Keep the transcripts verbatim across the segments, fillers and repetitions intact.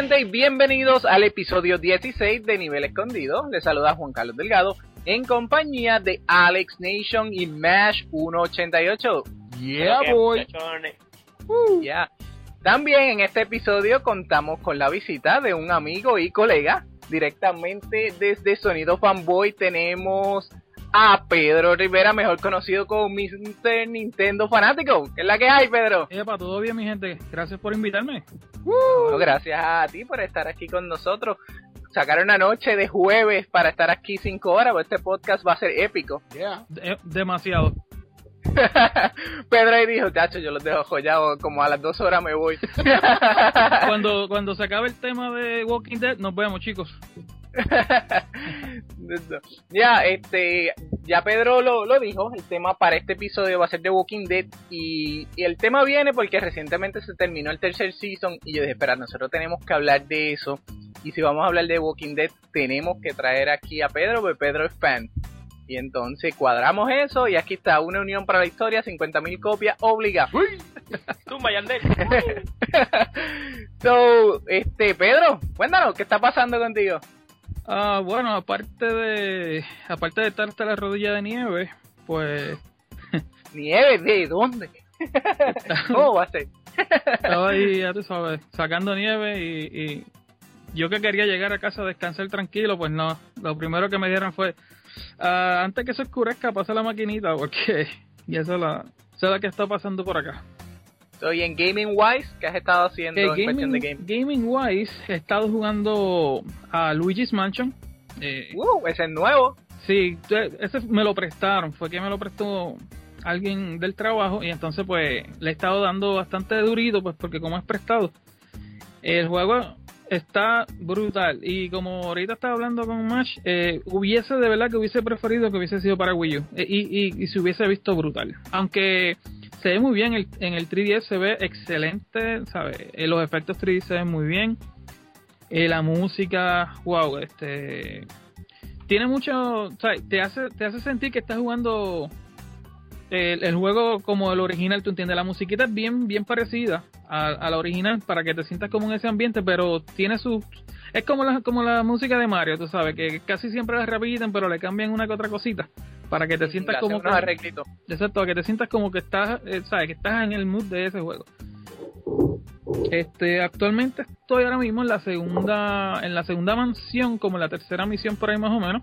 gente, y bienvenidos al episodio dieciséis de Nivel Escondido. Les saluda Juan Carlos Delgado en compañía de Alex Nation y Mash ciento ochenta y ocho. Yeah, boy. Uh. Yeah. También en este episodio contamos con la visita de un amigo y colega. Directamente desde Sonido Fanboy tenemos a Pedro Rivera, mejor conocido como mister Nintendo Fanático. ¿Qué es la que hay, Pedro? Epa, todo bien, mi gente. Gracias por invitarme. Uh. Bueno, gracias a ti por estar aquí con nosotros. Sacar una noche de jueves para estar aquí cinco horas, pues este podcast va a ser épico. Yeah. De- demasiado. Pedro ahí dijo, chacho, yo los dejo joyados, como a las dos horas me voy. cuando cuando se acabe el tema de Walking Dead, nos vemos, chicos. Ya, este, ya Pedro lo, lo dijo, el tema para este episodio va a ser de Walking Dead y, y el tema viene porque recientemente se terminó el tercer season y yo dije, espera, nosotros tenemos que hablar de eso y si vamos a hablar de Walking Dead tenemos que traer aquí a Pedro porque Pedro es fan. Y entonces cuadramos eso y aquí está, una unión para la historia, cincuenta mil copias, obliga. Tumba, Yandel. So, este, Pedro, cuéntanos, ¿qué está pasando contigo? Ah, bueno, aparte de aparte de estar hasta la rodilla de nieve, pues... ¿Nieve? ¿De dónde? ¿Cómo va a ser? Estaba ahí, ya tú sabes, sacando nieve y, y yo que quería llegar a casa a descansar tranquilo, pues no. Lo primero que me dieron fue... Uh, antes que se oscurezca, pasa la maquinita porque ya esa es la, esa es la que está pasando por acá. Soy en Gaming Wise, ¿qué has estado haciendo eh, en gaming, cuestión de game? Gaming Wise, he estado jugando a Luigi's Mansion. Eh, uh, ese es nuevo. Sí, ese me lo prestaron, fue que me lo prestó alguien del trabajo y entonces pues le he estado dando bastante durito, pues porque como es prestado, el juego está brutal y como ahorita estaba hablando con Mash, eh, hubiese de verdad que hubiese preferido que hubiese sido para Wii U eh, y, y, y se hubiese visto brutal, aunque se ve muy bien el, en el tres D S, se ve excelente, ¿sabes? Eh, los efectos tres D se ven muy bien, eh, la música, wow, este tiene mucho, ¿sabes? Te hace, te hace sentir que estás jugando el, el juego como el original, tú entiendes, la musiquita es bien, bien parecida a, a la original para que te sientas como en ese ambiente, pero tiene su... Es como la, como la música de Mario, tú sabes, que casi siempre la repiten, pero le cambian una que otra cosita para que te sientas como que... Exacto, que te sientas como que estás, eh, sabes, que estás en el mood de ese juego. Este, actualmente estoy ahora mismo en la segunda, en la segunda mansión, como la tercera misión por ahí más o menos.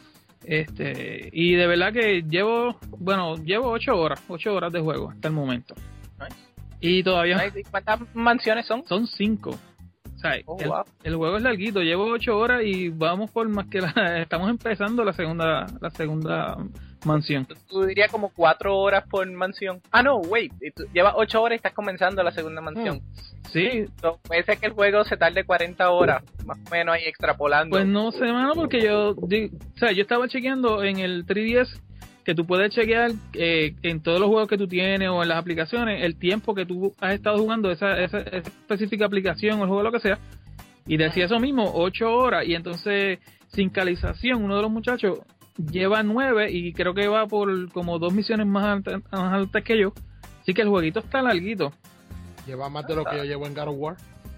Este, y de verdad que llevo, bueno, llevo ocho horas, ocho horas de juego hasta el momento. Nice. Y todavía... ¿Cuántas mansiones son? Son cinco. O sea, oh, el, wow. el juego es larguito, llevo ocho horas y vamos por más que la, estamos empezando la segunda, la segunda mansión. Tú dirías como cuatro horas por mansión. Ah, no, wait, tú llevas ocho horas y estás comenzando la segunda mansión. Sí. So, puede ser que el juego se tarde cuarenta horas, más o menos ahí extrapolando. Pues no sé, mano, porque yo, di, o sea, yo estaba chequeando en el tres D S que tú puedes chequear eh, en todos los juegos que tú tienes o en las aplicaciones el tiempo que tú has estado jugando esa, esa, esa específica aplicación o el juego, lo que sea, y decía eso mismo, ocho horas, y entonces sin calización uno de los muchachos lleva nueve y creo que va por como dos misiones más altas, más altas que yo, así que el jueguito está larguito. Lleva más de lo que yo llevo en God of War.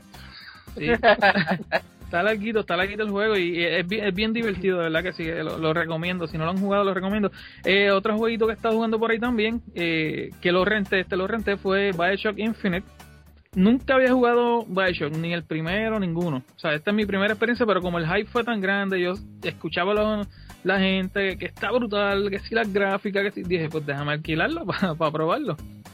Sí. Está larguito, está larguito el juego y es bien, es bien divertido, de verdad que sí, lo, lo recomiendo, si no lo han jugado lo recomiendo. Eh, otro jueguito que he estado jugando por ahí también, eh, que lo renté, este lo renté, fue BioShock Infinite. Nunca había jugado BioShock, ni el primero, ninguno. O sea, esta es mi primera experiencia, pero como el hype fue tan grande, yo escuchaba a la gente que está brutal, que sí las gráficas, que sí, dije, pues déjame alquilarlo para pa probarlo.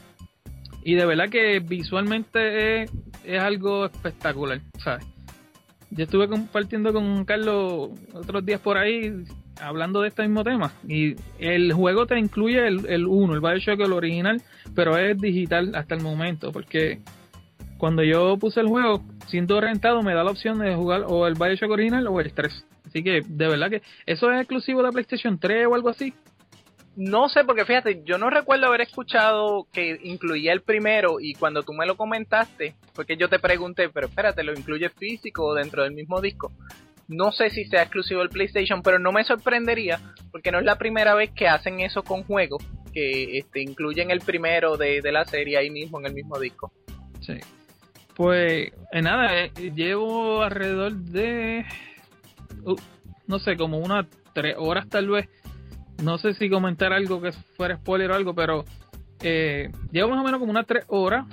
Y de verdad que visualmente es, es algo espectacular, ¿sabes? Yo estuve compartiendo con Carlos otros días por ahí hablando de este mismo tema y el juego te incluye el, el uno, el BioShock, el original, pero es digital hasta el momento porque cuando yo puse el juego siendo rentado me da la opción de jugar o el BioShock original o el tres, así que de verdad que eso es exclusivo de PlayStation tres o algo así. No sé, porque fíjate, yo no recuerdo haber escuchado que incluía el primero y cuando tú me lo comentaste, fue que yo te pregunté, pero espérate, ¿lo incluye físico o dentro del mismo disco? No sé si sea exclusivo del PlayStation, pero no me sorprendería, porque no es la primera vez que hacen eso con juegos, que este, incluyen el primero de, de la serie ahí mismo, en el mismo disco. Sí. Pues, eh, nada, eh, llevo alrededor de, uh, no sé, como unas tres horas tal vez. No sé si comentar algo que fuera spoiler o algo, pero eh, llevo más o menos como unas tres horas.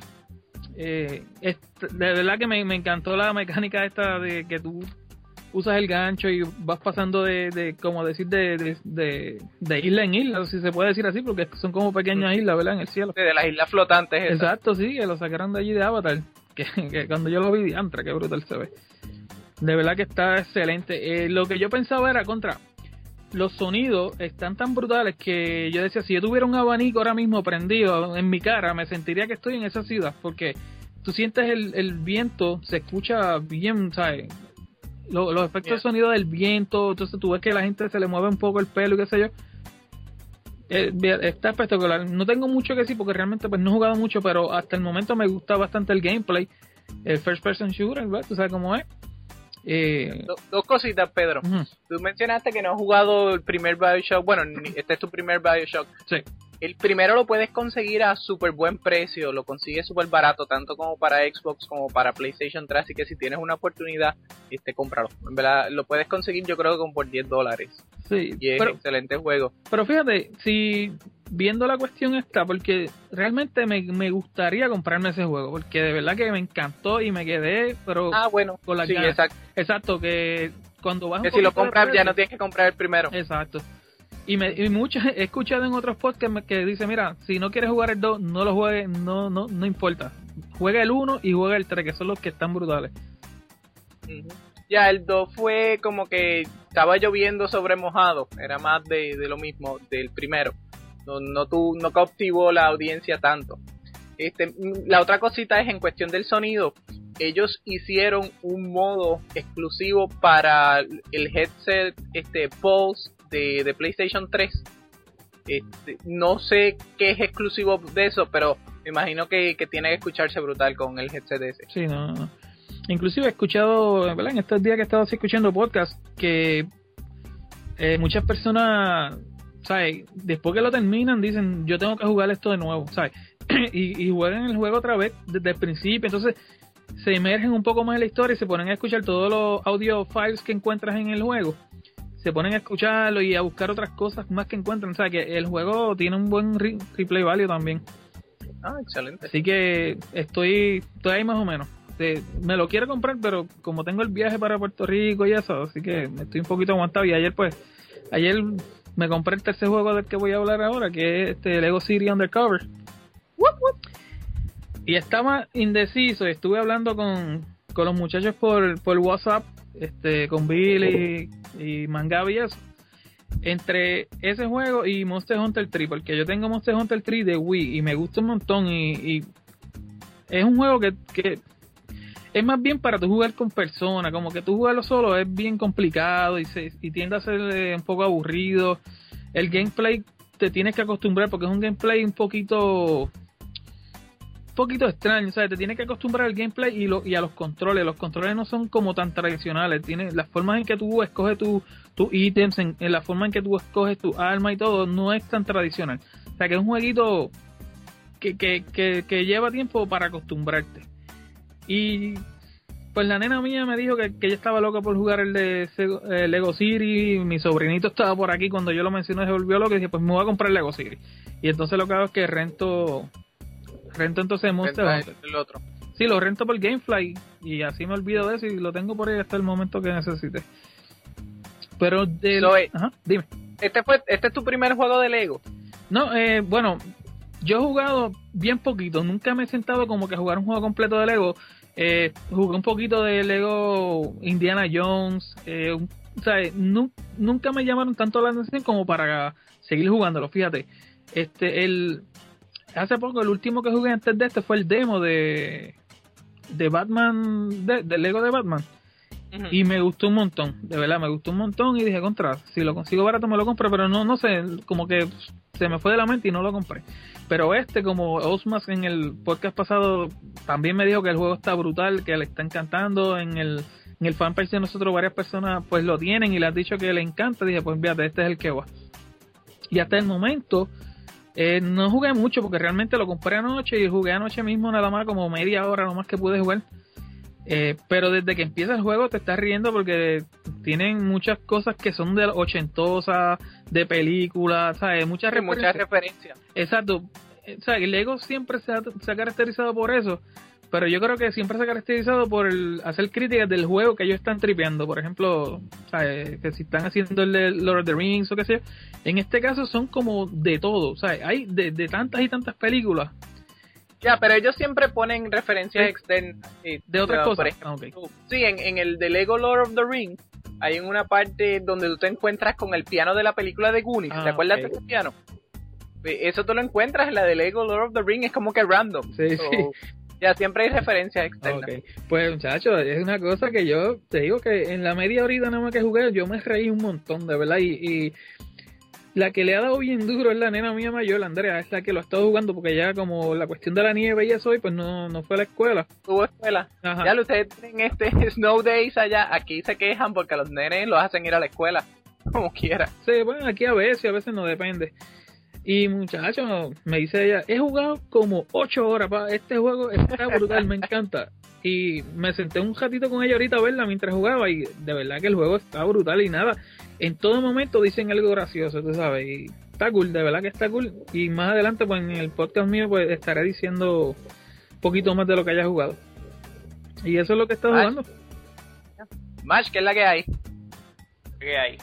Eh, es, de verdad que me, me encantó la mecánica esta de que tú usas el gancho y vas pasando de, de como decir, de, de, de, de isla en isla, si se puede decir así, porque son como pequeñas islas, ¿verdad? En el cielo. De las islas flotantes. Esas. Exacto, sí, que lo sacaron de allí de Avatar. Que, que cuando yo lo vi, diantre, qué brutal se ve. De verdad que está excelente. Eh, lo que yo pensaba era contra... Los sonidos están tan brutales que yo decía, si yo tuviera un abanico ahora mismo prendido en mi cara, me sentiría que estoy en esa ciudad, porque tú sientes el, el viento, se escucha bien, ¿sabes? Los, los efectos yeah. de sonido del viento, entonces tú ves que la gente se le mueve un poco el pelo y qué sé yo. Eh, está espectacular. No tengo mucho que decir porque realmente pues no he jugado mucho, pero hasta el momento me gusta bastante el gameplay, el first person shooter, ¿verdad? Tú sabes cómo es. Eh, Do, dos cositas, Pedro. Uh-huh. Tú mencionaste que no has jugado el primer BioShock. Bueno, este es tu primer BioShock. Sí. El primero lo puedes conseguir a súper buen precio. Lo consigues súper barato, tanto como para Xbox como para PlayStation tres. Así que si tienes una oportunidad, este, cómpralo. En verdad, lo puedes conseguir yo creo que como por diez dólares. Sí. Y es un excelente juego. Pero fíjate, si viendo la cuestión esta, porque realmente me, me gustaría comprarme ese juego, porque de verdad que me encantó y me quedé, pero ah, bueno, con la sí, ganas. Exacto. Exacto, que cuando vas que si lo compras ya no tienes que comprar el primero. Exacto. Y, me, y muchas he escuchado en otros podcasts que, que dice, mira, si no quieres jugar el dos, no lo juegues, no no no importa. Juega el uno y juega el tres, que son los que están brutales. Uh-huh. Ya, el dos fue como que estaba lloviendo sobre mojado, era más de, de lo mismo del primero. No no tu, no cautivó la audiencia tanto. Este, la otra cosita es en cuestión del sonido. Ellos hicieron un modo exclusivo para el headset este Pulse de, de PlayStation tres. Este, no sé qué es exclusivo de eso, pero me imagino que, que tiene que escucharse brutal con el headset ese. Sí, no, no. Inclusive he escuchado, ¿verdad? En estos días que he estado así escuchando podcast, que eh, muchas personas, ¿sabes? Después que lo terminan dicen, yo tengo que jugar esto de nuevo, ¿sabes? y, y juegan el juego otra vez desde el principio, entonces se emergen un poco más en la historia y se ponen a escuchar todos los audio files que encuentras en el juego, se ponen a escucharlo y a buscar otras cosas más que encuentran, o sea que el juego tiene un buen re- replay value también. Ah, excelente. Así que estoy, estoy ahí más o menos. Este, me lo quiero comprar, pero como tengo el viaje para Puerto Rico y eso, así que estoy un poquito aguantado. Y ayer pues, ayer me compré el tercer juego del que voy a hablar ahora, que es este Lego City Undercover. Whoop, whoop. Y estaba indeciso, estuve hablando con, con los muchachos por, por WhatsApp, este, con Billy y Mangabi y eso, entre ese juego y Monster Hunter tres, porque yo tengo Monster Hunter tres de Wii y me gusta un montón y, y es un juego que, que es más bien para tú jugar con personas, como que tú jugarlo solo es bien complicado y, se, y tiende a ser eh, un poco aburrido. El gameplay te tienes que acostumbrar porque es un gameplay un poquito un poquito extraño, ¿sabes? Te tienes que acostumbrar al gameplay y, lo, y a los controles. Los controles no son como tan tradicionales. Tiene las formas en que tú escoges tus tu ítems, en, en la forma en que tú escoges tu arma y todo, no es tan tradicional. O sea que es un jueguito que, que, que, que lleva tiempo para acostumbrarte. Y pues la nena mía me dijo que, que ella estaba loca por jugar el de eh, Lego City. Mi sobrinito estaba por aquí cuando yo lo mencioné, se volvió loco y dije, pues me voy a comprar Lego City. Y entonces lo que hago es que rento rento entonces Monster Hunter. El otro. Sí, lo rento por Gamefly y así me olvido de eso y lo tengo por ahí hasta el momento que necesite. Pero del... So, eh, Ajá, dime. Este fue este es tu primer juego de Lego. No, eh, bueno, yo he jugado bien poquito, nunca me he sentado como que a jugar un juego completo de Lego. Eh, jugué un poquito de Lego Indiana Jones, eh, un, o sea, nu, nunca me llamaron tanto la atención como para seguir jugándolo. Fíjate, este el hace poco el último que jugué antes de este fue el demo de de Batman, de, de Lego de Batman. Uh-huh. Y me gustó un montón, de verdad me gustó un montón y dije, contra, si lo consigo barato me lo compro, pero no no sé, como que se me fue de la mente y no lo compré. Pero este, como Osmas en el podcast pasado también me dijo que el juego está brutal, que le está encantando, en el en el fanpage de nosotros varias personas pues lo tienen y le han dicho que le encanta, dije, pues fíjate, este es el que va. Y hasta el momento Eh, no jugué mucho porque realmente lo compré anoche y jugué anoche mismo nada más como media hora lo más que pude jugar. Eh, pero desde que empieza el juego te estás riendo porque tienen muchas cosas que son de ochentosas, de películas, ¿sabes? Muchas, sí, referencias. muchas referencias. Exacto. O sea, el Lego siempre se ha, se ha caracterizado por eso, pero yo creo que siempre se ha caracterizado por el hacer críticas del juego que ellos están tripeando. Por ejemplo, ¿sabes? Que si están haciendo el de Lord of the Rings o qué sé yo, en este caso son como de todo, ¿sabes? Hay de, de tantas y tantas películas. Ya, pero ellos siempre ponen referencias sí. externas. Sí, de otras cosas. Por ejemplo, ah, okay. Sí, en, en el de Lego Lord of the Rings hay una parte donde tú te encuentras con el piano de la película de Goonies. Ah, ¿te acuerdas okay. de ese piano? Eso tú lo encuentras en la de Lego Lord of the Rings, es como que random. Sí, so, sí. Ya, siempre hay referencias externas. Okay. Pues, muchachos, es una cosa que yo te digo que en la media horita nada más que jugué, yo me reí un montón, de verdad, y... y la que le ha dado bien duro es la nena mía mayor, Andrea, es la que lo ha estado jugando porque ya como la cuestión de la nieve y eso hoy, pues no, no fue a la escuela. Tuvo escuela. Ajá. Ya ustedes tienen este Snow Days allá, aquí se quejan porque los nenes los hacen ir a la escuela, como quiera. Sí, bueno, aquí a veces, a veces no depende. Y muchachos, me dice ella, he jugado como ocho horas, pa, este juego está brutal, me encanta. Y me senté un ratito con ella ahorita a verla mientras jugaba y de verdad que el juego está brutal y nada. En todo momento dicen algo gracioso, tú sabes, y está cool, de verdad que está cool. Y más adelante, pues en el podcast mío, pues estaré diciendo un poquito más de lo que haya jugado. Y eso es lo que está jugando. Match, ¿qué es la que hay? ¿Qué hay?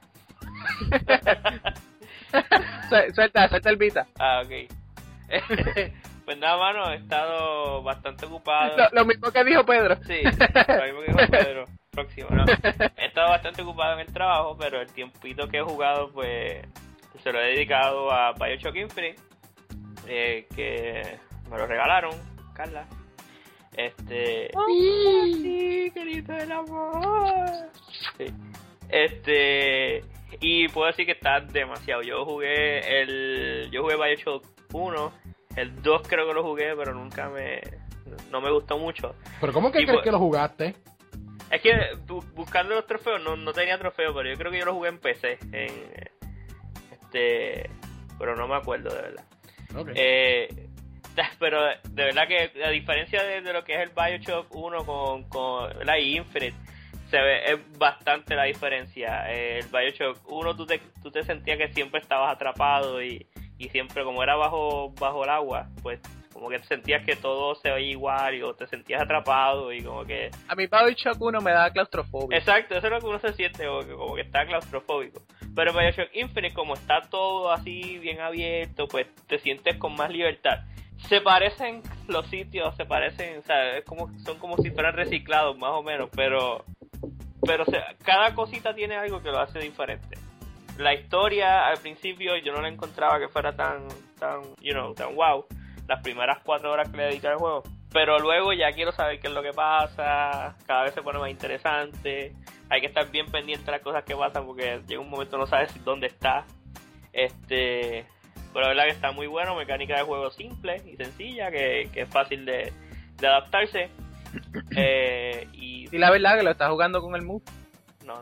suelta, suelta el Vita. Ah, ok. Pues nada, mano, he estado bastante ocupado. Lo, lo mismo que dijo Pedro. Sí, lo mismo que dijo Pedro. Próximo, ¿no? He estado bastante ocupado en el trabajo, pero el tiempito que he jugado, pues, se lo he dedicado a BioShock Infinite, eh, que me lo regalaron, Carla. Este... Oh, sí, querido del amor. Sí. Este... Y puedo decir que está demasiado. Yo jugué el... Yo jugué BioShock uno, el dos creo que lo jugué, pero nunca me... No me gustó mucho. ¿Pero cómo que y crees pues, que lo jugaste? Es que buscando los trofeos, no, no tenía trofeo, pero yo creo que yo lo jugué en P C. En, este, pero no me acuerdo de verdad. Okay. Eh, pero de verdad que a diferencia de, de lo que es el BioShock uno con, con la Infinite, se ve es bastante la diferencia. Eh, el BioShock uno tú te, tú te sentías que siempre estabas atrapado y, y siempre como era bajo, bajo el agua, pues como que sentías que todo se veía igual y o te sentías atrapado y como que... A mi BioShock uno me da claustrofobia. Exacto, eso es lo que uno se siente, como que, como que está claustrofóbico. Pero en BioShock Infinite, como está todo así bien abierto, pues te sientes con más libertad. Se parecen los sitios, se parecen, o sea, es como, son como si fueran reciclados más o menos, pero... Pero o sea, cada cosita tiene algo que lo hace diferente. La historia, al principio, yo no la encontraba que fuera tan, tan, you know, tan wow. Las primeras cuatro horas que le dediqué al juego, pero luego ya quiero saber qué es lo que pasa, cada vez se pone más interesante, hay que estar bien pendiente de las cosas que pasan porque llega un momento no sabes dónde está, este, pero la verdad que está muy bueno, mecánica de juego simple y sencilla, que, que es fácil de, de adaptarse, eh, y... y la verdad que lo estás jugando con el move. No,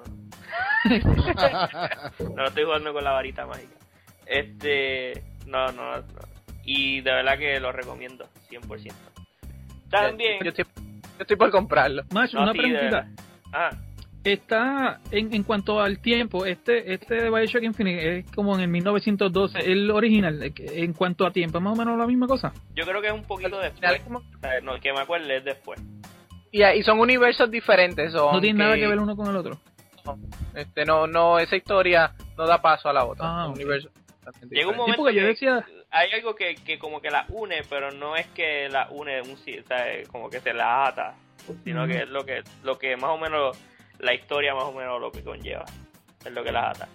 no, no lo estoy jugando con la varita mágica, este, no, no, no. Y de verdad que lo recomiendo cien por ciento. También yo estoy, yo estoy por comprarlo. Macho, no, una sí, preguntita. Ah. Está en, en cuanto al tiempo, este este BioShock Infinite es como en el mil novecientos doce, el original, en cuanto a tiempo, ¿es más o menos la misma cosa? Yo creo que es un poquito después. Como... O sea, no, que me acuerde es después. Y, y son universos diferentes. Son no tiene que... nada que ver uno con el otro. No, este, no, no, esa historia no da paso a la otra. Ah, okay. Universo. Llega un momento sí, yo decía... que hay algo que, que como que la une, pero no es que la une un, o sea, como que se la ata, sino mm. que es lo que lo que más o menos la historia más o menos lo que conlleva, es lo que la ata.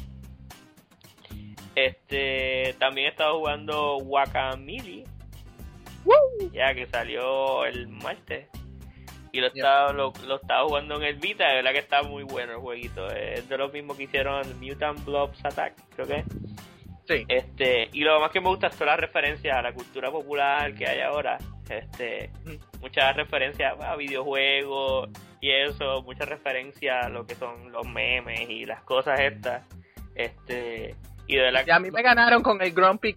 Este, también he estado jugando Guacamelee, ya que salió el martes. Y lo estaba, lo, lo estaba jugando en el Vita, de verdad que está muy bueno el jueguito. Es de los mismos que hicieron Mutant Blobs Attack, creo que. Sí. Este, y lo más que me gusta son las referencias a la cultura popular que hay ahora. Este, mm. muchas referencias a videojuegos y eso, muchas referencias a lo que son los memes y las cosas estas. Este, y de verdad que... Y a mí me ganaron con el Grumpy Cat.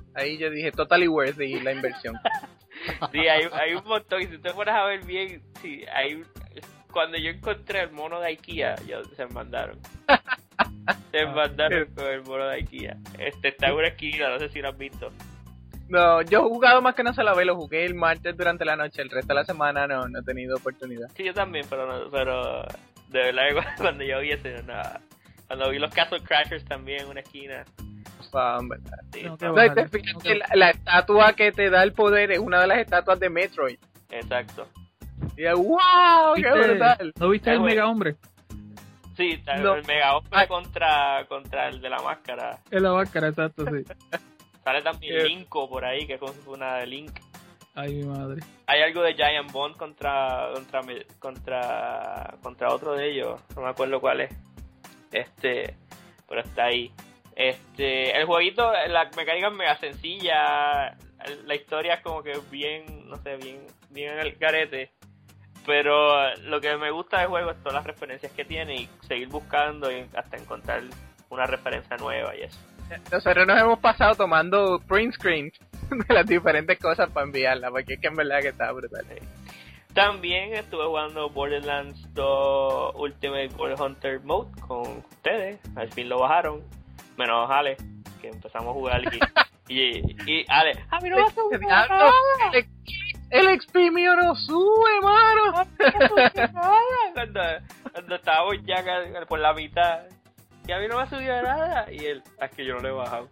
Ahí yo dije, totally worthy la inversión. Sí, hay, hay un montón, y si te fueras a ver bien, sí, hay... Cuando yo encontré el mono de IKEA, yo, se mandaron. Se mandaron con el mono de IKEA. Este está en una esquina, no sé si lo has visto. No, yo he jugado más que una sola vez, lo jugué el martes durante la noche, el resto de la semana no, no he tenido oportunidad. Sí, yo también, pero no, pero de verdad cuando yo vi ese, no, cuando vi los Castle Crashers también en una esquina. Ah, sí, no, no, y te fijas que la, la estatua que te da el poder es una de las estatuas de Metroid. Exacto. Y yo, wow, qué brutal. ¿No viste es el bueno. Mega Hombre? Sí, está No. el Mega Hombre contra, contra el de la máscara. En la máscara, exacto, sí. Sale también Eh. Linko por ahí, que es como una de Link. Ay, mi madre. Hay algo de Giant Bond contra contra contra contra otro de ellos, no me acuerdo cuál es. Este, pero está ahí. Este, el jueguito, la mecánica es mega sencilla, la historia es como que bien, no sé, bien bien en el garete. Pero lo que me gusta del juego es todas las referencias que tiene y seguir buscando y hasta encontrar una referencia nueva y eso. Nosotros nos hemos pasado tomando print screens de las diferentes cosas para enviarlas, porque es que en verdad que está brutal. También estuve jugando Borderlands dos Ultimate World Hunter Mode con ustedes, al fin lo bajaron, menos Ale, que empezamos a jugar y, y, y Ale, a mí no me va a subir nada. El, el X P mío no sube, mano. Cuando, cuando estábamos ya por la mitad, y a mí no me ha subido nada, y él, es que yo no le he bajado.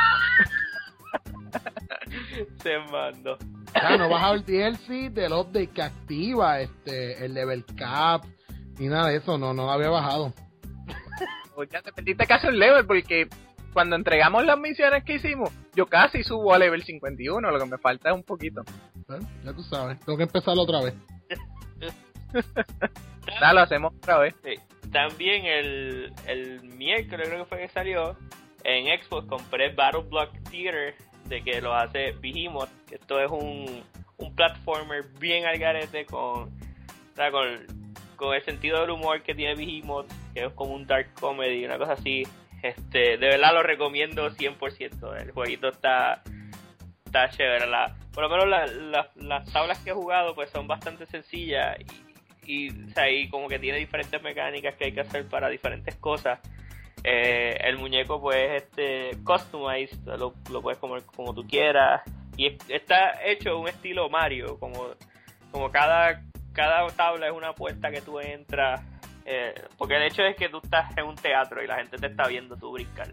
Se mandó. Ya, no baja el D L C del update que activa este el level cap ni nada de eso, no, no lo había bajado. Ya te perdiste casi un level, porque cuando entregamos las misiones que hicimos, yo casi subo a level cincuenta y uno, lo que me falta es un poquito. Bueno, ya tú sabes, tengo que empezarlo otra vez. Nada, lo hacemos otra vez. Sí. También el, el miércoles creo que fue que salió en Xbox, compré Battle Block Theater, de que lo hace Behemoth, que esto es un, un platformer bien al garete con, o sea, con, con el sentido del humor que tiene Behemoth, que es como un dark comedy, una cosa así. Este, de verdad lo recomiendo cien por ciento. El jueguito está está chévere. La, por lo menos la, la, las tablas que he jugado pues son bastante sencillas y, y, o sea, y como que tiene diferentes mecánicas que hay que hacer para diferentes cosas. Eh, el muñeco pues este customized, lo, lo puedes comer como tú quieras y es, está hecho un estilo Mario, como como cada cada tabla es una puerta que tú entras, eh, porque el hecho es que tú estás en un teatro y la gente te está viendo tú brincar.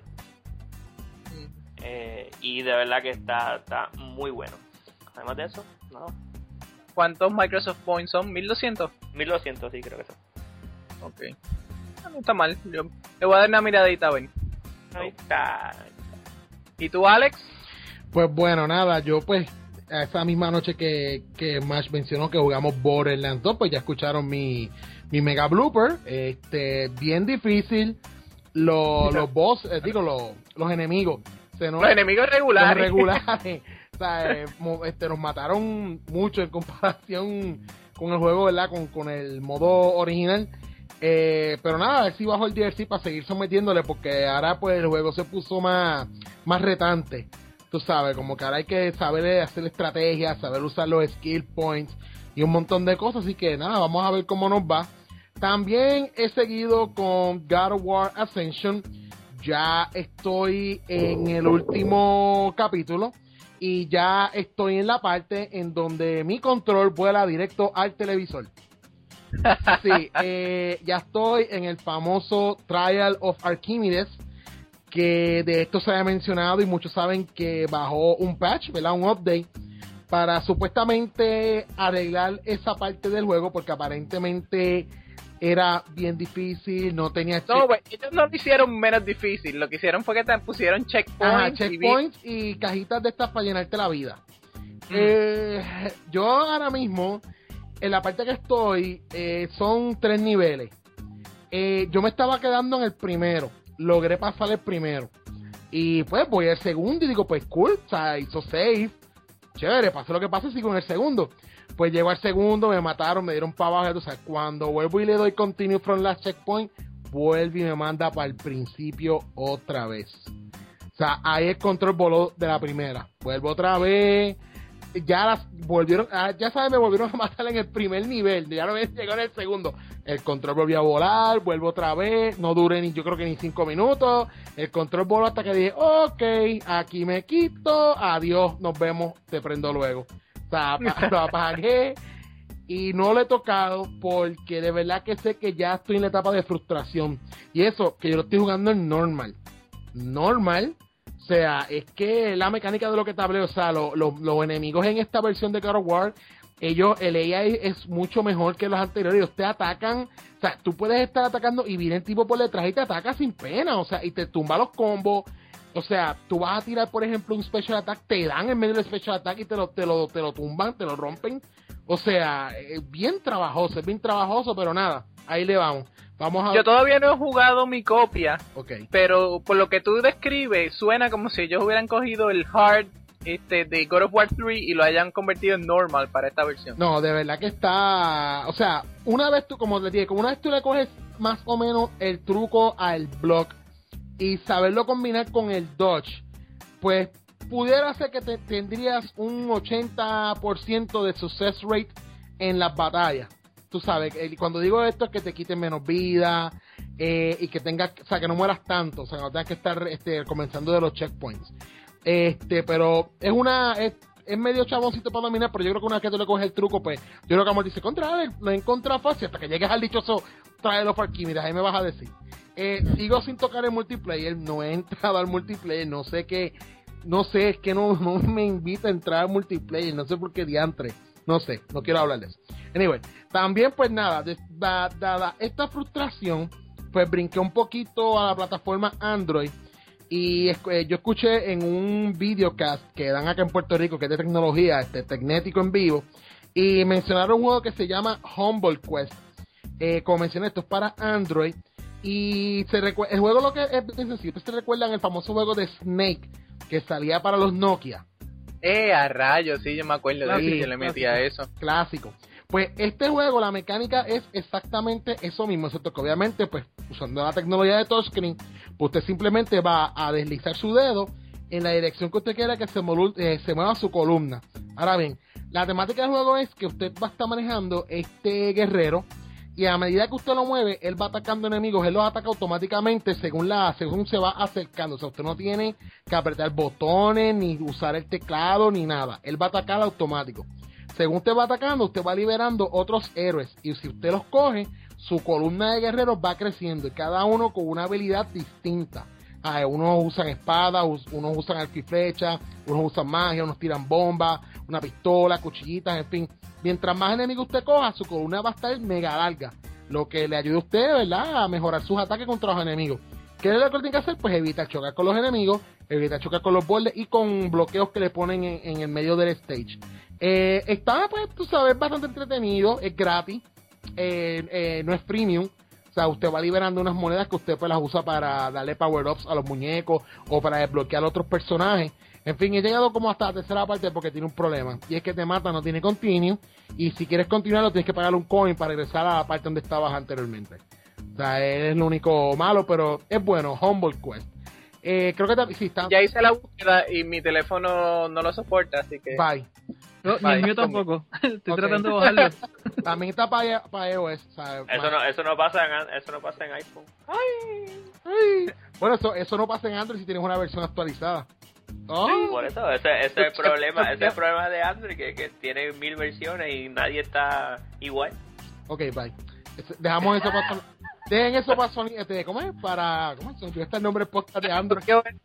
Eh, y de verdad que está, está muy bueno. Además de eso, no. ¿Cuántos Microsoft Points son? ¿mil doscientos? mil doscientos, sí, creo que son. Ok. No está mal. Yo le voy a dar una miradita a ver. Ahí está. ¿Y tú, Alex? Pues bueno, nada, yo pues esa misma noche que, que Mash mencionó que jugamos Borderlands dos, pues ya escucharon mi, mi mega blooper, este, bien difícil, los, los boss, eh, digo, los, los enemigos. Se nos, los enemigos regulares. Los regulares. O sea, eh, este, nos mataron mucho en comparación con el juego, ¿verdad? Con, con el modo original. Eh, pero nada, a ver si bajo el D L C para seguir sometiéndole, porque ahora pues el juego se puso más, más retante. Tú sabes, como que ahora hay que saber hacer estrategias, saber usar los skill points y un montón de cosas. Así que nada, vamos a ver cómo nos va. También he seguido con God of War Ascension. Ya estoy en el último capítulo y ya estoy en la parte en donde mi control vuela directo al televisor. Sí, eh, ya estoy en el famoso Trial of Archimedes, que de esto se había mencionado y muchos saben que bajó un patch, ¿verdad? Un update para supuestamente arreglar esa parte del juego, porque aparentemente era bien difícil, no tenía... No, pues ellos no lo hicieron menos difícil, lo que hicieron fue que te pusieron checkpoints. Ajá, checkpoints y, y cajitas de estas para llenarte la vida. Mm. Eh, yo ahora mismo, en la parte que estoy, eh, son tres niveles. Eh, yo me estaba quedando en el primero, logré pasar el primero. Y pues voy al segundo y digo, pues cool, o sea, hizo safe, chévere, pase lo que pase, sigo en el segundo. Pues llego al segundo, me mataron, me dieron para abajo, o sea, cuando vuelvo y le doy continue from last checkpoint, vuelve y me manda para el principio otra vez. O sea, ahí el control voló de la primera. Vuelvo otra vez. Ya las volvieron, ya sabes, me volvieron a matar en el primer nivel. Ya no me llegó en el segundo. El control volvió a volar, vuelvo otra vez. No duré ni, yo creo que ni cinco minutos. El control voló hasta que dije, ok, aquí me quito. Adiós, nos vemos, te prendo luego. O sea, lo apagué. Y no lo he tocado porque de verdad que sé que ya estoy en la etapa de frustración. Y eso, que yo lo estoy jugando en normal. Normal. O sea, es que la mecánica de lo que te hablé, o sea, lo, lo, los enemigos en esta versión de God of War, ellos, el A I es mucho mejor que los anteriores. Ellos te atacan, o sea, tú puedes estar atacando y viene el tipo por detrás y te ataca sin pena, o sea, y te tumba los combos. O sea, tú vas a tirar, por ejemplo, un special attack, te dan en medio del special attack y te lo, te lo, te lo tumban, te lo rompen. O sea, es bien trabajoso, es bien trabajoso, pero nada, ahí le vamos. Vamos a... Yo todavía no he jugado mi copia, okay. Pero por lo que tú describes, suena como si ellos hubieran cogido el hard este de God of War tres y lo hayan convertido en normal para esta versión. No, de verdad que está... O sea, una vez tú, como les dije, como una vez tú le coges más o menos el truco al block y saberlo combinar con el dodge, pues pudiera ser que te, tendrías un ochenta por ciento de success rate en las batallas. Tú sabes, cuando digo esto es que te quiten menos vida eh, y que tengas, o sea, que no mueras tanto, o sea, que no tengas que estar este, comenzando de los checkpoints. Este, pero es una, es, es medio chaboncito para dominar, pero yo creo que una vez que tú le coges el truco, pues, yo creo que Amor dice, contra, lo he encontrado fácil, hasta que llegues al dichoso Trial of Archimedes, ahí me vas a decir. Eh, sigo sin tocar el multiplayer, no he entrado al multiplayer, no sé qué, no sé, es que no, no me invita a entrar al multiplayer, no sé por qué diantre. No sé, no quiero hablar de eso. Anyway, también pues nada, dada da, da, esta frustración, pues brinqué un poquito a la plataforma Android y eh, yo escuché en un videocast que dan acá en Puerto Rico, que es de tecnología, este Tecnético en vivo, y mencionaron un juego que se llama Humble Quest. Eh, como mencioné, esto es para Android y se recu- el juego lo que es bien sencillo. Ustedes se recuerdan el famoso juego de Snake que salía para los Nokia. Eh, a rayos, sí, yo me acuerdo de Sí, que yo le metía eso. Clásico. Pues este juego, la mecánica es exactamente eso mismo, excepto que obviamente, pues, usando la tecnología de touchscreen, pues usted simplemente va a deslizar su dedo en la dirección que usted quiera que se, molu- eh, se mueva su columna. Ahora bien, la temática del juego es que usted va a estar manejando este guerrero y a medida que usted lo mueve, él va atacando enemigos, él los ataca automáticamente según la según se va acercando. O sea, usted no tiene que apretar botones, ni usar el teclado, ni nada. Él va a atacar automático. Según usted va atacando, usted va liberando otros héroes. Y si usted los coge, su columna de guerreros va creciendo. Y cada uno con una habilidad distinta. Ah, unos usan espadas, unos usan arco y flecha, unos usan magia, unos tiran bombas, una pistola, cuchillitas, en fin. Mientras más enemigos usted coja, su columna va a estar mega larga, lo que le ayuda a usted, ¿verdad?, a mejorar sus ataques contra los enemigos. ¿Qué es lo que tiene que hacer? Pues evitar chocar con los enemigos, evitar chocar con los bordes y con bloqueos que le ponen en, en el medio del stage. Eh, está, pues, tú sabes, bastante entretenido, es gratis, eh, eh, no es premium. O sea, usted va liberando unas monedas que usted pues las usa para darle power-ups a los muñecos o para desbloquear a otros personajes. En fin, he llegado como hasta la tercera parte porque tiene un problema. Y es que te mata, no tiene continue. Y si quieres continuarlo, tienes que pagar un coin para regresar a la parte donde estabas anteriormente. O sea, es lo único malo, pero es bueno. Humble Quest. Eh, creo que ta- sí está. Ya hice la búsqueda y mi teléfono no lo soporta, así que... Bye. No, ni el mío tampoco. Estoy Ok. tratando de bajarlo. También está para pa iOS. O sea, Eso no, eso no pasa en, eso no pasa en iPhone. Ay. Ay. Bueno, eso, eso no pasa en Android si tienes una versión actualizada. Ay. Por eso, ese, ese es el problema, ese es el problema de Android, que, que tiene mil versiones y nadie está igual. Ok, bye. Ese- Dejamos eso para... Dejen eso para Sony, este, ¿cómo es? Para, ¿cómo es? Yo está el nombre podcast de Android. Qué bueno.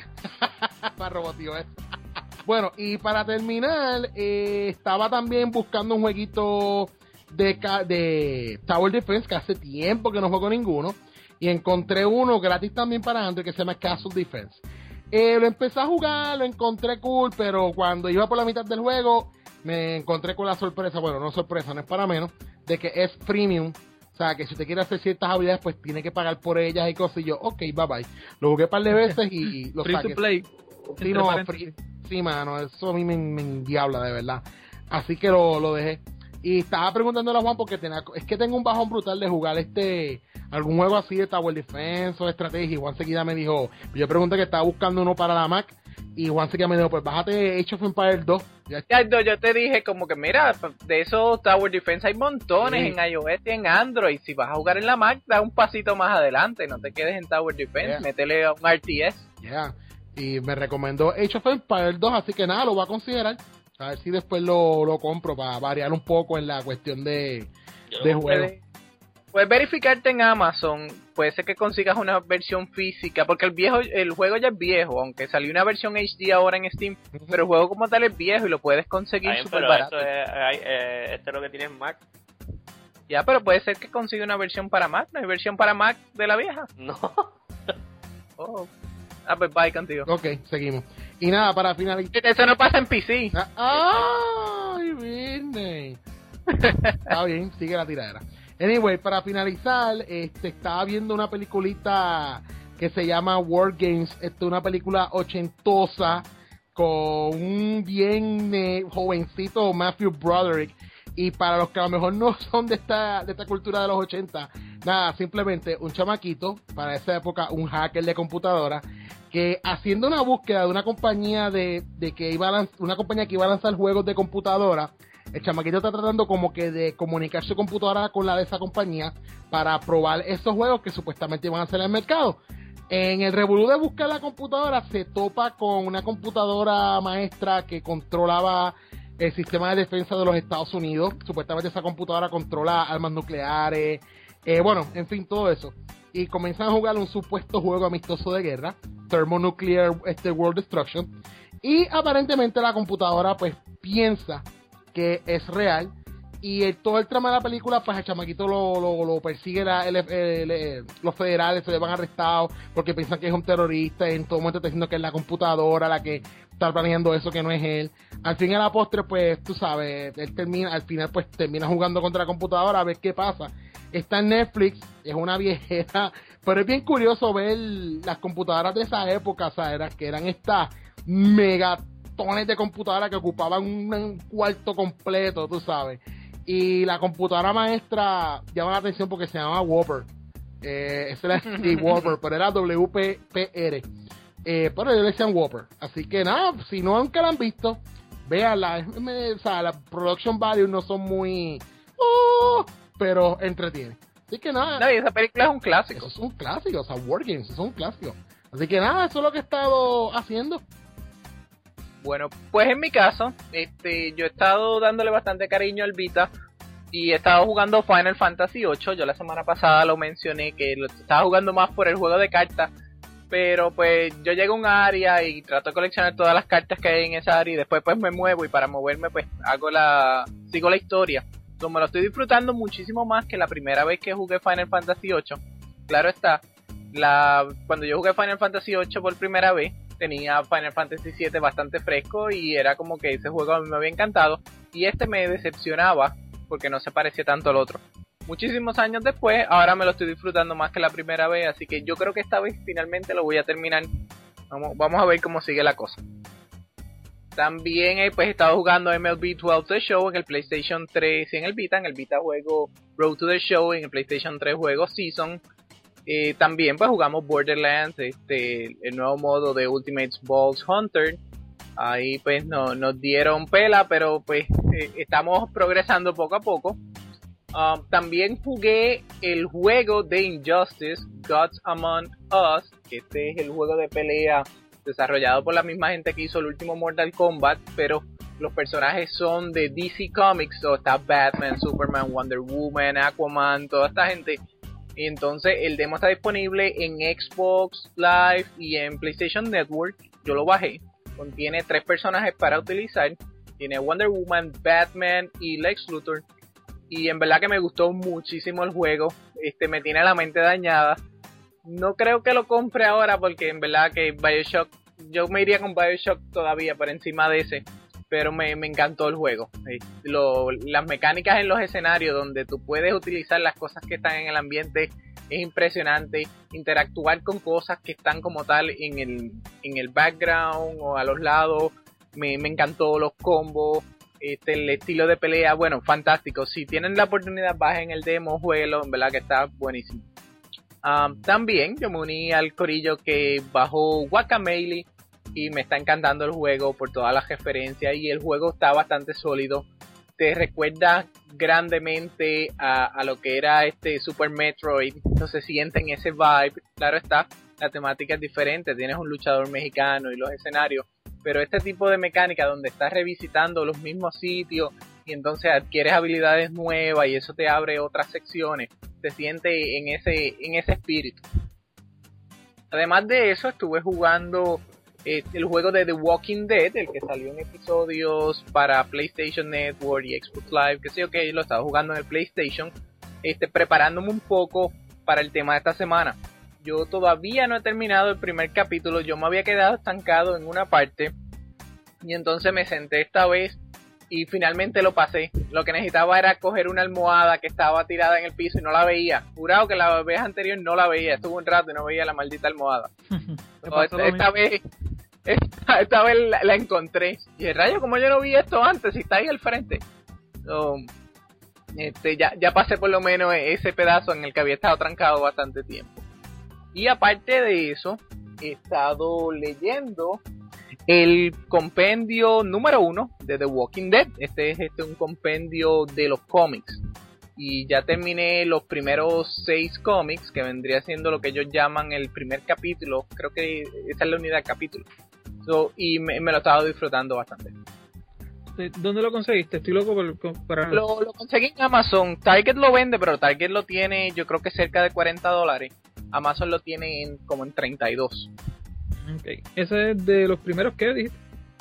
Para robotio eso. Bueno, y para terminar, eh, estaba también buscando un jueguito de, ca- de Tower Defense, que hace tiempo que no juego ninguno, y encontré uno gratis también para Android que se llama Castle Defense. Eh, lo empecé a jugar, lo encontré cool, pero cuando iba por la mitad del juego, me encontré con la sorpresa, bueno, no sorpresa, no es para menos, de que es premium. O sea, que si usted quiere hacer ciertas habilidades, pues tiene que pagar por ellas y cosas. Y yo, ok, bye bye. Lo jugué un par de veces y lo Free saqué. to play. Sí, Entre no, paréntesis. free- sí, mano, eso a mí me, me endiabla, de verdad. Así que lo, lo dejé. Y estaba preguntándole a Juan porque tenía, es que tengo un bajón brutal de jugar este algún juego así de Tower Defense o de estrategia. Y Juan seguida me dijo, yo pregunté que estaba buscando uno para la Mac. Y Juan seguida me dijo, pues bájate Age of Empires dos. Ya, Ya, no, yo te dije como que mira, de esos Tower Defense hay montones Sí. en iOS y en Android. Si vas a jugar en la Mac, da un pasito más adelante, no te quedes en Tower Defense, Yeah. métele a un R T S. yeah. Y me recomendó Age of Empires dos, así que nada, lo voy a considerar. A ver si después lo, lo compro para variar un poco en la cuestión de, Yo de lo- juego. Puedes, puedes verificarte en Amazon, puede ser que consigas una versión física, porque el viejo, el juego ya es viejo, aunque salió una versión H D ahora en Steam, pero el juego como tal es viejo y lo puedes conseguir Ay, súper pero barato. eso es, ay, eh, esto es lo que tiene Mac. Ya, pero puede ser que consiga una versión para Mac, ¿no hay versión para Mac de la vieja? No. Oh. Ah, pues bye contigo. Ok, seguimos. Y nada, para finalizar. Eso no pasa en P C. Ah, ¡Ay, Virney! Está bien, sigue la tiradera. Anyway, para finalizar, este, estaba viendo una peliculita que se llama War Games. Esta es una película ochentosa con un bien eh, jovencito Matthew Broderick. Y para los que a lo mejor no son de esta, de esta cultura de los ochenta, nada, simplemente un chamaquito, para esa época un hacker de computadora, que haciendo una búsqueda de una compañía de, de que iba a lanz- una compañía que iba a lanzar juegos de computadora, el chamaquito está tratando como que de comunicar su computadora con la de esa compañía para probar esos juegos que supuestamente iban a salir al mercado. En el revolú de buscar la computadora se topa con una computadora maestra que controlaba el sistema de defensa de los Estados Unidos. Supuestamente esa computadora controla armas nucleares, eh, bueno, en fin, todo eso. Y comienzan a jugar un supuesto juego amistoso de guerra, Thermonuclear este, World Destruction. Y aparentemente la computadora pues piensa que es real. Y el, todo el trama de la película, pues el chamaquito lo, lo, lo persigue la, el- el- el- los federales, se le van arrestados porque piensan que es un terrorista y en todo momento está diciendo que es la computadora la que está planeando eso, que no es él. Al fin y a la postre, pues tú sabes, él termina, al final pues termina jugando contra la computadora a ver qué pasa. Está en Netflix, es una viejera, pero es bien curioso ver las computadoras de esa época, o sea, era- que eran estas megatones de computadoras que ocupaban un, un cuarto completo, tú sabes. Y la computadora maestra llama la atención porque se llama Whopper. Eh, ese era sí, Whopper, pero era W P P R. Eh, pero ellos le decían Whopper. Así que nada, si no nunca la han visto, véanla. Me- O sea, la production value no son muy... oh, pero entretiene. Así que nada, No, y esa película es un clásico. eso es un clásico. O sea, War Games, eso es un clásico. Así que nada, eso es lo que he estado haciendo. Bueno, pues en mi caso, este, yo he estado dándole bastante cariño al Vita y he estado jugando Final Fantasy ocho. Yo la semana pasada lo mencioné que lo estaba jugando más por el juego de cartas, pero pues yo llego a un área y trato de coleccionar todas las cartas que hay en esa área y después pues me muevo y para moverme pues hago la sigo la historia. Entonces, me lo estoy disfrutando muchísimo más que la primera vez que jugué Final Fantasy ocho. Claro está, la cuando yo jugué Final Fantasy ocho por primera vez tenía Final Fantasy siete bastante fresco y era como que ese juego a mí me había encantado y este me decepcionaba porque no se parecía tanto al otro. Muchísimos años después, ahora me lo estoy disfrutando más que la primera vez, así que yo creo que esta vez finalmente lo voy a terminar. Vamos, vamos a ver cómo sigue la cosa. También he pues, he estado jugando M L B doce The Show en el PlayStation tres y en el Vita. En el Vita juego Road to the Show, en el PlayStation tres juego Season. Eh, también pues jugamos Borderlands, este, el nuevo modo de Ultimate Balls Hunter. Ahí pues no, nos dieron pela, pero pues eh, estamos progresando poco a poco. Um, también jugué el juego de Injustice, Gods Among Us, que este es el juego de pelea desarrollado por la misma gente que hizo el último Mortal Kombat, pero los personajes son de D C Comics, o está Batman, Superman, Wonder Woman, Aquaman, toda esta gente. Y entonces el demo está disponible en Xbox Live y en PlayStation Network. Yo lo bajé. Contiene tres personajes para utilizar. Tiene Wonder Woman, Batman y Lex Luthor. Y en verdad que me gustó muchísimo el juego. Este me tiene la mente dañada. No creo que lo compre ahora porque en verdad que BioShock, yo me iría con BioShock todavía por encima de ese. Pero me, me encantó el juego. Eh, lo, las mecánicas en los escenarios donde tú puedes utilizar las cosas que están en el ambiente es impresionante. Interactuar con cosas que están como tal en el, en el background o a los lados. Me, me encantó los combos. Este, el estilo de pelea, bueno, fantástico. Si tienen la oportunidad, bajen el demo, jueguelo, en verdad que está buenísimo. Um, también yo me uní al corillo que bajó Guacamelee y me está encantando el juego por todas las referencias y el juego está bastante sólido. Te recuerda grandemente a, a lo que era este Super Metroid, entonces sienten ese vibe. Claro está, la temática es diferente, tienes un luchador mexicano y los escenarios, pero este tipo de mecánica donde estás revisitando los mismos sitios y entonces adquieres habilidades nuevas y eso te abre otras secciones, se siente en ese, en ese espíritu. Además de eso, estuve jugando eh, el juego de The Walking Dead, el que salió en episodios para PlayStation Network y Xbox Live, que sé yo que lo estaba jugando en el PlayStation, este, preparándome un poco para el tema de esta semana. Yo todavía no he terminado el primer capítulo, yo me había quedado estancado en una parte y entonces me senté esta vez y finalmente lo pasé. Lo que necesitaba era coger una almohada que estaba tirada en el piso y no la veía. Jurado que la vez anterior no la veía, estuvo un rato y no veía la maldita almohada. No, esta, esta vez esta, esta vez la, la encontré. Y el rayo, como yo no vi esto antes, si está ahí al frente. So, este, ya, ya pasé por lo menos ese pedazo en el que había estado trancado bastante tiempo. Y aparte de eso, he estado leyendo el compendio número uno de The Walking Dead. Este es este un compendio de los cómics. Y ya terminé los primeros seis cómics, que vendría siendo lo que ellos llaman el primer capítulo. Creo que esa es la unidad capítulo. So, y me, me lo he estado disfrutando bastante. ¿Dónde lo conseguiste? Estoy loco por, para... Lo, lo conseguí en Amazon. Target lo vende, pero Target lo tiene, yo creo que cerca de cuarenta dólares. Amazon lo tiene en, como en treinta y dos. Okay. ¿Ese es de los primeros que dijiste?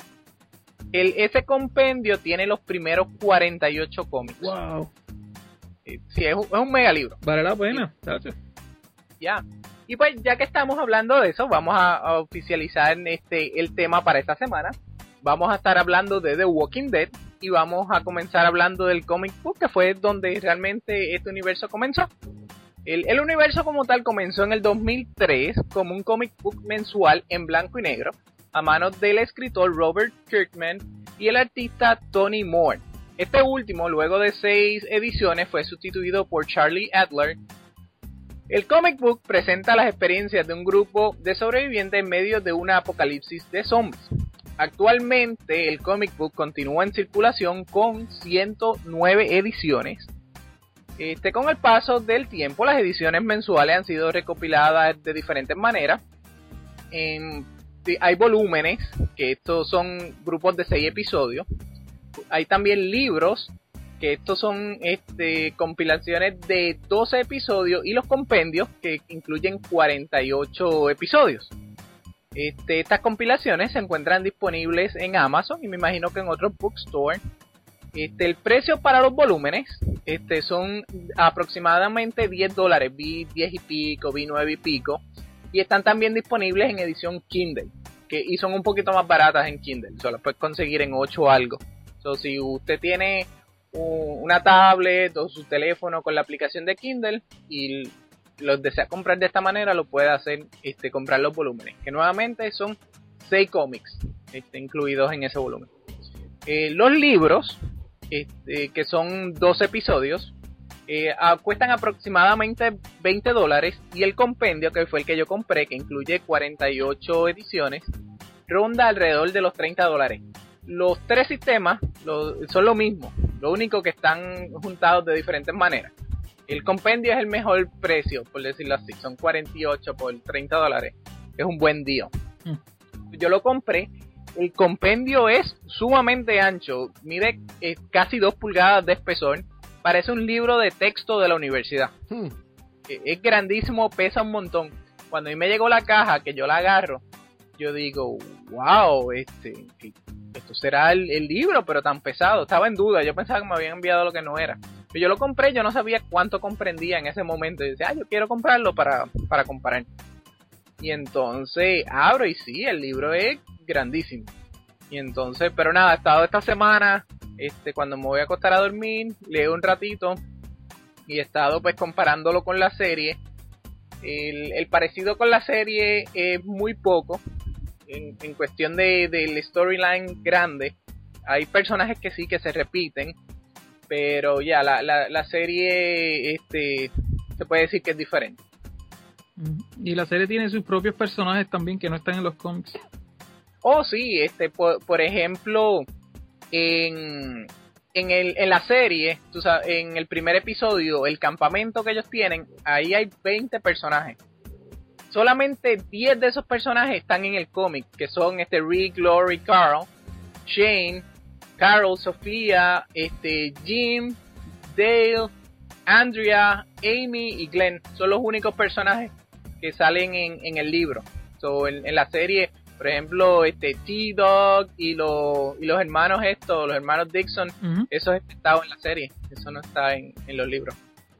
El, ese compendio tiene los primeros cuarenta y ocho cómics. Wow. Sí, es un, es un mega libro. Vale la pena, ¿sabes? Ya. Y pues ya que estamos hablando de eso, vamos a, a oficializar este el tema para esta semana. Vamos a estar hablando de The Walking Dead y vamos a comenzar hablando del comic book, que fue donde realmente este universo comenzó. El, el universo como tal comenzó en el dos mil tres como un comic book mensual en blanco y negro a manos del escritor Robert Kirkman y el artista Tony Moore. Este último, luego de seis ediciones, fue sustituido por Charlie Adler. El comic book presenta las experiencias de un grupo de sobrevivientes en medio de una apocalipsis de zombies. Actualmente el comic book continúa en circulación con ciento nueve ediciones. Este, con el paso del tiempo, las ediciones mensuales han sido recopiladas de diferentes maneras. En, hay volúmenes, que estos son grupos de seis episodios. Hay también libros, que estos son este, compilaciones de doce episodios, y los compendios, que incluyen cuarenta y ocho episodios. Este, estas compilaciones se encuentran disponibles en Amazon y me imagino que en otros bookstores. Este, el precio para los volúmenes este, son aproximadamente diez dólares, vi diez y pico, vi nueve y pico, y están también disponibles en edición Kindle, que, y son un poquito más baratas en Kindle, solo las puedes conseguir en ocho algo. So, si usted tiene un, una tablet o su teléfono con la aplicación de Kindle y los desea comprar de esta manera, lo puede hacer, este, comprar los volúmenes, que nuevamente son seis cómics este, incluidos en ese volumen. Eh, los libros, este, que son dos episodios, eh, a, cuestan aproximadamente veinte dólares, y el compendio, que fue el que yo compré, que incluye cuarenta y ocho ediciones, ronda alrededor de los treinta dólares. Los tres sistemas lo, son lo mismo, lo único que están juntados de diferentes maneras. El compendio es el mejor precio, por decirlo así, son cuarenta y ocho por treinta dólares, es un buen deal. Mm. Yo lo compré. El compendio es sumamente ancho, mide eh, casi dos pulgadas de espesor, parece un libro de texto de la universidad. Hmm. Eh, es grandísimo, pesa un montón. Cuando a mí me llegó la caja, que yo la agarro, yo digo, wow, este, esto será el, el libro, pero tan pesado. Estaba en duda, yo pensaba que me habían enviado lo que no era. Pero yo lo compré, yo no sabía cuánto comprendía en ese momento. Y decía, ah, yo quiero comprarlo para, para comparar. Y entonces abro y sí, el libro es grandísimo. Y entonces, pero nada, he estado esta semana, este, cuando me voy a acostar a dormir, leo un ratito y he estado pues comparándolo con la serie. El, el parecido con la serie es muy poco en, en cuestión de del storyline grande. hay personajes que sí que se repiten, pero ya la, la, la serie este se puede decir que es diferente. Y la serie tiene sus propios personajes también que no están en los cómics. Oh, sí, este por, por ejemplo, en en el en la serie, tú sabes, en el primer episodio, el campamento que ellos tienen, ahí hay veinte personajes. Solamente diez de esos personajes están en el cómic, que son este Rick, Lori, Carl, Shane, Carol, Sofía, este Jim, Dale, Andrea, Amy y Glenn. Son los únicos personajes que salen en, en el libro. So, en, en la serie, por ejemplo, este T-Dog y los y los hermanos estos, los hermanos Dixon, uh-huh. Eso es estado en la serie, eso no está en, en los libros.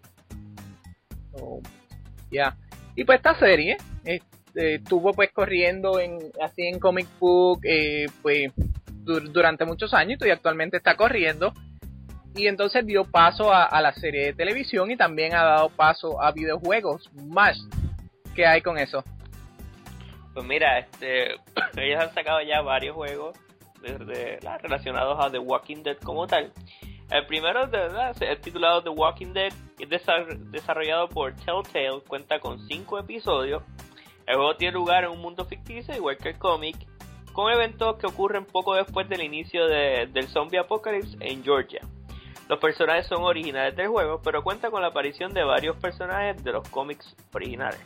So, ya. Yeah. Y pues esta serie este, estuvo pues corriendo en así en comic book eh, pues dur- durante muchos años y actualmente está corriendo, y entonces dio paso a, a la serie de televisión y también ha dado paso a videojuegos más. ¿Qué hay con eso? Pues mira, este ellos han sacado ya varios juegos desde, la, relacionados a The Walking Dead como tal. El primero, de verdad, es titulado The Walking Dead, es desarrollado por Telltale, cuenta con cinco episodios. El juego tiene lugar en un mundo ficticio, igual que el cómic, con eventos que ocurren poco después del inicio de, del zombie apocalypse en Georgia. Los personajes son originales del juego, pero cuenta con la aparición de varios personajes de los cómics originales.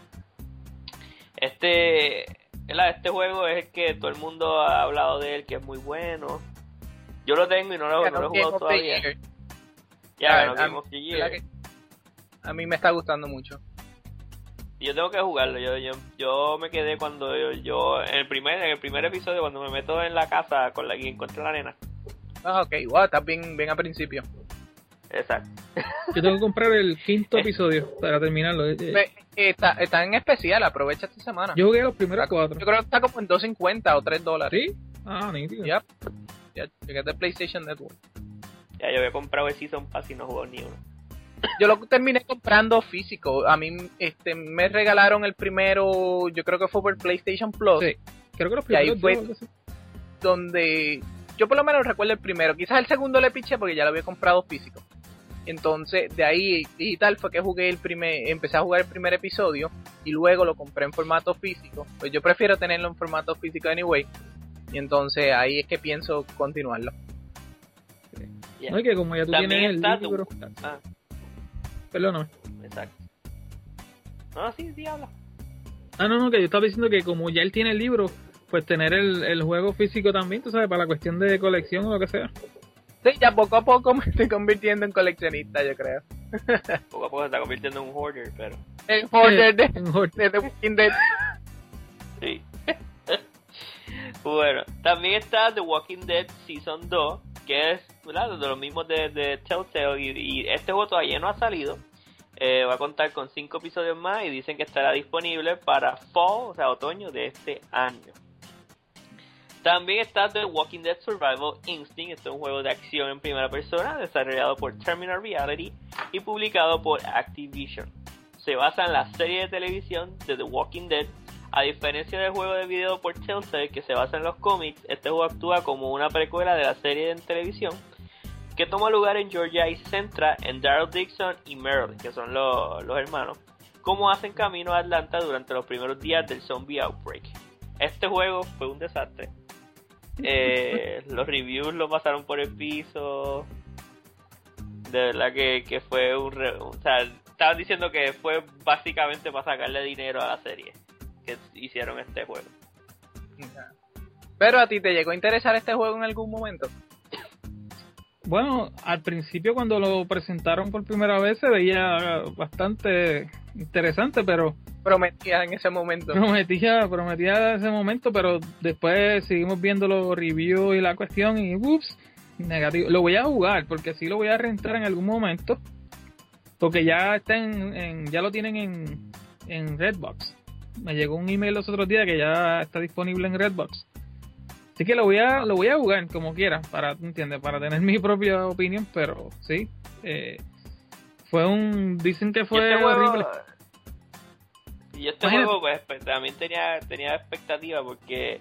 Este, este juego es el que todo el mundo ha hablado de él, que es muy bueno. Yo lo tengo y no lo, no lo he jugado todavía. Ya, no Game of the Year. A mí me está gustando mucho. Yo tengo que jugarlo. Yo yo, yo me quedé cuando yo, yo en el primer en el primer episodio, cuando me meto en la casa con la que encuentro a la nena. Ah, ok. Wow, estás bien, bien a principio. Exacto. Yo tengo que comprar el quinto episodio para terminarlo. Está, está en especial, aprovecha esta semana. Yo jugué los primeros cuatro. Yo creo que está como en dos cincuenta o tres dólares. ¿Sí? Ah, nítido. Ya. Ya, llegué de PlayStation Network. Ya, yo había comprado el Season Pass y no jugué ni uno. Yo lo terminé comprando físico. A mí este me regalaron el primero, yo creo que fue por PlayStation Plus. Sí, creo que los primeros. Y ahí fue dos, donde yo por lo menos recuerdo el primero. Quizás el segundo le piché porque ya lo había comprado físico. Entonces, de ahí digital fue que jugué el primer, empecé a jugar el primer episodio y luego lo compré en formato físico. Pues yo prefiero tenerlo en formato físico anyway. Y entonces ahí es que pienso continuarlo. Yeah. No, es que como ya tú También tienes el tu... libro... Ah. Perdón, no. Exacto. No, sí, sí, habla. Ah, no, no, que yo estaba diciendo que como ya él tiene el libro, pues tener el, el juego físico también, tú sabes, para la cuestión de colección o lo que sea. Sí, ya poco a poco me estoy convirtiendo en coleccionista, yo creo. Poco a poco se está convirtiendo en un hoarder, pero... En hoarder de, en hoarder. de The Walking Dead. Sí. Bueno, también está The Walking Dead Season dos, que es, ¿verdad?, de los mismos de, de Telltale, y, y este juego todavía no ha salido. Eh, va a contar con cinco episodios más y dicen que estará disponible para fall, o sea, otoño de este año. También está The Walking Dead Survival Instinct. Este es un juego de acción en primera persona desarrollado por Terminal Reality y publicado por Activision. Se basa en la serie de televisión de The Walking Dead. A diferencia del juego de video por Telltale, que se basa en los cómics, este juego actúa como una precuela de la serie en televisión que toma lugar en Georgia y se centra en Daryl Dixon y Meryl, que son los, los hermanos, cómo hacen camino a Atlanta durante los primeros días del zombie outbreak. Este juego fue un desastre. Eh, los reviews lo pasaron por el piso. De verdad que, que fue un... Re, o sea, estaban diciendo que fue básicamente para sacarle dinero a la serie que hicieron este juego. Pero a ti te llegó a interesar este juego en algún momento. Bueno, al principio cuando lo presentaron por primera vez se veía bastante interesante, pero prometía en ese momento. Prometía, prometía en ese momento, pero después seguimos viendo los reviews y la cuestión y ups, negativo. Lo voy a jugar porque sí lo voy a rentar en algún momento, porque ya está en, en ya lo tienen en en Redbox. Me llegó un email los otros días que ya está disponible en Redbox. Así que lo voy a lo voy a jugar como quiera, para, ¿entiendes? Para tener mi propia opinión, pero sí. Eh, fue un... Dicen que fue ¿Y este horrible. Juego, y este Imagínate. juego, pues, también tenía, tenía expectativa porque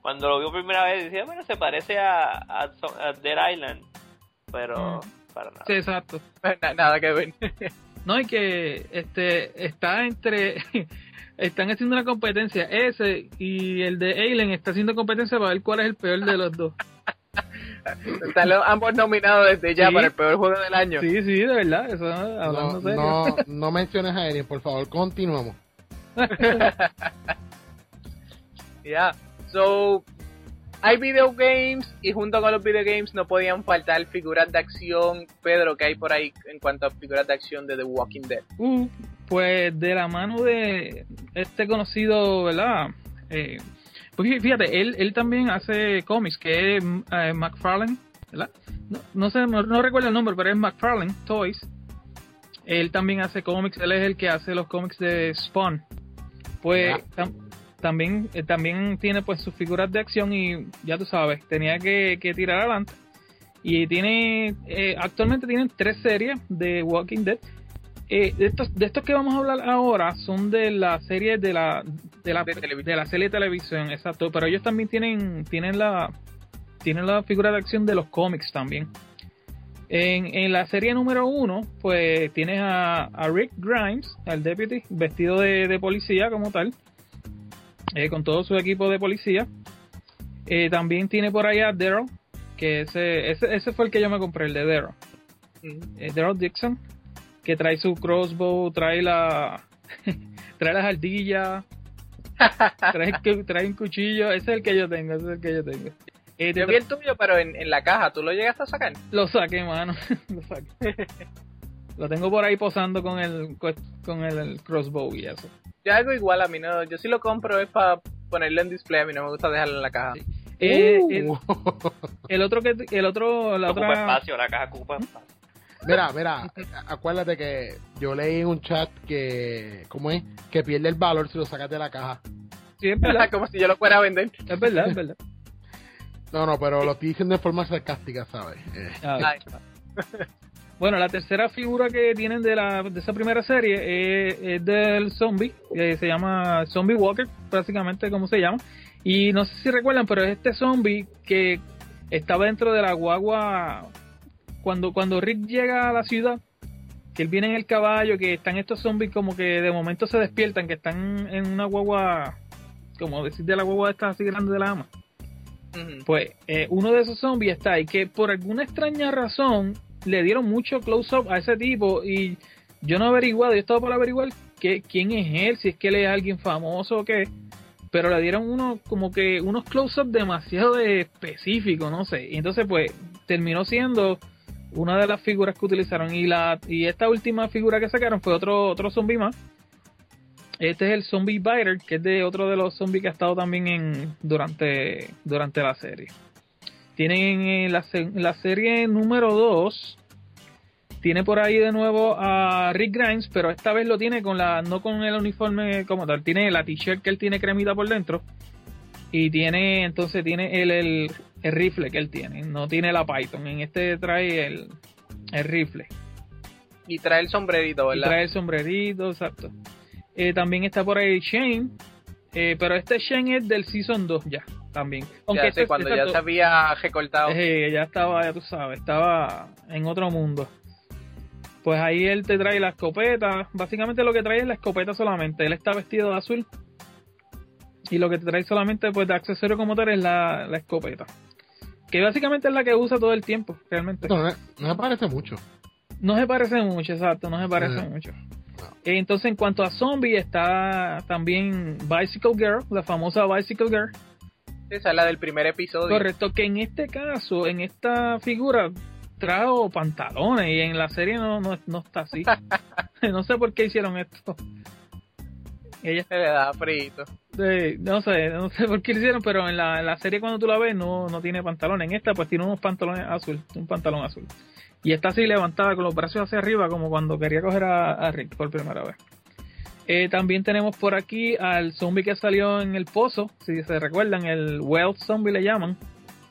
Cuando lo vi por primera vez decía, bueno, se parece a, a, a Dead Island, pero mm. para nada. Sí, exacto. Nada que ver. No, y que este está entre... Están haciendo una competencia, ese y el de Alien está haciendo competencia para ver cuál es el peor de los dos. Están los, ambos nominados desde ya, sí, para el peor juego del año. Sí, sí, de verdad, eso hablando no, serio. No, no menciones a Alien, por favor, continuamos. Ya, yeah. So, hay video games y junto con los video games no podían faltar figuras de acción. Pedro, ¿qué hay por ahí en cuanto a figuras de acción de The Walking Dead? Uh, pues de la mano de este conocido, ¿verdad? Eh, pues fíjate, él él también hace cómics, que es eh, McFarlane, ¿verdad? No, no sé, no, no recuerdo el nombre, pero es McFarlane Toys. Él también hace cómics, él es el que hace los cómics de Spawn. Pues tam, también eh, también tiene pues sus figuras de acción y ya tú sabes, tenía que, que tirar adelante. Y tiene, eh, actualmente tienen tres series de Walking Dead. Eh, de estos de estos que vamos a hablar ahora son de la serie de la de la, de, de la serie de televisión, exacto, pero ellos también tienen tienen la tienen la figura de acción de los cómics también. En, en la serie número uno, pues tienes a, a Rick Grimes, al deputy, vestido de, de policía como tal, eh, con todo su equipo de policía. Eh, también tiene por ahí a Daryl, que ese, ese ese fue el que yo me compré, el de Daryl. Mm. Eh, Daryl Dixon, que trae su crossbow, trae la trae las ardillas, trae, trae un cuchillo. Ese es el que yo tengo, ese es el que yo tengo. Eh, yo vi el tuyo, pero en, en la caja, ¿tú lo llegaste a sacar? Lo saqué, mano, lo saqué. Lo tengo por ahí posando con el con el, el crossbow y eso. Yo hago igual, a mí no, yo si lo compro es para ponerlo en display, a mí no me gusta dejarlo en la caja. Sí. Eh, uh. el, el otro que el otro la ocupa otra espacio, la caja ocupa espacio. Mira, mira, acuérdate que yo leí en un chat que, ¿cómo es? Que pierde el valor si lo sacas de la caja. Sí, es verdad, como si yo lo fuera a vender. Es verdad, es verdad. No, no, pero lo estoy diciendo de forma sarcástica, ¿sabes? Eh. Ay. Bueno, la tercera figura que tienen de la de esa primera serie es, es del zombie, que se llama Zombie Walker, prácticamente como se llama. Y no sé si recuerdan, pero es este zombie que estaba dentro de la guagua cuando cuando Rick llega a la ciudad, que él viene en el caballo, que están estos zombies como que de momento se despiertan, que están en una guagua, como decir de la guagua esta así grande de la ama. Uh-huh. Pues eh, uno de esos zombies está ahí, que por alguna extraña razón le dieron mucho close-up a ese tipo y yo no he averiguado, yo estaba por averiguar que, quién es él, si es que él es alguien famoso o qué, pero le dieron uno como que unos close-up demasiado específicos, no sé, y entonces pues terminó siendo una de las figuras que utilizaron y la y esta última figura que sacaron fue otro otro zombie más. Este es el Zombie Biter, que es de otro de los zombies que ha estado también en durante durante la serie. Tienen en la, en la serie número dos, tiene por ahí de nuevo a Rick Grimes, pero esta vez lo tiene con la no con el uniforme como tal, tiene la t-shirt que él tiene cremita por dentro y tiene entonces tiene el, el, el rifle que él tiene, no tiene la Python, en este trae el, el rifle. Y trae el sombrerito, ¿verdad? Y trae el sombrerito, exacto. Eh, también está por ahí Shane, eh, pero este Shane es del Season dos ya, también. Aunque ya este, sé, cuando exacto, ya se había recortado. Eh, ya estaba, ya tú sabes, estaba en otro mundo. Pues ahí él te trae la escopeta, básicamente lo que trae es la escopeta solamente, él está vestido de azul. Y lo que te trae solamente pues de accesorio como tal es la, la escopeta. Que básicamente es la que usa todo el tiempo, realmente. No, no, no se parece mucho. No se parece mucho, exacto, no se parece Uh-huh. mucho. No. Entonces, en cuanto a zombie, está también Bicycle Girl, la famosa Bicycle Girl. Esa es la del primer episodio. Correcto, que en este caso, en esta figura, trajo pantalones y en la serie no, no, no está así. No sé por qué hicieron esto. Ella se le da frito. Eh, no sé, no sé por qué lo hicieron, pero en la, en la serie cuando tú la ves no, no tiene pantalones. En esta pues tiene unos pantalones azul, un pantalón azul. Y está así levantada con los brazos hacia arriba como cuando quería coger a, a Rick por primera vez. Eh, también tenemos por aquí al zombie que salió en el pozo, si se recuerdan, el Well Zombie le llaman.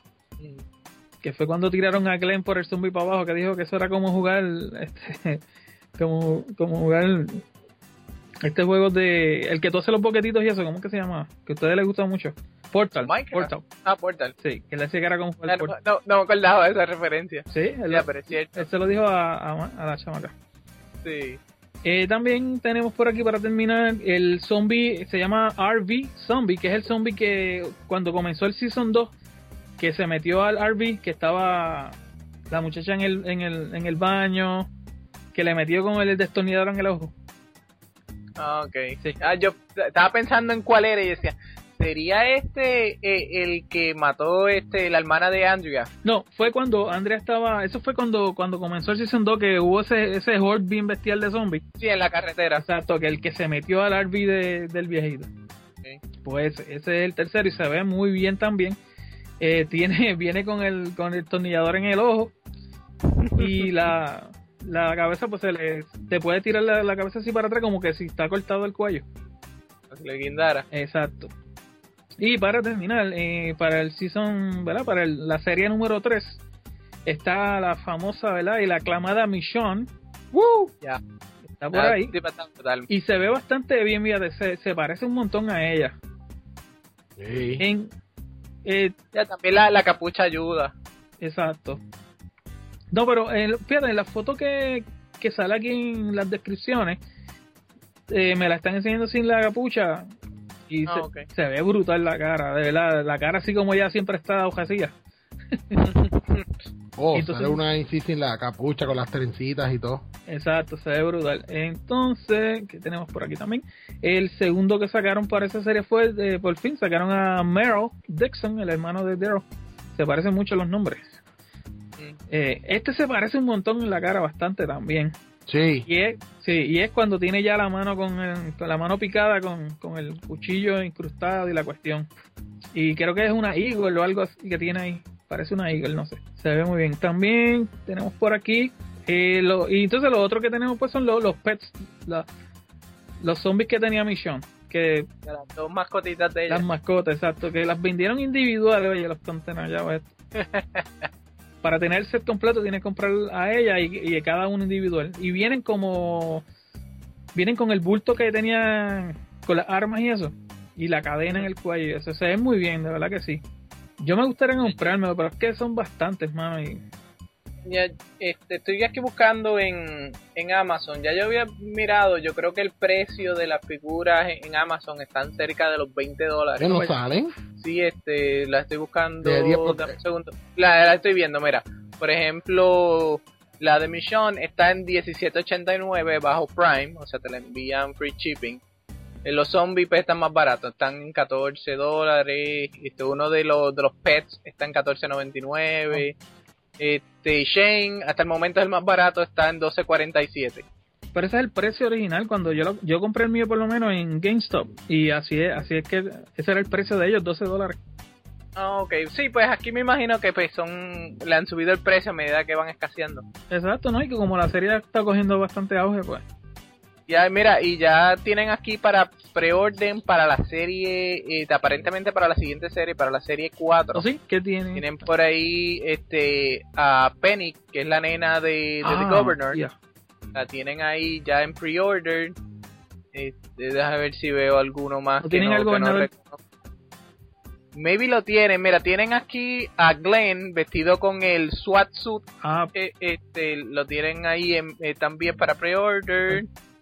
Que fue cuando tiraron a Glenn por el zombie para abajo, que dijo que eso era como jugar este, como, como jugar este juego de el que tú haces los boquetitos y eso, ¿cómo que se llama? Que a ustedes les gusta mucho. Portal. Minecraft. Portal. Ah, Portal. Sí, que le decía que era como No, Portal. no, no me acordaba de esa referencia. Sí, él, Ya, pero es cierto. él se lo dijo a, a, a la chamaca. Sí. Eh, también tenemos por aquí para terminar el zombie, se llama R V Zombie, que es el zombie que cuando comenzó el Season dos, que se metió al R V, que estaba la muchacha en el, en el, en el baño, que le metió con el destornillador en el ojo. Ah, ok. Sí. Ah, yo estaba pensando en cuál era y decía, ¿sería este eh, el que mató este la hermana de Andrea? No, fue cuando Andrea estaba, eso fue cuando cuando comenzó el Season dos, que hubo ese, ese horde bien bestial de zombies. Sí, en la carretera. Exacto, que el que se metió al R V de, del viejito. Okay. Pues ese es el tercero y se ve muy bien también. Eh, tiene viene con el con el tornillador en el ojo y la, la cabeza pues se le te puede tirar la, la cabeza así para atrás como que si está cortado el cuello. Para que le guindara. Exacto. Y para terminar, eh, para el season, ¿verdad? Para el, la serie número tres está la famosa, ¿verdad? Y la aclamada Michonne. ¡Woo! Ya. Está por Ah, ahí. sí, está brutal. Y se ve bastante bien, fíjate, se, se parece un montón a ella. Sí. En, eh, Ya, también la, la capucha ayuda. exacto. No, pero eh, fíjate, en la foto que, que sale aquí en las descripciones, eh, me la están enseñando sin la capucha y Ah, se, ok. se ve brutal la cara, de verdad, la cara así como ella siempre está hojacilla. Oh, Entonces- sale una ahí sí sin la capucha con las trencitas y todo. Exacto, se ve brutal. Entonces, ¿qué tenemos por aquí también? El segundo que sacaron para esa serie fue, eh, por fin, sacaron a Meryl Dixon, el hermano de Daryl. Se parecen mucho los nombres. Eh, este se parece un montón en la cara, bastante también. Sí. Y es, sí, y es cuando tiene ya la mano con, el- con la mano picada con, con el cuchillo incrustado y la cuestión. Y creo que es una eagle o algo así que tiene ahí. Parece una eagle, no sé. Se ve muy bien. También tenemos por aquí. Eh, lo, y entonces lo otro que tenemos pues son los, los pets. La, los zombies que tenía Michonne. Que De las dos mascotitas de ella. las mascotas, exacto. Que las vendieron individuales. Oye, los contenedores ya ves. Para tener el set completo tienes que comprar a ella y, y a cada uno individual. Y vienen como... Vienen con el bulto que tenían con las armas y eso. Y la cadena en el cuello. y Eso se ve muy bien, de verdad que sí. Yo me gustaría comprármelo, pero es que son bastantes, mano. Y... Ya, este, estoy aquí buscando en, en Amazon. Ya yo había mirado, yo creo que el precio de las figuras en, en Amazon están cerca de los veinte dólares. ¿Qué no Pues, salen? sí, este, la estoy buscando. De diez por- Dame un segundo. La, la estoy viendo, mira. Por ejemplo, la de Michonne está en diecisiete ochenta y nueve bajo Prime, o sea, te la envían free shipping. Eh, Los zombies pues, están más baratos, están en catorce dólares. Este, uno de los, de los pets está en catorce noventa y nueve. Este, Shane, hasta el momento es el más barato, está en doce cuarenta y siete. Pero ese es el precio original. Cuando yo lo, yo compré el mío por lo menos en GameStop. Y así es, así es que ese era el precio de ellos, doce dólares. Ah, ok. Sí, pues aquí me imagino que pues son le han subido el precio a medida que van escaseando. Exacto, ¿no? Y que como la serie está cogiendo bastante auge, pues. Ya, mira, y ya tienen aquí para preorden para la serie, eh, aparentemente para la siguiente serie, para la serie cuatro. ¿O sí? ¿Qué tiene? Tienen por ahí este a Penny, que es la nena de, de Ah, The Governor. ya. La tienen ahí ya en pre-order. Este, déjame ver si veo alguno más. ¿No que tienen no, al que no gobernador? reconozco. Maybe lo tienen. Mira, tienen aquí a Glenn vestido con el SWAT suit. Ah, Eh, este, lo tienen ahí en- eh, también para pre-order.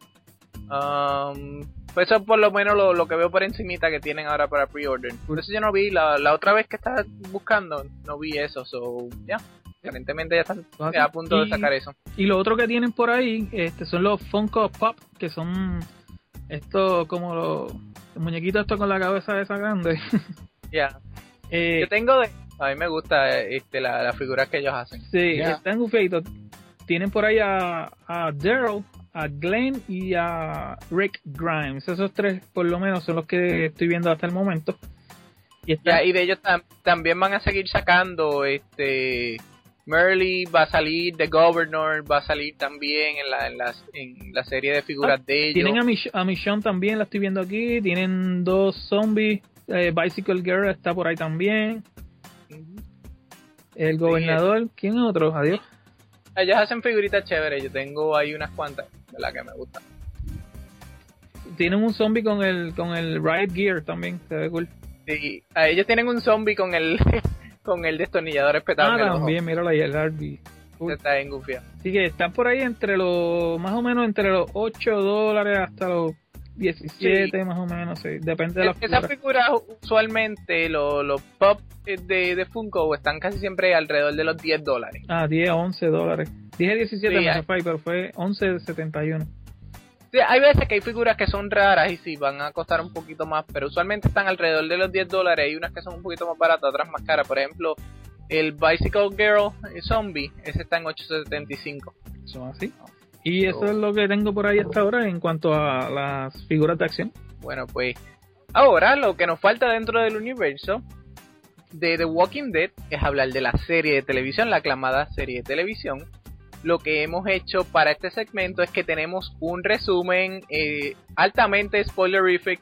Um, pues eso por lo menos lo, lo que veo por encimita que tienen ahora para pre-order. Por eso yo no vi, la, la otra vez que estaba buscando, no vi eso. So, ya, aparentemente ya están Ok. ya a punto de Y- sacar eso. y lo otro que tienen por ahí este, son los Funko Pop, que son estos como los, los muñequitos estos con la cabeza esa grande. Ya. Eh, Yo tengo de... A mí me gusta este, la, la figura que ellos hacen. sí, Ya. están gufeitos. Tienen por ahí a, a Daryl, a Glenn y a Rick Grimes. Esos tres por lo menos son los que estoy viendo hasta el momento. Y están, Ya, y de ellos tam- también van a seguir sacando este Merly, va a salir The Governor, va a salir también en la, en la, en la serie de figuras Ah, de ellos. tienen a, Mich- a Michonne también, la estoy viendo aquí. Tienen dos zombies. eh, Bicycle Girl está por ahí también. Ujú. El gobernador. ¿Quién es otro? Adiós. Ellos hacen figuritas chéveres, yo tengo ahí unas cuantas de las que me gustan. Tienen un zombie con el con el Riot Gear también. Se ve cool. Sí, a ellos tienen un zombie con el con el destornillador espetado Ah, en el ojo. también, míralo ahí, el Arby. Cool. Está bien gufiado. Así que están por ahí entre los, más o menos entre los ocho dólares hasta los diecisiete, sí. Más o menos, sí. Depende de la figura. Esas figuras, usualmente, los, los pop de, de Funko están casi siempre alrededor de los diez dólares. Ah, diez, once dólares. Dije diecisiete, sí, me fue, pero fue once setenta y uno. Sí, hay veces que hay figuras que son raras y sí, van a costar un poquito más, pero usualmente están alrededor de los diez dólares. Hay unas que son un poquito más baratas, otras más caras. Por ejemplo, el Bicycle Girl Zombie, ese está en ocho setenta y cinco. ¿Son así? Y eso oh. es lo que tengo por ahí hasta ahora en cuanto a las figuras de acción. Bueno, pues ahora lo que nos falta dentro del universo de The Walking Dead es hablar de la serie de televisión, la aclamada serie de televisión. Lo que hemos hecho para este segmento es que tenemos un resumen eh, altamente spoilerific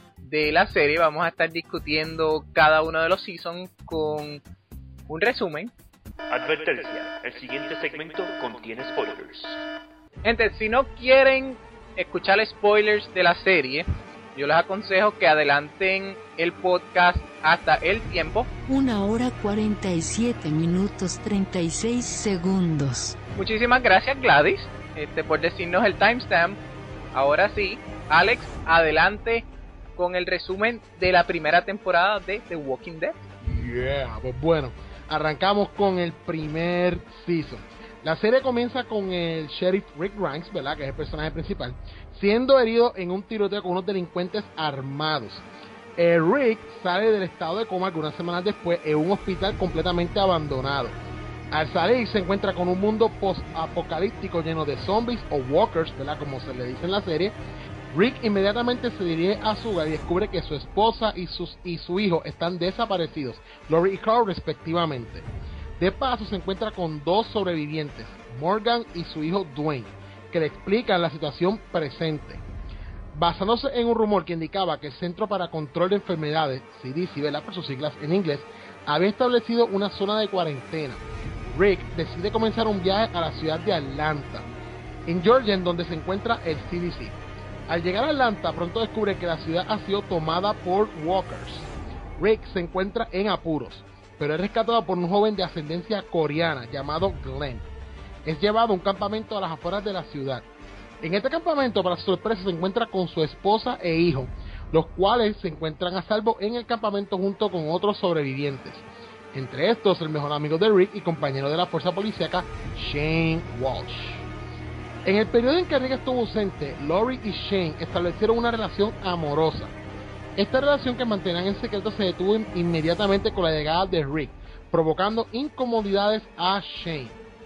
de la serie. Vamos a estar discutiendo cada uno de los seasons con un resumen. Advertencia, el siguiente segmento contiene spoilers. Gente, si no quieren escuchar spoilers de la serie, yo les aconsejo que adelanten el podcast hasta el tiempo. Una hora cuarenta y siete minutos treinta y seis segundos. Muchísimas gracias, Gladys, este, por decirnos el timestamp. Ahora sí, Alex, adelante con el resumen de la primera temporada de The Walking Dead. Yeah, pues bueno, arrancamos con el primer season. La serie comienza con el sheriff Rick Grimes, ¿verdad?, que es el personaje principal, siendo herido en un tiroteo con unos delincuentes armados. Eh, Rick sale del estado de coma algunas semanas después en un hospital completamente abandonado. Al salir se encuentra con un mundo post-apocalíptico lleno de zombies o walkers, ¿verdad?, como se le dice en la serie. Rick inmediatamente se dirige a su hogar y descubre que su esposa y, sus, y su hijo están desaparecidos, Lori y Carl respectivamente. De paso se encuentra con dos sobrevivientes, Morgan y su hijo Dwayne, que le explican la situación presente. Basándose en un rumor que indicaba que el Centro para Control de Enfermedades, C D C, ¿verdad?, por sus siglas en inglés, había establecido una zona de cuarentena, Rick decide comenzar un viaje a la ciudad de Atlanta, en Georgia, en donde se encuentra el C D C. Al llegar a Atlanta, pronto descubre que la ciudad ha sido tomada por walkers. Rick se encuentra en apuros, pero es rescatado por un joven de ascendencia coreana llamado Glenn. Es llevado a un campamento a las afueras de la ciudad. En este campamento, para su sorpresa, se encuentra con su esposa e hijo, los cuales se encuentran a salvo en el campamento junto con otros sobrevivientes. Entre estos, el mejor amigo de Rick y compañero de la fuerza policíaca, Shane Walsh. En el periodo en que Rick estuvo ausente, Lori y Shane establecieron una relación amorosa. Esta relación, que mantenían en secreto, se detuvo inmediatamente con la llegada de Rick, provocando incomodidades a Shane.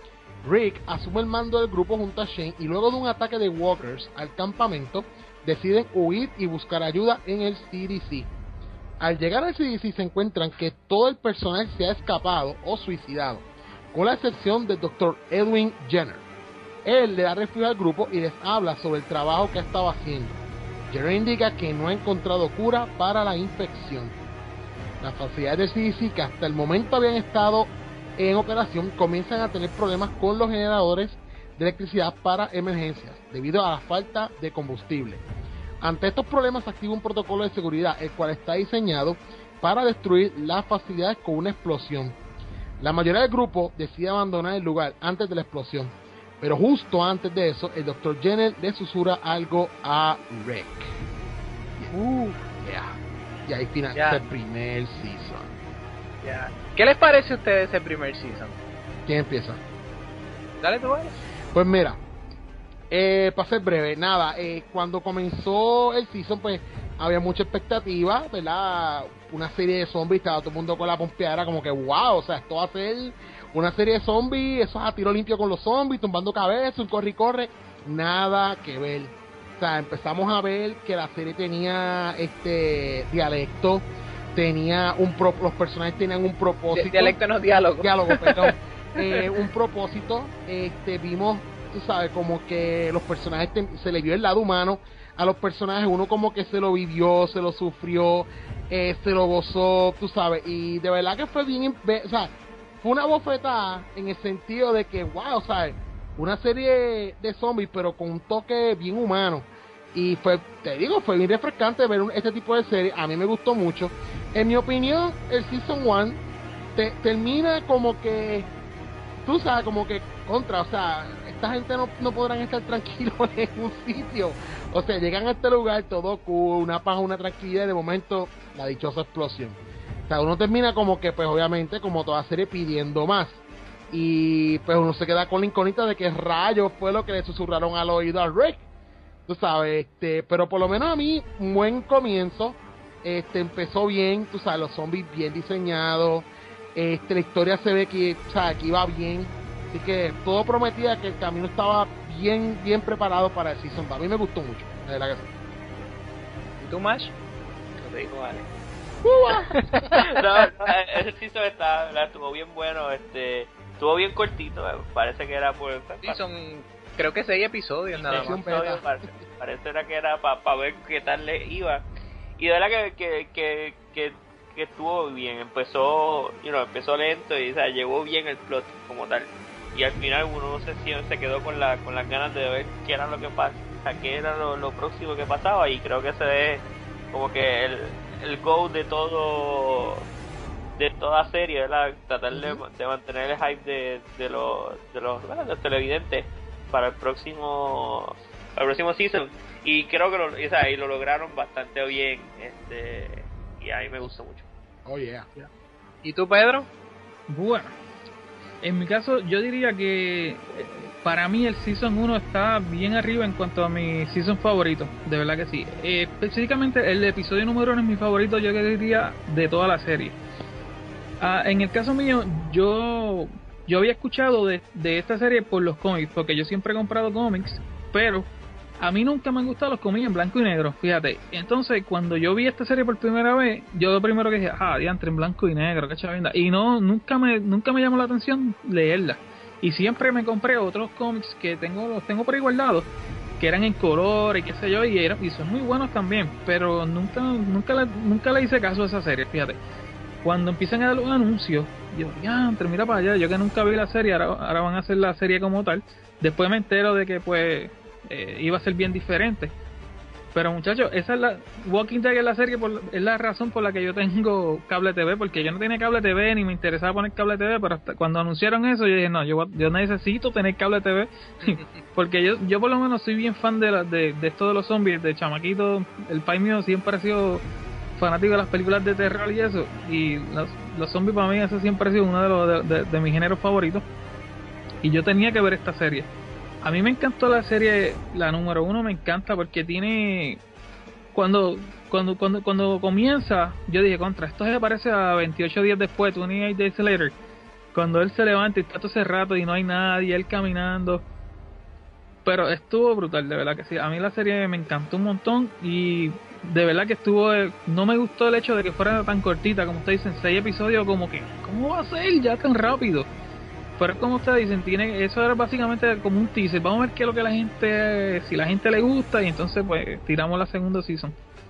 Rick asume el mando del grupo junto a Shane y luego de un ataque de walkers al campamento, deciden huir y buscar ayuda en el C D C. Al llegar al C D C se encuentran que todo el personal se ha escapado o suicidado, con la excepción del doctor Edwin Jenner. Él le da refugio al grupo y les habla sobre el trabajo que estaba haciendo. Jenner indica que no ha encontrado cura para la infección. Las facilidades del C D C, que hasta el momento habían estado en operación, comienzan a tener problemas con los generadores de electricidad para emergencias, debido a la falta de combustible. Ante estos problemas se activa un protocolo de seguridad, el cual está diseñado para destruir las facilidades con una explosión. La mayoría del grupo decide abandonar el lugar antes de la explosión, pero justo antes de eso, el doctor Jenner le susurra algo a Rick. Uh, yeah. Y ahí finaliza yeah. el primer season. Yeah. ¿Qué les parece a ustedes ese primer season? ¿Quién empieza? Dale tú, vale. Pues mira, eh, para ser breve, nada, eh, cuando comenzó el season, pues había mucha expectativa, ¿verdad? Una serie de zombies, estaba todo el mundo con la pompeadera, como que wow, o sea, esto va a ser una serie de zombies, eso es a tiro limpio con los zombies, tumbando cabezas, un corre y corre, nada que ver. O sea, empezamos a ver que la serie tenía este dialecto, tenía un pro, los personajes tenían un propósito. Dialecto no diálogo. Diálogo, perdón. eh, un propósito, este, vimos, tú sabes, como que los personajes te, se le vio el lado humano a los personajes, uno como que se lo vivió, se lo sufrió, eh, se lo gozó, tú sabes, y de verdad que fue bien, o sea, fue una bofetada en el sentido de que, wow, ¿sabes? Una serie de zombies, pero con un toque bien humano. Y fue, te digo, fue bien refrescante ver un, este tipo de serie. A mí me gustó mucho. En mi opinión, el Season uno te, termina como que, tú sabes, como que contra, o sea, esta gente no, no podrán estar tranquilos en un sitio. O sea, llegan a este lugar, todo cool, una paz, una tranquilidad, y de momento, la dichosa explosión. O sea, uno termina como que, pues obviamente, como toda serie, pidiendo más. Y pues uno se queda con la incógnita de qué rayos fue lo que le susurraron al oído a Rick. Tú sabes, este, pero por lo menos a mí, un buen comienzo. Este, empezó bien, tú sabes, los zombies bien diseñados. Este, la historia se ve que, o sea, que iba bien. Así que todo prometía que el camino estaba bien, bien preparado para el Season dos. A mí me gustó mucho, de verdad que sí. ¿Y tú, Mash? Lo te digo, vale. no, no, ese season está, ¿verdad? Estuvo bien bueno, este, estuvo bien cortito, parece que era por... Sí, son, creo que seis episodios nada más. Episodios, parece, parece era que era para pa ver qué tal le iba. Y de verdad que, que, que, que, que estuvo bien, empezó, you know, empezó lento y, o sea, llegó bien el plot como tal. Y al final uno se, se quedó con la con las ganas de ver qué era lo que pasa, qué era lo, lo próximo que pasaba, y creo que ese es como que el, el goal de todo, de toda serie, ¿verdad? Tratar de, de mantener el hype de, de los de los, ¿verdad? los televidentes para el próximo para el próximo season, y creo que lo, o sea, y lo lograron bastante bien, este, y a mí me gustó mucho. Oh yeah, yeah. ¿Y tú, Pedro? Bueno, en mi caso yo diría que para mí el Season uno está bien arriba en cuanto a mi Season favorito, de verdad que sí. Eh, específicamente el episodio número uno es mi favorito, yo diría, de toda la serie. Ah, en el caso mío, yo yo había escuchado de, de esta serie por los cómics, porque yo siempre he comprado cómics, pero a mí nunca me han gustado los cómics en blanco y negro, fíjate. Entonces, cuando yo vi esta serie por primera vez, yo lo primero que dije, ah, diantre, en blanco y negro, qué chavinda. Y no, nunca me nunca me llamó la atención leerla. Y siempre me compré otros cómics que tengo los tengo por ahí guardados, que eran en color y qué sé yo, y, eran, y son muy buenos también, pero nunca nunca le, nunca le hice caso a esa serie, fíjate. Cuando empiezan a dar los anuncios, yo, diantre, mira para allá, yo que nunca vi la serie, ahora, ahora van a hacer la serie como tal. Después me entero de que, pues, Eh, iba a ser bien diferente, pero muchachos, esa es la Walking Dead, es la serie por, es la razón por la que yo tengo cable T V, porque yo no tenía cable T V ni me interesaba poner cable T V, pero hasta cuando anunciaron eso yo dije, no, yo, yo necesito tener cable T V porque yo yo por lo menos soy bien fan de, la, de, de esto de los zombies, de chamaquito. El pai mío siempre ha sido fanático de las películas de terror y eso, y los, los zombies para mí eso siempre ha sido uno de, los, de, de, de mis géneros favoritos, y yo tenía que ver esta serie. A mí me encantó la serie, la número uno me encanta porque tiene, cuando cuando cuando cuando comienza, yo dije, contra, esto se parece a veintiocho días después, twenty-eight days later, cuando él se levanta y está todo ese rato y no hay nadie, él caminando. Pero estuvo brutal, de verdad que sí. A mí la serie me encantó un montón, y de verdad que estuvo, no me gustó el hecho de que fuera tan cortita, como ustedes dicen, seis episodios, como que, ¿cómo va a ser ya tan rápido? Pero como ustedes dicen, tiene, eso era básicamente como un teaser. Vamos a ver qué es lo que la gente, si la gente le gusta, y entonces pues tiramos la segunda season.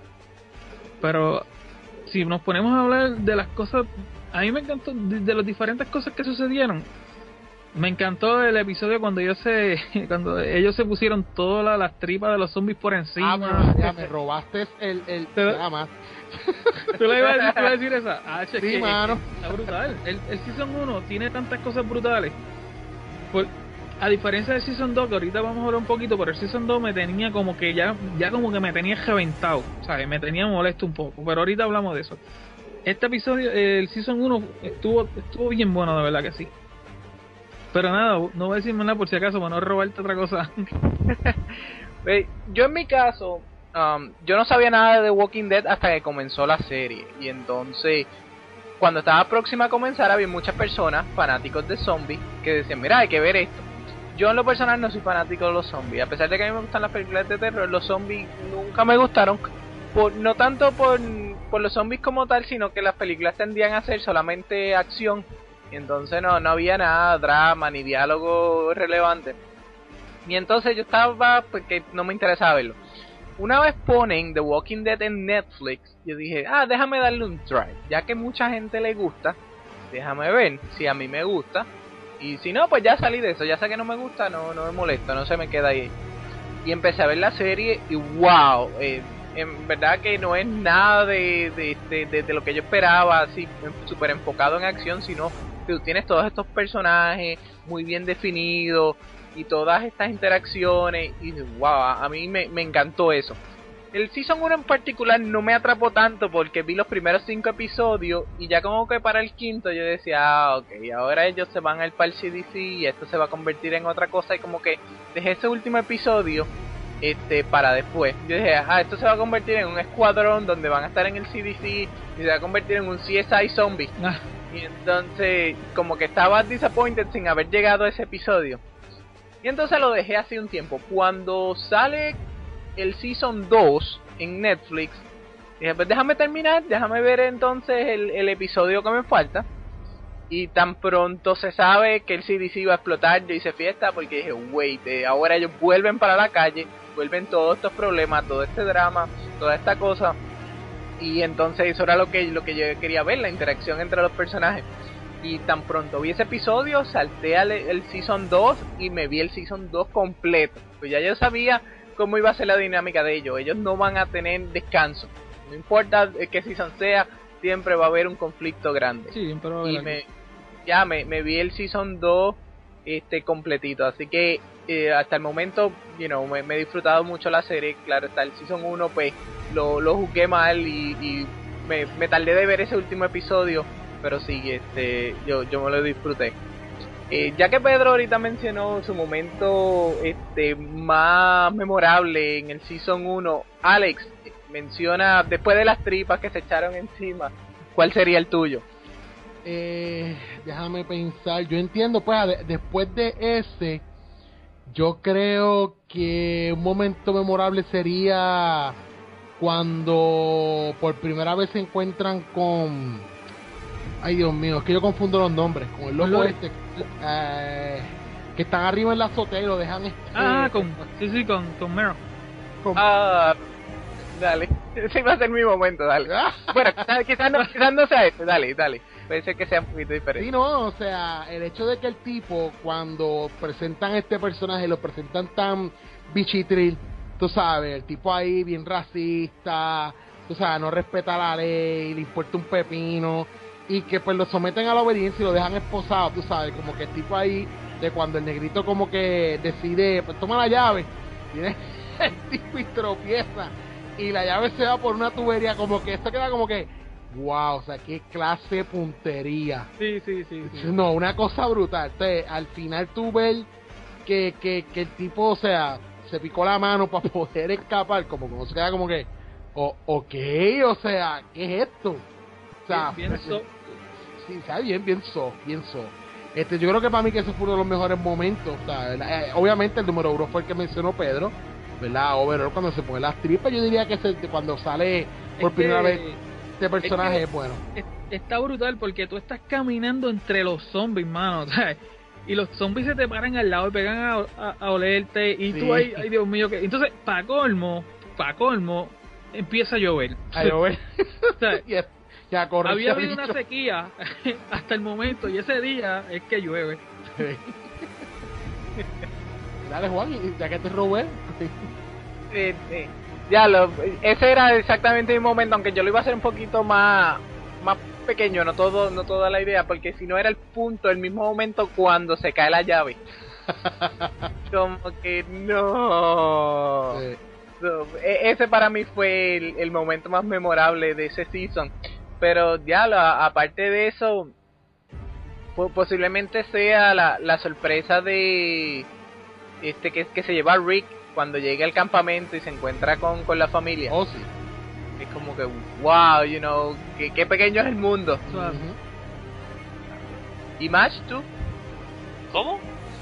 Pero si nos ponemos a hablar de las cosas, a mí me encantó, de, de las diferentes cosas que sucedieron. Me encantó el episodio cuando ellos se cuando ellos se pusieron todas las, las tripas de los zombies por encima. Ah, ya me robaste el el llama. ¿Tú le ibas a decir, tú ibas a decir esa? Ah, che, sí, que, mano. Está brutal. El, el Season uno tiene tantas cosas brutales. Por, a diferencia del Season dos, que ahorita vamos a hablar un poquito, pero el Season dos me tenía como que ya ya como que me tenía reventado, ¿sabes? Me tenía molesto un poco, pero ahorita hablamos de eso. Este episodio, el Season uno estuvo estuvo bien bueno, de verdad que sí. Pero nada, no voy a decirme nada por si acaso, para no robarte otra cosa. Yo en mi caso, um, yo no sabía nada de The Walking Dead hasta que comenzó la serie. Y entonces, cuando estaba próxima a comenzar, había muchas personas, fanáticos de zombies, que decían, mira, hay que ver esto. Yo en lo personal no soy fanático de los zombies. A pesar de que a mí me gustan las películas de terror, los zombies nunca me gustaron. Por, no tanto por, por los zombies como tal, sino que las películas tendían a ser solamente acción. Y entonces no, no había nada, drama, ni diálogo relevante. Y entonces yo estaba, porque no me interesaba verlo. Una vez ponen The Walking Dead en Netflix, yo dije, ah, déjame darle un try. Ya que mucha gente le gusta, déjame ver si a mí me gusta. Y si no, pues ya salí de eso. Ya sé que no me gusta, no, no me molesta, no se me queda ahí. Y empecé a ver la serie y wow, eh, en verdad que no es nada de, de, de, de, de lo que yo esperaba, así súper enfocado en acción, sino que tú tienes todos estos personajes muy bien definidos y todas estas interacciones y wow, a mí me, me encantó eso. El Season uno en particular no me atrapó tanto porque vi los primeros cinco episodios y ya como que para el quinto yo decía, ah, ok, ahora ellos se van a ir para el C D C y esto se va a convertir en otra cosa y como que dejé ese último episodio este para después. Yo dije, ah, esto se va a convertir en un escuadrón donde van a estar en el C D C y se va a convertir en un C S I zombie. Ah. Y entonces como que estaba disappointed sin haber llegado a ese episodio. Y entonces lo dejé hace un tiempo. Cuando sale el Season dos en Netflix, dije, pues déjame terminar, déjame ver entonces el, el episodio que me falta. Y tan pronto se sabe que el C D C va a explotar, yo hice fiesta porque dije, wait, eh, ahora ellos vuelven para la calle, vuelven todos estos problemas, todo este drama, toda esta cosa. Y entonces eso era lo que, lo que yo quería ver, la interacción entre los personajes. Y tan pronto vi ese episodio, salté al el Season dos y me vi el Season dos completo. Pues ya yo sabía cómo iba a ser la dinámica de ellos. Ellos no van a tener descanso. No importa qué season sea, siempre va a haber un conflicto grande. Sí, pero y me, ya me, me vi el Season dos este completito. Así que eh, hasta el momento, you know, me, me he disfrutado mucho la serie. Claro, hasta el Season uno pues lo, lo juzgué mal y, y me, me tardé de ver ese último episodio. Pero sí, este, yo, yo me lo disfruté. Eh, ya que Pedro ahorita mencionó su momento este más memorable en el Season uno, Alex menciona, después de las tripas que se echaron encima, ¿cuál sería el tuyo? Eh, déjame pensar, yo entiendo, pues de, después de ese, yo creo que un momento memorable sería cuando por primera vez se encuentran con... Ay, Dios mío, es que yo confundo los nombres. Con el loco este. Eh, que están arriba en la azotea y lo dejan. Este, ah, con. Sí, sí, con, con Meryl. Con... Ah, dale. Ese va a ser mi momento, dale. Bueno, quizás, quizás, no, quizás no sea este, dale, dale. Puede ser que sea un poquito diferente. Sí, no, o sea, el hecho de que el tipo, cuando presentan este personaje, lo presentan tan bichitril, tú sabes, el tipo ahí bien racista, tú sabes, no respeta la ley, le importa un pepino. Y que pues lo someten a la obediencia y lo dejan esposado, tú sabes, como que el tipo ahí, de cuando el negrito como que decide, pues toma la llave, viene el tipo y tropieza, y la llave se va por una tubería, como que esto queda como que, wow, o sea, qué clase de puntería. Sí, sí, sí. sí. No, una cosa brutal. Entonces, al final tú ves que, que, que el tipo, o sea, se picó la mano para poder escapar, como que no se queda como que, oh, ok, o sea, ¿qué es esto? O sea, bien, bien so. Sí, está bien, bien so, bien so. Este, yo creo que para mí que ese fue uno de los mejores momentos. O sea, eh, obviamente el número uno fue el que mencionó Pedro, ¿verdad? Overall, cuando se pone las tripas, yo diría que ese, cuando sale por es primera que, vez este personaje es, que, bueno. Es, está brutal porque tú estás caminando entre los zombies, mano, ¿sabes? Y los zombies se te paran al lado y pegan a, a, a olerte y sí. Tú ahí, ay Dios mío, que entonces, para colmo, para colmo, empieza a llover. A llover. ¿Sabes? Yes. Ya corre, había habido una sequía hasta el momento y ese día es que llueve. Dale, Juan, ya que te robé. eh, eh, ya lo, ese era exactamente mi momento, aunque yo lo iba a hacer un poquito más más pequeño, no todo no toda la idea, porque si no era el punto, el mismo momento cuando se cae la llave. Como que no. Sí. So, ese para mí fue el, el momento más memorable de ese season. Pero ya, la, aparte de eso, pues, posiblemente sea la, la sorpresa de este que, que se lleva a Rick cuando llega al campamento y se encuentra con, con la familia. Oh, sí. Es como que, wow, you know, que, qué pequeño es el mundo. Uh-huh. ¿Y Mash, tú? ¿Cómo?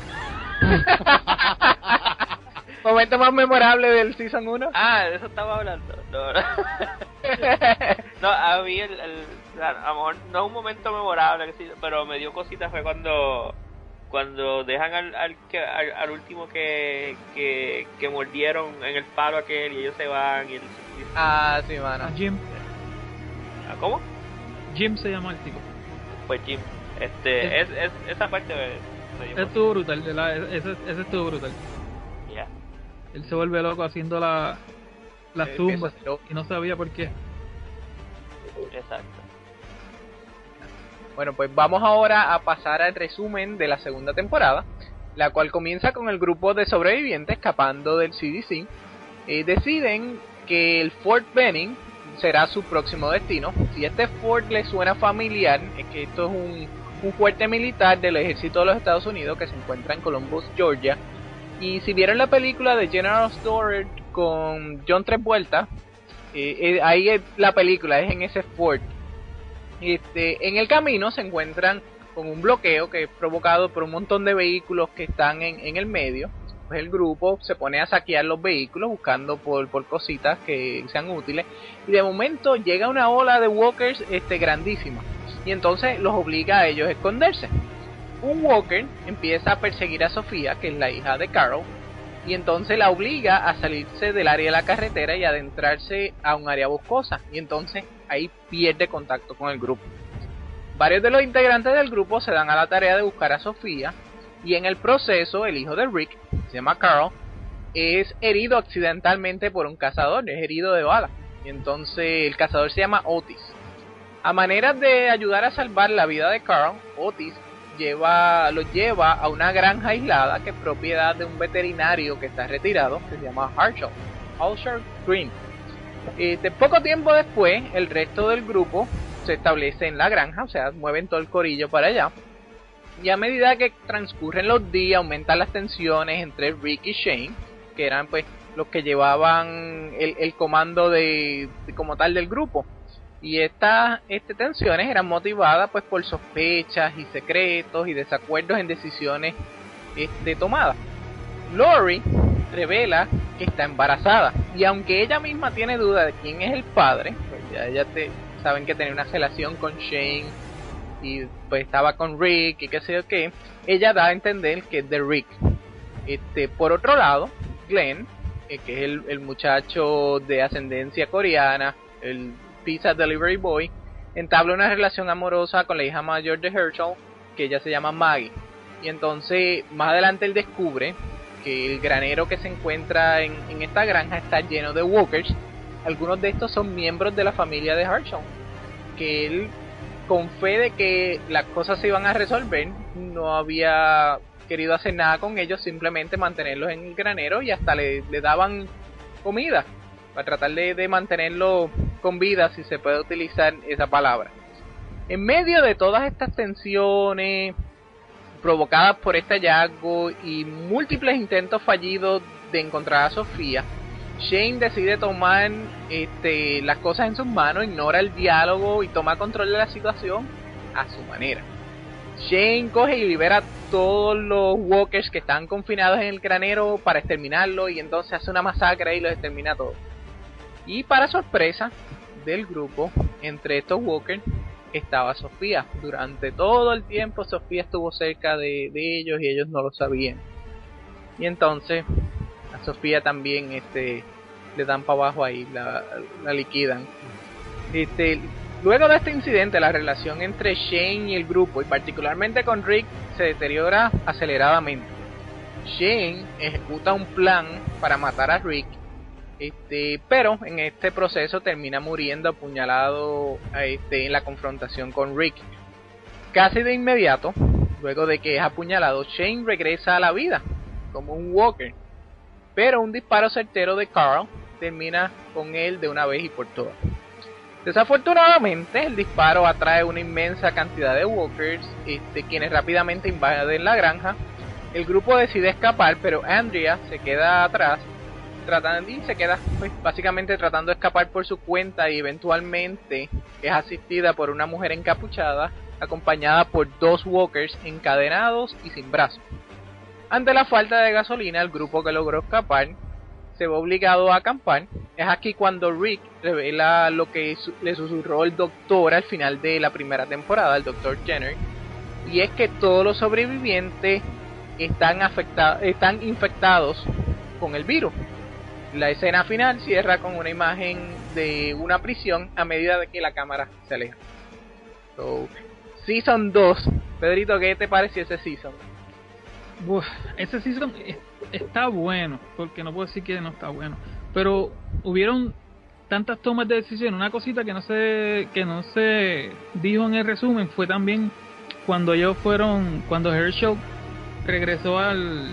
¿Momento más memorable del Season uno? Ah, de eso estaba hablando. No, no. No, a mí el, el, a lo mejor no es un momento memorable, pero me dio cositas fue cuando cuando dejan al al, al, al último que, que que mordieron en el palo aquel y ellos se van y el, y, ah, sí, mano. A Jim. ¿A cómo? Jim se llama el tipo. Pues Jim. Este, es, es, esa parte me, me dio estuvo brutal, ese, ese estuvo brutal. Ya. Yeah. Él se vuelve loco haciendo la las eh, tumbas, empieza a ser- y no sabía por qué. Exacto. Bueno, pues vamos ahora a pasar al resumen de la segunda temporada, la cual comienza con el grupo de sobrevivientes escapando del C D C. Eh, deciden que el Fort Benning será su próximo destino. Si este fort les suena familiar, es que esto es un, un fuerte militar del ejército de los Estados Unidos que se encuentra en Columbus, Georgia. Y si vieron la película de General Storer con John Travolta, eh, eh, ahí es la película, es en ese fort. Este, en el camino se encuentran con un bloqueo que es provocado por un montón de vehículos que están en, en el medio. Pues el grupo se pone a saquear los vehículos buscando por, por cositas que sean útiles, y de momento llega una ola de walkers este, grandísima, y entonces los obliga a ellos a esconderse. Un walker empieza a perseguir a Sofía, que es la hija de Carol, y entonces la obliga a salirse del área de la carretera y adentrarse a un área boscosa, y entonces ahí pierde contacto con el grupo. Varios de los integrantes del grupo se dan a la tarea de buscar a Sofía, y en el proceso el hijo de Rick, se llama Carl, es herido accidentalmente por un cazador, es herido de bala, y entonces el cazador se llama Otis. A manera de ayudar a salvar la vida de Carl, Otis lleva, lo lleva a una granja aislada que es propiedad de un veterinario que está retirado, que se llama Herschel, Herschel Green. Este, poco tiempo después, el resto del grupo se establece en la granja, o sea, mueven todo el corillo para allá. Y a medida que transcurren los días, aumentan las tensiones entre Rick y Shane, que eran pues los que llevaban el, el comando de, de como tal del grupo. Y estas este, tensiones eran motivadas pues por sospechas y secretos y desacuerdos en decisiones este, tomadas. Lori revela que está embarazada, y aunque ella misma tiene duda de quién es el padre, pues ya, ya te, saben que tenía una relación con Shane y pues estaba con Rick y qué sé yo qué, ella da a entender que es de Rick. Este, por otro lado, Glenn, eh, que es el, el muchacho de ascendencia coreana, el Pizza Delivery Boy, entabla una relación amorosa con la hija mayor de Herschel, que ella se llama Maggie. Y entonces más adelante él descubre que el granero que se encuentra en, en esta granja está lleno de walkers. Algunos de estos son miembros de la familia de Herschel, que él, con fe de que las cosas se iban a resolver, no había querido hacer nada con ellos, simplemente mantenerlos en el granero, y hasta le, le daban comida para tratar de, de mantenerlo con vida, si se puede utilizar esa palabra. En medio de todas estas tensiones provocadas por este hallazgo y múltiples intentos fallidos de encontrar a Sofía, Shane decide tomar este, las cosas en sus manos, ignora el diálogo y toma control de la situación a su manera. Shane coge y libera a todos los walkers que están confinados en el granero para exterminarlos, y entonces hace una masacre y los extermina a todos. Y para sorpresa del grupo, entre estos walkers estaba Sofía. Durante todo el tiempo Sofía estuvo cerca de, de ellos y ellos no lo sabían. Y entonces a Sofía también este, le dan para abajo ahí, la, la liquidan. Este, luego de este incidente, la relación entre Shane y el grupo, y particularmente con Rick, se deteriora aceleradamente. Shane ejecuta un plan para matar a Rick, este, pero en este proceso termina muriendo apuñalado este, en la confrontación con Rick. Casi de inmediato, luego de que es apuñalado, Shane regresa a la vida como un walker, pero un disparo certero de Carl termina con él de una vez y por todas. Desafortunadamente, el disparo atrae una inmensa cantidad de walkers, este, quienes rápidamente invaden la granja. El grupo decide escapar, pero Andrea se queda atrás, tratando y se queda pues, básicamente tratando de escapar por su cuenta, y eventualmente es asistida por una mujer encapuchada, acompañada por dos walkers encadenados y sin brazos. Ante la falta de gasolina, el grupo que logró escapar se ve obligado a acampar. Es aquí cuando Rick revela lo que su le susurró el doctor al final de la primera temporada, el doctor Jenner, y es que todos los sobrevivientes están afectados, están infectados con el virus. La escena final cierra con una imagen de una prisión a medida de que la cámara se aleja. So, Season dos. Pedrito, ¿qué te pareció ese Season? Uf, ese season está bueno, porque no puedo decir que no está bueno. pero hubieron tantas tomas de decisión. Una cosita que no se que no se dijo en el resumen fue también cuando ellos fueron, cuando Herschel regresó al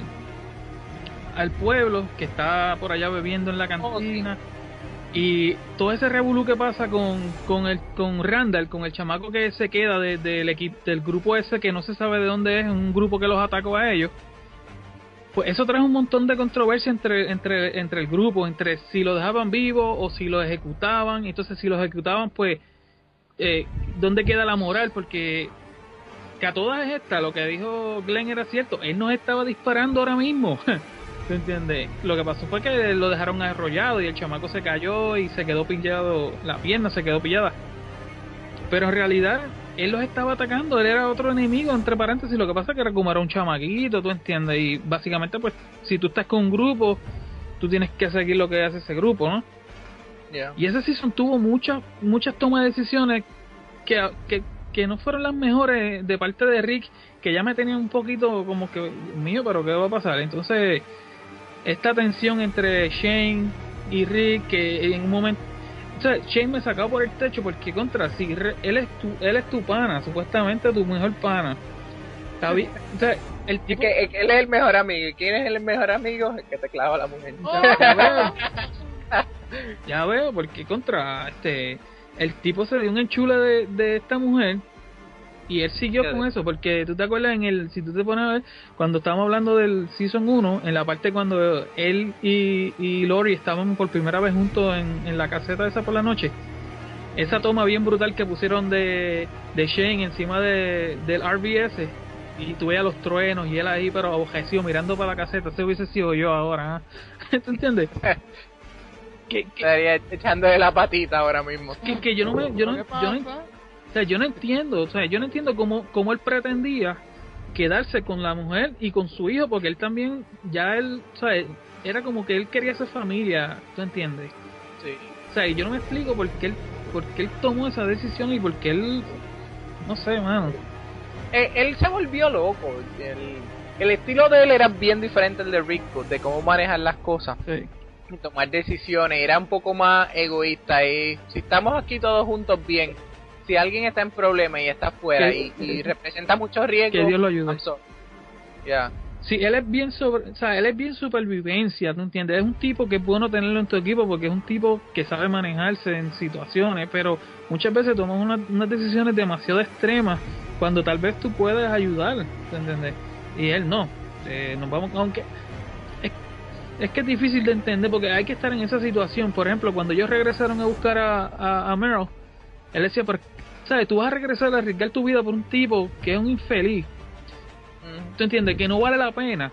al pueblo, que está por allá bebiendo en la cantina, oh, sí. Y todo ese revolú que pasa con con el con Randall, con el chamaco que se queda de, de, del equipo, del grupo ese que no se sabe de dónde es, un grupo que los atacó a ellos. Pues eso trae un montón de controversia entre entre entre el grupo, entre si lo dejaban vivo o si lo ejecutaban. Entonces, si lo ejecutaban, pues eh, ¿dónde queda la moral? Porque que a todas estas, lo que dijo Glenn era cierto, él nos estaba disparando ahora mismo. ¿Te entiendes? Lo que pasó fue que lo dejaron arrollado y el chamaco se cayó y se quedó pillado, la pierna se quedó pillada. Pero en realidad él los estaba atacando, él era otro enemigo, entre paréntesis. Lo que pasa es que era como era un chamaquito, ¿tú entiendes? Y básicamente, pues, si tú estás con un grupo, tú tienes que seguir lo que hace ese grupo, ¿no? Yeah. Y ese season tuvo muchas muchas tomas de decisiones que, que, que no fueron las mejores de parte de Rick, que ya me tenía un poquito como que, mío, pero ¿qué va a pasar? Entonces, esta tensión entre Shane y Rick, que en un momento... O sea, Shane me sacaba por el techo porque contra si él es tu él es tu pana, supuestamente tu mejor pana. Bien, o sea, el tipo... que, que él es el mejor amigo. ¿Quién es el mejor amigo? El que te clava la mujer. Oh, ya veo. Ya veo, porque contra este el tipo se dio un enchule de, de esta mujer y él siguió con eso, porque tú te acuerdas en el, si tú te pones a ver, cuando estábamos hablando del Season uno, en la parte cuando él y, y Lori estaban por primera vez juntos en, en la caseta esa por la noche, esa toma bien brutal que pusieron de, de Shane encima de, del R V S, y tú veías los truenos y él ahí pero abojecido mirando para la caseta, ese hubiese sido yo ahora, ¿eh? ¿Tú entiendes? que, que, estaría echándole la patita ahora mismo. Que, que yo no me, yo no, yo no O sea, yo no entiendo, o sea, yo no entiendo cómo, cómo él pretendía quedarse con la mujer y con su hijo, porque él también, ya él, o sea, era como que él quería hacer familia, ¿tú entiendes? Sí. O sea, y yo no me explico por qué él, por qué él tomó esa decisión y por qué él, no sé, mano. Él, él se volvió loco, el, el estilo de él era bien diferente al de Rick, de cómo manejar las cosas. Sí. Y tomar decisiones, era un poco más egoísta, y si estamos aquí todos juntos bien, si alguien está en problema y está afuera y, y representa mucho riesgo, que Dios lo ayude. So, yeah. Sí, él es bien sobre, o sea, él es bien supervivencia, ¿tú entiendes? Es un tipo que es bueno tenerlo en tu equipo porque es un tipo que sabe manejarse en situaciones, pero muchas veces tomas una, unas decisiones demasiado extremas cuando tal vez tú puedes ayudar, ¿tú entiendes? Y él no. Eh, nos vamos, aunque es, es que es difícil de entender porque hay que estar en esa situación. Por ejemplo, cuando ellos regresaron a buscar a, a, a Meryl, él decía, pero, ¿sabes? Tú vas a regresar a arriesgar tu vida por un tipo que es un infeliz. ¿Tú entiendes? Que no vale la pena.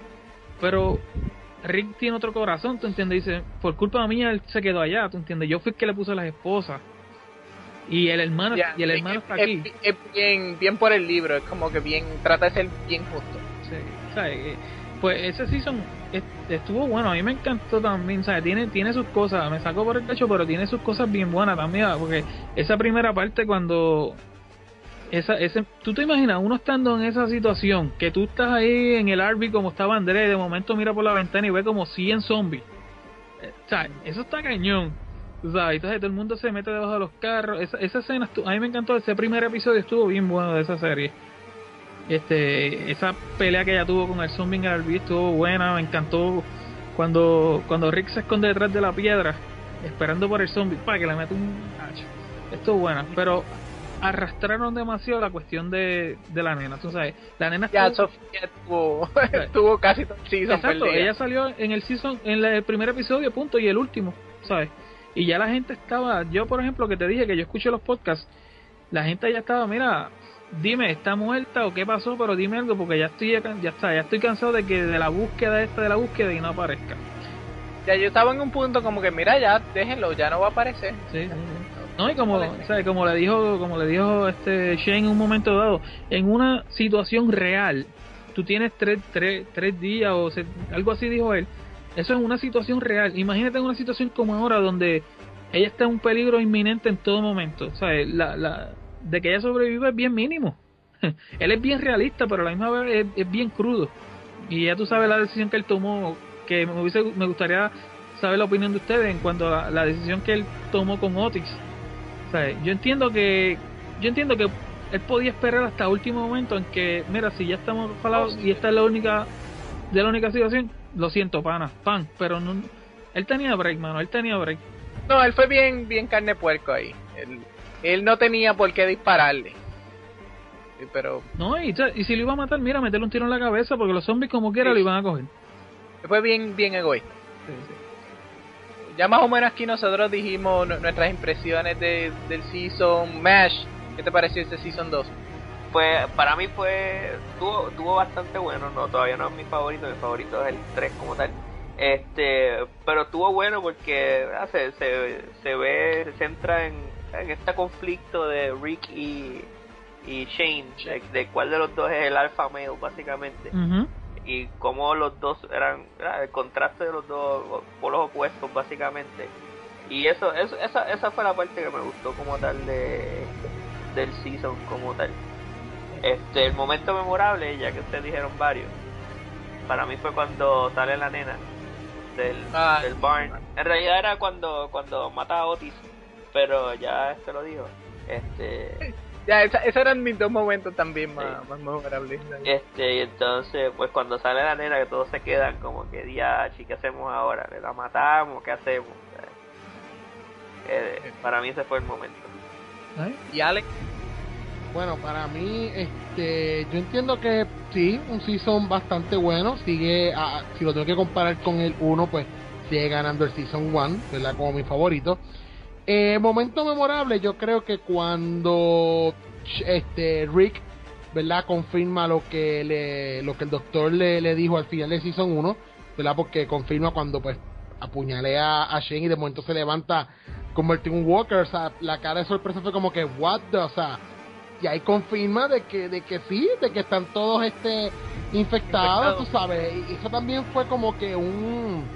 Pero Rick tiene otro corazón, ¿tú entiendes? Dice, por culpa mía él se quedó allá, ¿tú entiendes? Yo fui el que le puse a las esposas. Y el hermano, yeah, y el hermano es, está aquí. Es, es bien, bien por el libro, es como que bien, trata de ser bien justo. Sí, ¿sabes? Pues ese season estuvo bueno, a mí me encantó también, ¿sabes? Tiene, tiene sus cosas, me sacó por el pecho, pero tiene sus cosas bien buenas también, porque esa primera parte cuando esa ese tú te imaginas uno estando en esa situación, que tú estás ahí en el R V como estaba Andrés, de momento mira por la ventana y ve como cien zombies, ¿sabes? Eso está cañón, ¿sabes? Entonces todo el mundo se mete debajo de los carros, esa, esa escena estuvo, a mí me encantó, ese primer episodio estuvo bien bueno de esa serie. Este, esa pelea que ella tuvo con el zombie en el R V estuvo buena, me encantó cuando cuando Rick se esconde detrás de la piedra esperando por el zombie para que le mete un hacho. Estuvo buena, pero arrastraron demasiado la cuestión de, de la nena, tú sabes, la nena ya estuvo, Sofía estuvo, estuvo casi todo el season exacto, perdida. Ella salió en el season, en el primer episodio, punto, y el último, ¿sabes? Y ya la gente estaba, yo por ejemplo que te dije que yo escuché los podcasts, la gente ya estaba, mira, dime, ¿está muerta o qué pasó? Pero dime algo porque ya estoy ya está, ya estoy cansado de que de la búsqueda esta de la búsqueda y no aparezca. Ya yo estaba en un punto como que mira, ya déjenlo, ya no va a aparecer. Sí, sí, sí. No, y como, ¿sabes? Como le dijo, como le dijo este Shane en un momento dado, en una situación real, tú tienes tres, tres, tres días o se, algo así dijo él. Eso es una situación real. Imagínate en una situación como ahora donde ella está en un peligro inminente en todo momento, ¿sabes? La la de que ella sobrevive es bien mínimo. Él es bien realista, pero a la misma vez es, es bien crudo. Y ya tú sabes la decisión que él tomó, que me hubiese, me gustaría saber la opinión de ustedes en cuanto a la, la decisión que él tomó con Otis. O sea, yo entiendo que yo entiendo que él podía esperar hasta el último momento en que, mira, si ya estamos jalados y esta es la única de la única situación, lo siento, pana, pan, pero no, él tenía break, mano, él tenía break. No, él fue bien bien carne puerco ahí. Él, él no tenía por qué dispararle. Sí, pero no, y, y si lo iba a matar, mira, meterle un tiro en la cabeza porque los zombies como quiera sí. lo iban a coger. Fue bien bien egoísta. Sí, sí. Ya más o menos aquí nosotros dijimos nuestras impresiones de, del Season. Mash, ¿qué te pareció este Season dos? Pues para mí fue tuvo, tuvo bastante bueno, no todavía no es mi favorito, mi favorito es el tres como tal. Este, pero estuvo bueno porque ah, se, se, se ve, se centra en, en este conflicto de Rick y y Shane, de, de cuál de los dos es el alpha male básicamente. Uh-huh. Y cómo los dos eran, era el contraste de los dos polos opuestos básicamente. Y eso, eso esa esa fue la parte que me gustó como tal de del season como tal. Este, el momento memorable, ya que ustedes dijeron varios, para mí fue cuando sale la nena del, ah, del barn. En realidad era cuando cuando mata a Otis, pero ya este lo dijo. Este Ya, esa, esos eran mis dos momentos también más, sí. más memorables. Este, y entonces, pues cuando sale la nena, que todos se quedan como que, diachi, ¿qué hacemos ahora? ¿Le la matamos? ¿Qué hacemos? Eh, para mí ese fue el momento. ¿Eh? ¿Y Alex? Bueno, para mí, este, yo entiendo que sí, un season bastante bueno. Sigue, a, si lo tengo que comparar con el uno, pues sigue ganando el season uno, ¿verdad? Como mi favorito. Eh, momento memorable, yo creo que cuando este Rick, ¿verdad? Confirma lo que le lo que el doctor le, le dijo al final de season uno, ¿verdad? Porque confirma cuando pues apuñalea a Shane y de momento se levanta convertido en un walker. O sea, la cara de sorpresa fue como que what the, o sea, y ahí confirma de que de que sí, de que están todos este infectados, Infectado. Tú sabes, y eso también fue como que un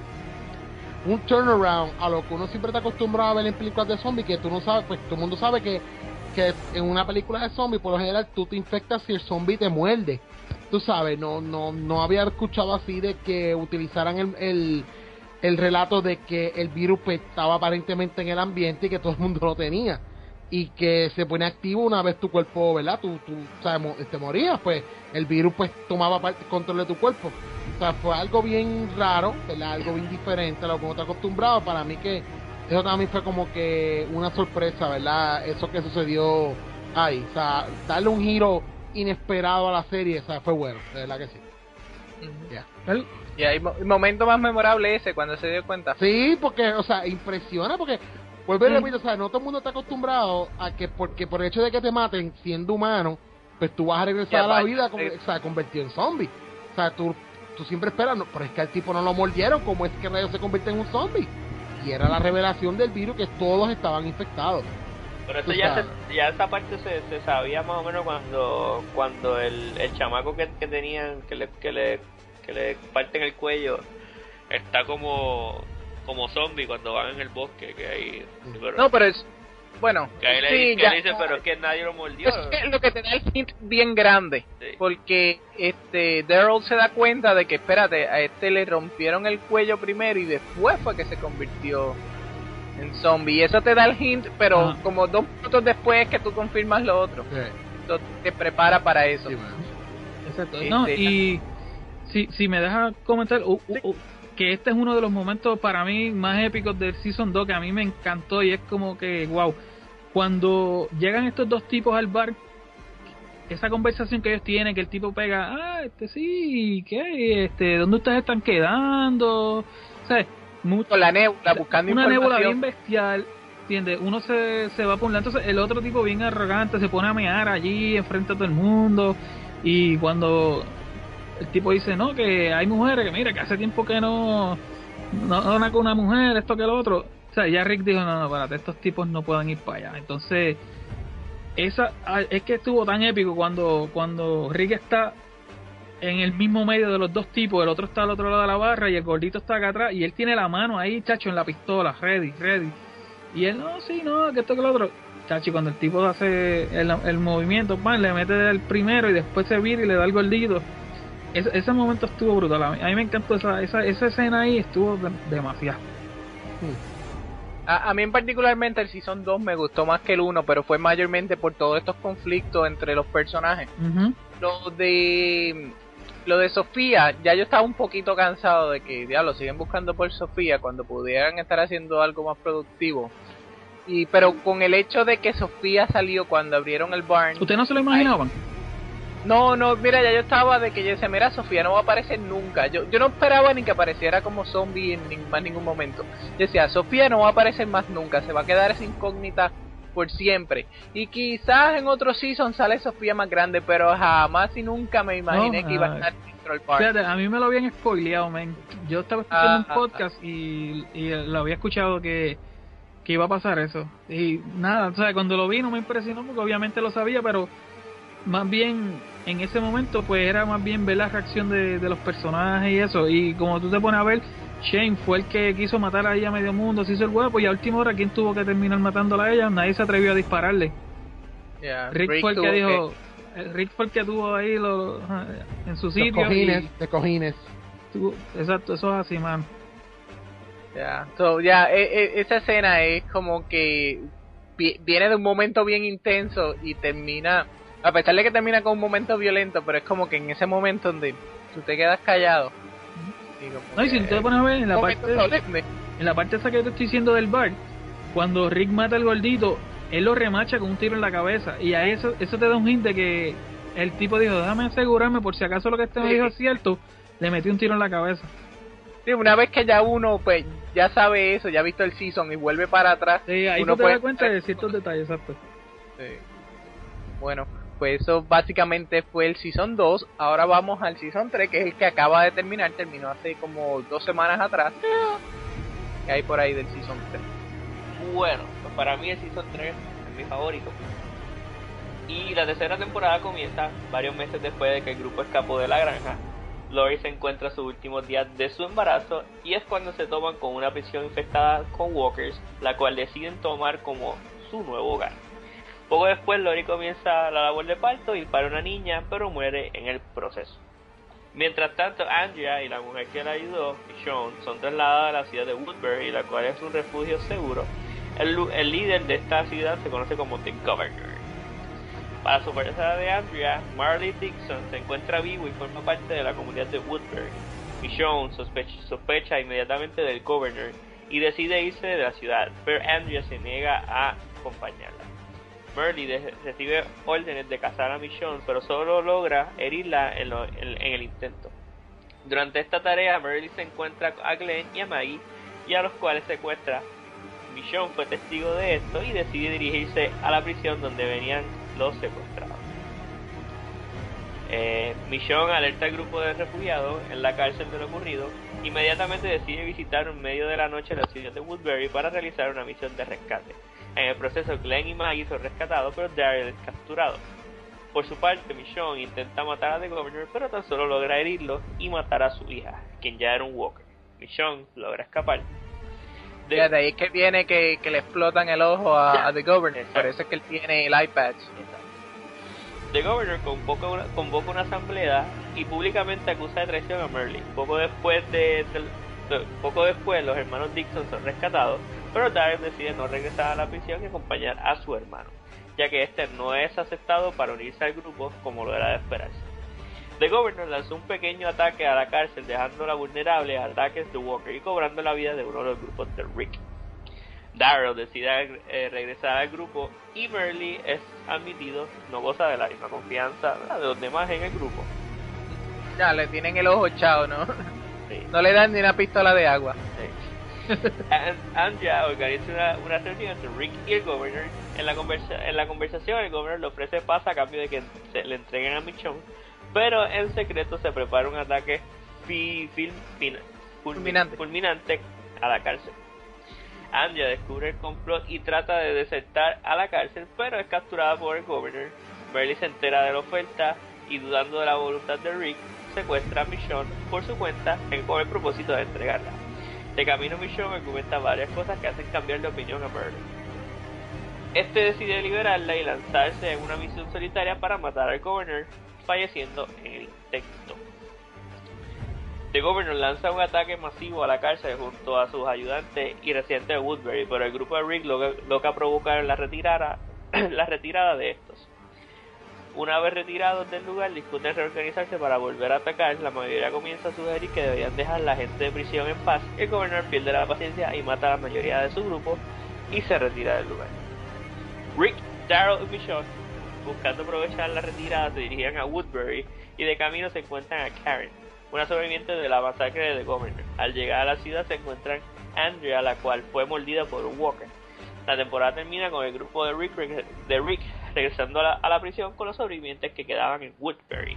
un turnaround a lo que uno siempre está acostumbrado a ver en películas de zombies, que tú no sabes, pues todo el mundo sabe que, que en una película de zombies por lo general tú te infectas si el zombie te muerde, tú sabes, no no no había escuchado así de que utilizaran el, el, el relato de que el virus pues, estaba aparentemente en el ambiente y que todo el mundo lo tenía y que se pone activo una vez tu cuerpo, ¿verdad? Tú, tú sabes, te morías, pues el virus pues tomaba parte, control de tu cuerpo. O sea, fue algo bien raro, ¿verdad? Algo bien diferente a lo que uno está acostumbrado. Para mí que eso también fue como que una sorpresa, ¿verdad? Eso que sucedió ahí. O sea, darle un giro inesperado a la serie, o sea, fue bueno, de verdad que sí. Uh-huh. Ya. Yeah. Y hay mo- el momento más memorable ese, cuando se dio cuenta. Sí, porque, o sea, impresiona, porque vuelvo y repito, o sea, no todo el mundo está acostumbrado a que porque por el hecho de que te maten siendo humano, pues tú vas a regresar yeah, a la vida, con, o sea, convertido en zombie. O sea, tú tú siempre esperas, no, pero es que al tipo no lo mordieron, ¿cómo es que rayos se convierte en un zombie? Y era la revelación del virus que todos estaban infectados. Pero eso ya se, ya esa parte se, se sabía más o menos cuando cuando el, el chamaco que, que tenían, que le, que le que le parten el cuello, está como como zombie cuando van en el bosque, que ahí... Pero, no, pero es... Bueno, que ahí sí, le, que ya, le dice, pero es que nadie lo mordió. Es que lo que te da el hint bien grande, sí. Porque este Daryl se da cuenta de que, espérate, a este le rompieron el cuello primero y después fue que se convirtió en zombie. Y eso te da el hint, pero ah. como dos minutos después que tú confirmas lo otro. Sí. Entonces te prepara para eso. Sí, bueno. Exacto. Este, no, y si, si me dejas comentar... Uh, uh, uh, que este es uno de los momentos para mí más épicos del Season dos, que a mí me encantó, y es como que, wow, cuando llegan estos dos tipos al bar, esa conversación que ellos tienen, que el tipo pega, ah, este sí, ¿qué? Este, ¿dónde ustedes están quedando? ¿Sabes? Mucho, la nebula, buscando una nebula bien bestial, ¿entiendes? Uno se, se va por un lado, entonces el otro tipo bien arrogante se pone a mear allí enfrente a todo el mundo, y cuando el tipo dice, no, que hay mujeres, que mira, que hace tiempo que no no no con una mujer, esto que lo otro, o sea, ya Rick dijo, no, no, espérate, estos tipos no pueden ir para allá. Entonces esa es que estuvo tan épico cuando cuando Rick está en el mismo medio de los dos tipos, el otro está al otro lado de la barra y el gordito está acá atrás, y él tiene la mano ahí, chacho, en la pistola, ready, ready, y él, no, sí, no, que esto que lo otro, chacho, y cuando el tipo hace el, el movimiento, pan, le mete el primero y después se vira y le da el gordito. Ese, ese momento estuvo brutal. A mí, a mí me encantó esa, esa esa escena ahí, estuvo de, demasiado. A, a mí en particularmente el Season dos me gustó más que el uno, pero fue mayormente por todos estos conflictos entre los personajes. Uh-huh. Lo de lo de Sofía, ya yo estaba un poquito cansado de que, diablo, siguen buscando por Sofía cuando pudieran estar haciendo algo más productivo. Y pero con el hecho de que Sofía salió cuando abrieron el barn... ¿Ustedes no se lo imaginaban? Ay, no, no, mira, ya yo estaba de que yo decía, mira, Sofía no va a aparecer nunca. Yo yo no esperaba ni que apareciera como zombie en ni, más ningún momento. Yo decía, Sofía no va a aparecer más nunca, se va a quedar esa incógnita por siempre. Y quizás en otro season sale Sofía más grande, pero jamás y nunca me imaginé no, que iba a estar dentro del parque. Fíjate, a mí me lo habían spoileado, man. Yo estaba escuchando ah, un podcast ah, y, y lo había escuchado que, que iba a pasar eso. Y nada, o sea, cuando lo vi no me impresionó porque obviamente lo sabía, pero más bien en ese momento pues era más bien ver la reacción de, de los personajes y eso. Y como tú te pones a ver, Shane fue el que quiso matar a ella a medio mundo, se hizo el guapo, y a última hora, ¿quién tuvo que terminar matándola a ella? Nadie se atrevió a dispararle. Yeah, Rick, Rick fue el que dijo, que... Rick fue el que tuvo ahí lo, en su sitio. Los cojines, y, de cojines. Tuvo, exacto, eso es así, man. Ya, yeah. so, ya, yeah, e, e, esa escena es como que vi, viene de un momento bien intenso y termina, a pesar de que termina con un momento violento, pero es como que en ese momento donde tú te quedas callado. No, y si te pones a ver en la parte en la parte esa que te estoy diciendo del bar, cuando Rick mata al gordito, él lo remacha con un tiro en la cabeza, y a eso eso te da un hint de que el tipo dijo, déjame asegurarme por si acaso lo que este me dijo es cierto, le metió un tiro en la cabeza. Sí, una vez que ya uno pues ya sabe eso, ya ha visto el season y vuelve para atrás, sí, ahí uno tú te puede das cuenta de ciertos detalles, exacto. Sí. Bueno, pues eso básicamente fue el Season dos. Ahora vamos al Season tres, que es el que acaba de terminar. Terminó hace como dos semanas atrás. ¿Qué hay por ahí del Season tres? Bueno, pues para mí el Season tres es mi favorito. Y la tercera temporada comienza varios meses después de que el grupo escapó de la granja. Lori se encuentra sus últimos días de su embarazo y es cuando se toman con una prisión infectada con walkers, la cual deciden tomar como su nuevo hogar. Poco después Lori comienza la labor de parto y para una niña, pero muere en el proceso. Mientras tanto, Andrea y la mujer que la ayudó, Michonne, son trasladadas a la ciudad de Woodbury, la cual es un refugio seguro. El, el líder de esta ciudad se conoce como The Governor. Para sorpresa de Andrea, Marley Dixon se encuentra vivo y forma parte de la comunidad de Woodbury. Michonne sospecha, sospecha inmediatamente del Governor y decide irse de la ciudad, pero Andrea se niega a acompañarla. Marley de, recibe órdenes de cazar a Michonne, pero solo logra herirla en, lo, en, en el intento. Durante esta tarea, Marley se encuentra a Glenn y a Maggie, y a los cuales secuestra. Michonne fue testigo de esto y decide dirigirse a la prisión donde venían los secuestrados. Eh, Michonne alerta al grupo de refugiados en la cárcel de lo ocurrido. Inmediatamente decide visitar en medio de la noche la ciudad de Woodbury para realizar una misión de rescate. En el proceso, Glenn y Maggie son rescatados, pero Daryl es capturado. Por su parte, Michonne intenta matar a The Governor, pero tan solo logra herirlo y matar a su hija, quien ya era un Walker. Michonne logra escapar. De, ya, de ahí es que viene que, que le explotan el ojo a, a The Governor, por eso es que él tiene el iPad. The Governor convoca una, convoca una asamblea y públicamente acusa de traición a Marley. Poco después de, de, de poco después los hermanos Dixon son rescatados, pero Daryl decide no regresar a la prisión y acompañar a su hermano, ya que este no es aceptado para unirse al grupo como lo era de esperarse. The Governor lanzó un pequeño ataque a la cárcel, dejándola vulnerable a ataques de Walker y cobrando la vida de uno de los grupos de Rick. Daryl decide eh, regresar al grupo y Marley es admitido, no goza de la misma confianza de los demás en el grupo. Ya, le tienen el ojo echado, ¿no? Sí. No le dan ni una pistola de agua. Sí. Andrea organiza una, una reunión entre Rick y el Governor. En la, conversa, en la conversación el Governor le ofrece paz a cambio de que se le entreguen a Michonne, pero en secreto se prepara un ataque fi, fi, fin, fulminante. fulminante a la cárcel. Andrea descubre el complot y trata de desertar a la cárcel, pero es capturada por el Governor. Marley se entera de la oferta y, dudando de la voluntad de Rick, secuestra a Michonne por su cuenta con el propósito de entregarla. De camino, Michonne argumenta varias cosas que hacen cambiar de opinión a Marley. Este decide liberarla y lanzarse en una misión solitaria para matar al Governor, falleciendo en el intento. The Governor lanza un ataque masivo a la cárcel junto a sus ayudantes y residentes de Woodbury, pero el grupo de Rick logra, logra provocar la retirada, la retirada de estos. Una vez retirados del lugar, discuten reorganizarse para volver a atacar. La mayoría comienza a sugerir que deberían dejar a la gente de prisión en paz. El gobernador pierde la paciencia y mata a la mayoría de su grupo y se retira del lugar. Rick, Daryl y Michonne, buscando aprovechar la retirada, se dirigían a Woodbury y de camino se encuentran a Karen, una sobreviviente de la masacre de The Governor. Al llegar a la ciudad se encuentran Andrea, la cual fue mordida por un Walker. La temporada termina con el grupo de Rick, de Rick regresando a la, a la prisión con los sobrevivientes que quedaban en Woodbury.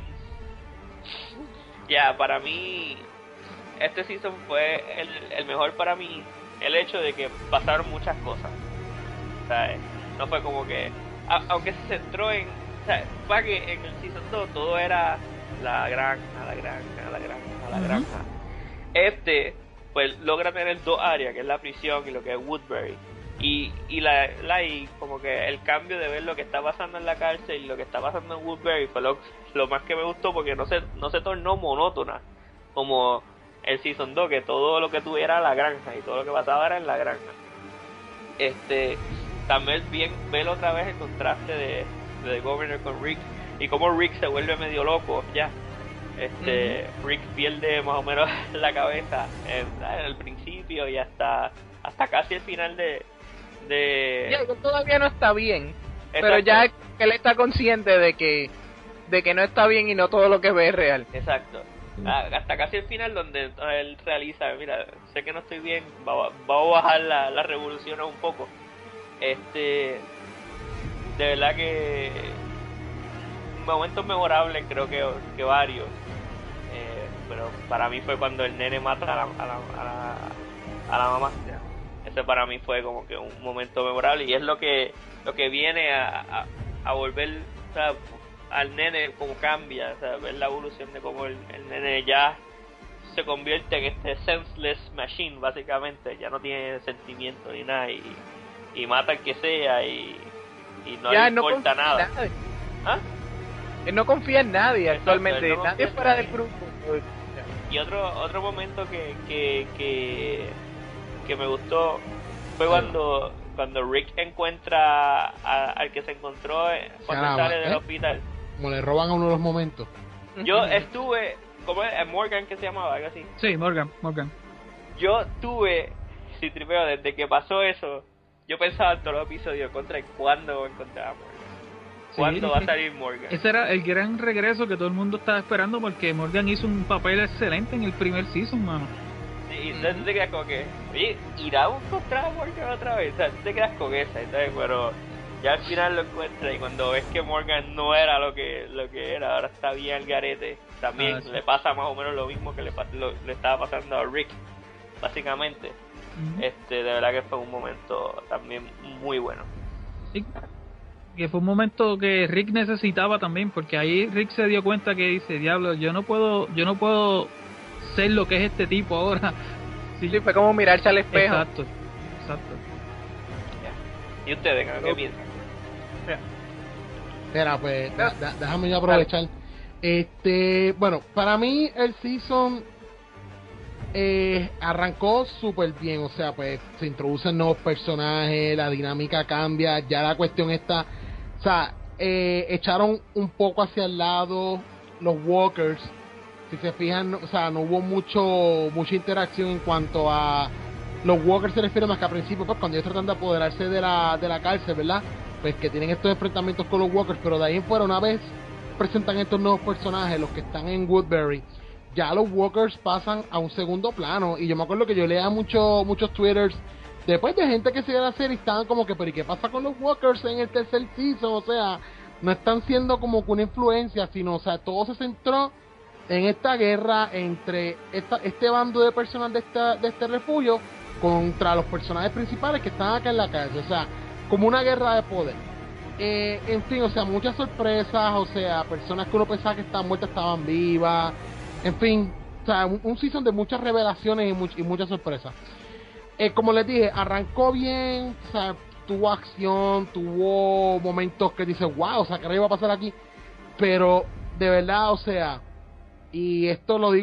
Ya, yeah, para mí, este season fue el, el mejor para mí, el hecho de que pasaron muchas cosas. O sea, no fue como que, a, aunque se centró en, o sea, para que en el season dos todo era la granja, la granja, la granja, la granja. Uh-huh. Este, pues logra tener dos áreas, que es la prisión y lo que es Woodbury. Y, y la, la y como que el cambio de ver lo que está pasando en la cárcel y lo que está pasando en Woodbury fue lo, lo más que me gustó, porque no se, no se tornó monótona como el Season dos, que todo lo que tuviera la granja y todo lo que pasaba era en la granja. Este también bien ver otra vez el contraste de, de The Governor con Rick y cómo Rick se vuelve medio loco ya. Este uh-huh. Rick pierde más o menos la cabeza en, en el principio y hasta hasta casi el final de de ya, todavía no está bien. Exacto. Pero ya él está consciente de que de que no está bien y no todo lo que ve es real. Exacto. Ah, hasta casi el final donde él realiza, mira, sé que no estoy bien, vamos va a bajar la, la revolución un poco. Este, de verdad que momentos memorables, creo que, que varios. Eh, pero para mí fue cuando el nene mata a la, a la, a la, a la mamá. Ese para mí fue como que un momento memorable, y es lo que lo que viene a, a, a volver, o sea, al nene como cambia, o sea, ver la evolución de cómo el, el nene ya se convierte en este senseless machine, básicamente, ya no tiene sentimiento ni nada, y, y mata al que sea, y, y no ya le importa no nada. ¿Ah? Él no confía en nadie. Exacto, actualmente, no nadie fuera del grupo. Y otro otro momento que que, que que me gustó fue cuando cuando Rick encuentra a, al que se encontró cuando Caramba, sale del ¿eh? hospital. Como le roban a uno de los momentos. Yo estuve, ¿cómo es? Morgan, que se llamaba, algo así. Sí, Morgan, Morgan. Yo tuve, si tripeo, desde que pasó eso, yo pensaba en todos los episodios contra cuándo encontraba a Morgan. ¿Cuándo sí, va a salir Morgan? Ese era el gran regreso que todo el mundo estaba esperando, porque Morgan hizo un papel excelente en el primer season, mano. Y entonces te quedas como que, oye, ¿irá a encontrar a Morgan otra vez? O sea, te quedas con esa, entonces, pero ya al final lo encuentras, y cuando ves que Morgan no era lo que lo que era, ahora está bien al garete, también ah, sí. le pasa más o menos lo mismo que le, lo, le estaba pasando a Rick, básicamente. Uh-huh. Este, de verdad que fue un momento también muy bueno. Sí. Que fue un momento que Rick necesitaba también, porque ahí Rick se dio cuenta que dice, diablo, yo no puedo, yo no puedo ser lo que es este tipo ahora. Sí, sí, fue como mirarse al espejo. Exacto, exacto. ¿Y ustedes qué no. piensan? Espera, pues, no. da, déjame yo aprovechar. Este, bueno, para mí el season eh, arrancó súper bien, o sea, pues se introducen nuevos personajes, la dinámica cambia, ya la cuestión está, o sea, eh, echaron un poco hacia el lado los walkers. Si se fijan, o sea, no hubo mucho mucha interacción en cuanto a los walkers, se refiere más que al principio, pues cuando ellos tratan de apoderarse de la de la cárcel, ¿verdad? Pues que tienen estos enfrentamientos con los walkers, pero de ahí en fuera, una vez presentan estos nuevos personajes, los que están en Woodbury, ya los walkers pasan a un segundo plano. Y yo me acuerdo que yo leía mucho, muchos twitters después de gente que se iba a la serie, estaban como que, pero ¿y qué pasa con los walkers en el tercer season? O sea, no están siendo como que una influencia, sino, o sea, todo se centró en esta guerra entre esta, este bando de personas de, esta, de este refugio contra los personajes principales que están acá en la calle, o sea, como una guerra de poder. Eh, en fin, o sea, muchas sorpresas, o sea, personas que uno pensaba que estaban muertas estaban vivas, en fin, o sea, un, un season de muchas revelaciones y, much, y muchas sorpresas. Eh, como les dije, arrancó bien, o sea, tuvo acción, tuvo momentos que dices, wow, o sea, ¿qué iba a pasar aquí? Pero, de verdad, o sea, y esto lo digo pues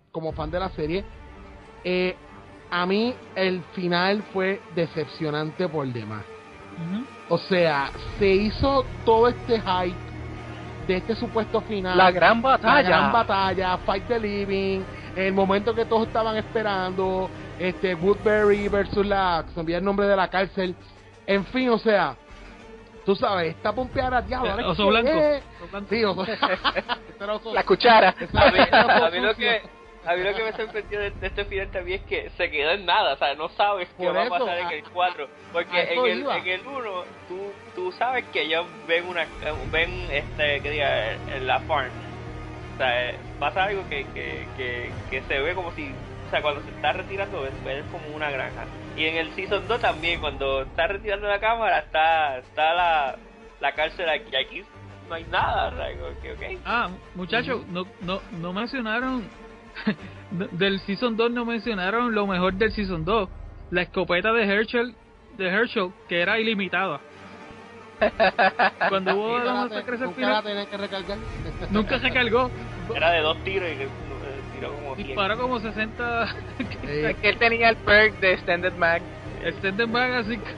como fan de la serie, eh, a mí el final fue decepcionante por demás. Uh-huh. O sea, se hizo todo este hype de este supuesto final, la gran batalla, la gran batalla, Fight the Living, el momento que todos estaban esperando, este Woodbury versus la, se me olvidó el nombre de la cárcel, en fin, o sea, tú sabes, está pompeada, diablo, eh, oso blanco, eh. oso blanco. Sí, oso, este oso, la cuchara. A mí, a mí lo que a mí lo que me sorprendió de, de este final también es que se quedó en nada, o sea, no sabes qué Por va eso, a pasar a, en el cuatro, porque en el, en el uno tú, tú sabes que ellos ven una ven este que diga en la farm, o sea, pasa algo que, que, que, que se ve como si, o sea, cuando se está retirando ves, ves como una granja, y en el Season dos también, cuando está retirando la cámara está está la, la cárcel aquí, aquí no hay nada, okay, okay. Ah, muchachos, uh-huh. no, no, no mencionaron del Season dos, no mencionaron lo mejor del Season dos, la escopeta de Herschel, de Herschel, que era ilimitada. Cuando hubo la masacre al final, que recargar. nunca se cargó. Era de dos tiros y que tiró como cien. Disparó como sesenta. Es que él tenía el perk de Extended Mag. Extended Mag, así que...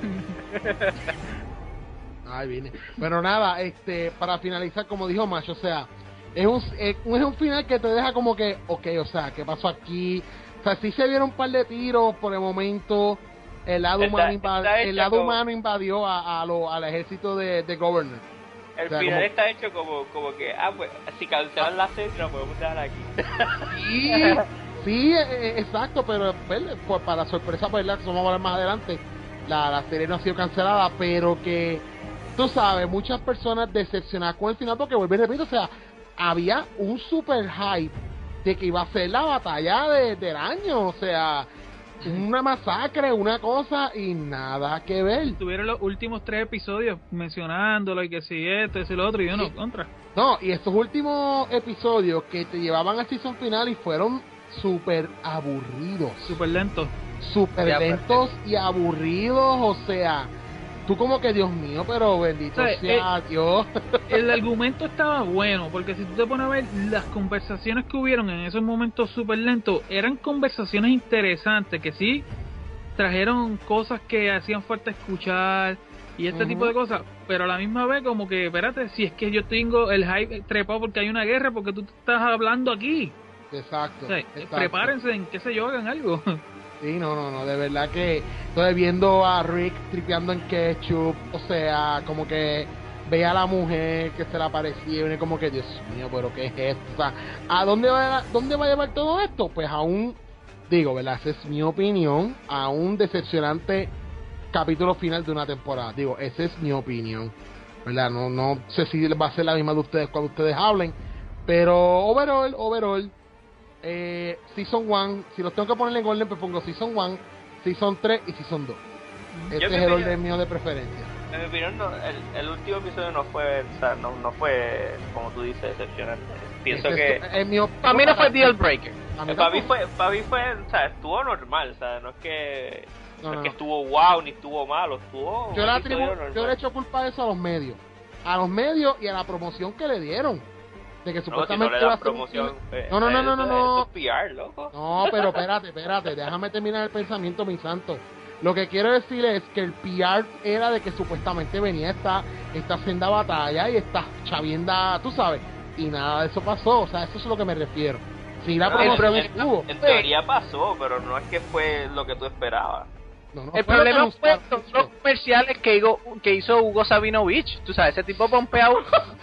Ay, viene. Bueno, nada, este, para finalizar, como dijo Macho, o sea, es un, es un final que te deja como que, ok, o sea, ¿qué pasó aquí? O sea, sí se vieron un par de tiros por el momento, el lado está, humano, invadió, el lado como, humano invadió a, a lo, al ejército de, de Governor. El o sea, final como, está hecho como, como que, ah, pues, si cancelan la serie, lo podemos dejar aquí. Sí, sí, eh, exacto, pero pues, pues, para sorpresa, pues, la que vamos a hablar más adelante, la, la serie no ha sido cancelada, pero que, tú sabes, muchas personas decepcionadas con el final, porque vuelve y repito, o sea, había un super hype de que iba a ser la batalla de, del año, o sea, una masacre, una cosa y nada que ver. Tuvieron los últimos tres episodios mencionándolo y que si esto, ese lo otro y uno sí. contra. No, y estos últimos episodios que te llevaban al season final y fueron súper aburridos. Súper lentos. Súper lentos y aburridos, o sea... Tú como que, Dios mío, pero bendito o sea, sea el, Dios. El argumento estaba bueno, porque si tú te pones a ver las conversaciones que hubieron en esos momentos súper lentos, eran conversaciones interesantes, que sí trajeron cosas que hacían falta escuchar y este uh-huh. tipo de cosas, pero a la misma vez como que, espérate, si es que yo tengo el hype trepado porque hay una guerra, porque tú estás hablando aquí. Exacto. O sea, exacto. Prepárense en qué sé yo, hagan algo. Sí, no, no, no, de verdad que estoy viendo a Rick tripeando en ketchup, o sea, como que veía a la mujer que se le aparecía y viene como que, Dios mío, pero ¿qué es esto? O sea, ¿a dónde va a, dónde va a llevar todo esto? Pues a un, digo, ¿verdad? Esa es mi opinión, a un decepcionante capítulo final de una temporada. Digo, esa es mi opinión, ¿verdad? No, no sé si va a ser la misma de ustedes cuando ustedes hablen, pero overall, overall, Eh, Season uno, si los tengo que poner en orden, pues pongo Season uno, Season tres y Season dos. Este es el orden mío de preferencia. En mi opinión, no, el, el último episodio no fue, o sea, no, no fue, como tú dices, decepcionante. Pienso es que... Esto, mi op- para mí no fue deal breaker. Mí para, mí fue, para mí fue, o sea, estuvo normal, o sea, no es que... No, no, no es que no. estuvo wow, ni estuvo malo, estuvo... Yo, la tribu- yo le echo culpa de eso a los medios. A los medios y a la promoción que le dieron. De que supuestamente no, si no va a ser promoción, un... eh, no, no, no, no, no, no. Eso es P R, loco. No, pero espérate, espérate, déjame terminar el pensamiento, mi santo. Lo que quiero decir es que el P R era de que supuestamente venía esta esta senda batalla y esta chavienda, tú sabes, y nada de eso pasó, o sea, eso es a lo que me refiero. Si la promoción en, estuvo. En teoría pasó, pero no es que fue lo que tú esperabas. No, no el fue problema fue los los comerciales que, hizo, que hizo Hugo Sabinovich, tú sabes, ese tipo pompeado.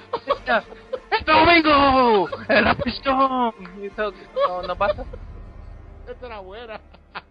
¡Este domingo! ¡El apistón! No, no pasa. Esta era buena.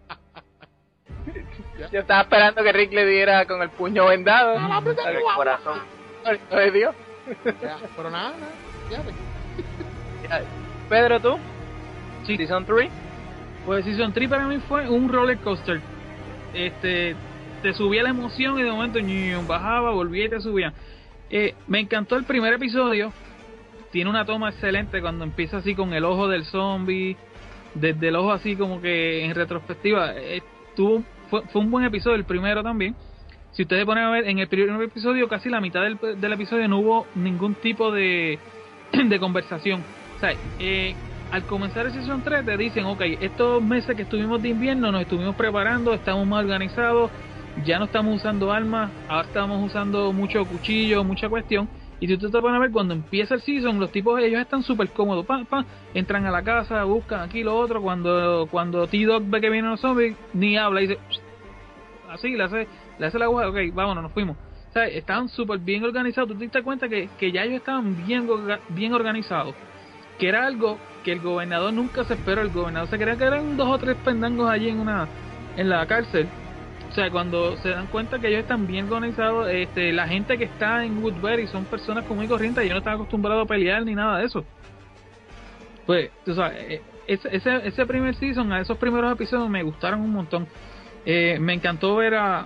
Yo estaba esperando que Rick le diera con el puño vendado. ¡A la el corazón! ¡Ay, Dios! Ya, pero nada, nada, fíjate. Ya. Pedro, ¿tú? Sí. ¿Season tres? Pues Season tres para mí fue un roller coaster. Este, te subía la emoción y de momento ñu, bajaba, volvía y te subía. Eh, me encantó el primer episodio. Tiene una toma excelente cuando empieza así con el ojo del zombie, desde el ojo así como que en retrospectiva. Eh, tuvo, fue, fue un buen episodio el primero también. Si ustedes ponen a ver, en el primer episodio, casi la mitad del, del episodio no hubo ningún tipo de, de conversación. O sea, eh, al comenzar el Season tres te dicen, ok, estos meses que estuvimos de invierno nos estuvimos preparando, estamos más organizados, ya no estamos usando armas, ahora estamos usando mucho cuchillo, mucha cuestión. Y si tú te pones a ver, cuando empieza el season, los tipos ellos están súper cómodos, pa, pa, entran a la casa, buscan aquí lo otro, cuando cuando T-Dog ve que vienen los zombies, ni habla, y dice, así, le hace, le hace la agua, ok, vámonos, nos fuimos. O sea, estaban súper bien organizados, tú te diste cuenta que, que ya ellos estaban bien, bien organizados, que era algo que el gobernador nunca se esperó. El gobernador se creía que eran dos o tres pendangos allí en una en la cárcel. O sea, cuando se dan cuenta que ellos están bien organizados, este, la gente que está en Woodbury son personas común y corrientes, yo no estaba acostumbrado a pelear ni nada de eso. Pues, tú sabes, ese, ese, ese primer season, a esos primeros episodios me gustaron un montón. Eh, me encantó ver a,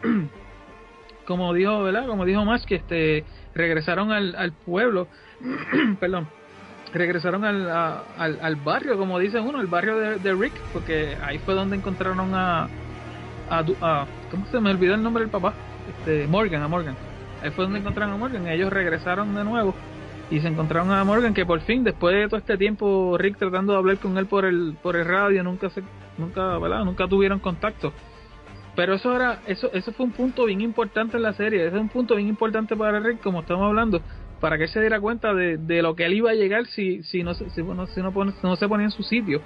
como dijo, ¿verdad? Como dijo Max, que este, regresaron al, al pueblo, perdón, regresaron al, a, al, al barrio, como dice uno, el barrio de, de Rick, porque ahí fue donde encontraron a A, a, ¿cómo se me olvidó el nombre del papá? Este, Morgan, a Morgan. Ahí fue donde encontraron a Morgan. Ellos regresaron de nuevo y se encontraron a Morgan, que por fin, después de todo este tiempo, Rick tratando de hablar con él por el por el radio, nunca se nunca, ¿verdad? Nunca tuvieron contacto. Pero eso era eso eso fue un punto bien importante en la serie. Ese es un punto bien importante para Rick, como estamos hablando, para que él se diera cuenta de, de lo que él iba a llegar si si no si, bueno, si no, pone, si no se ponía en su sitio.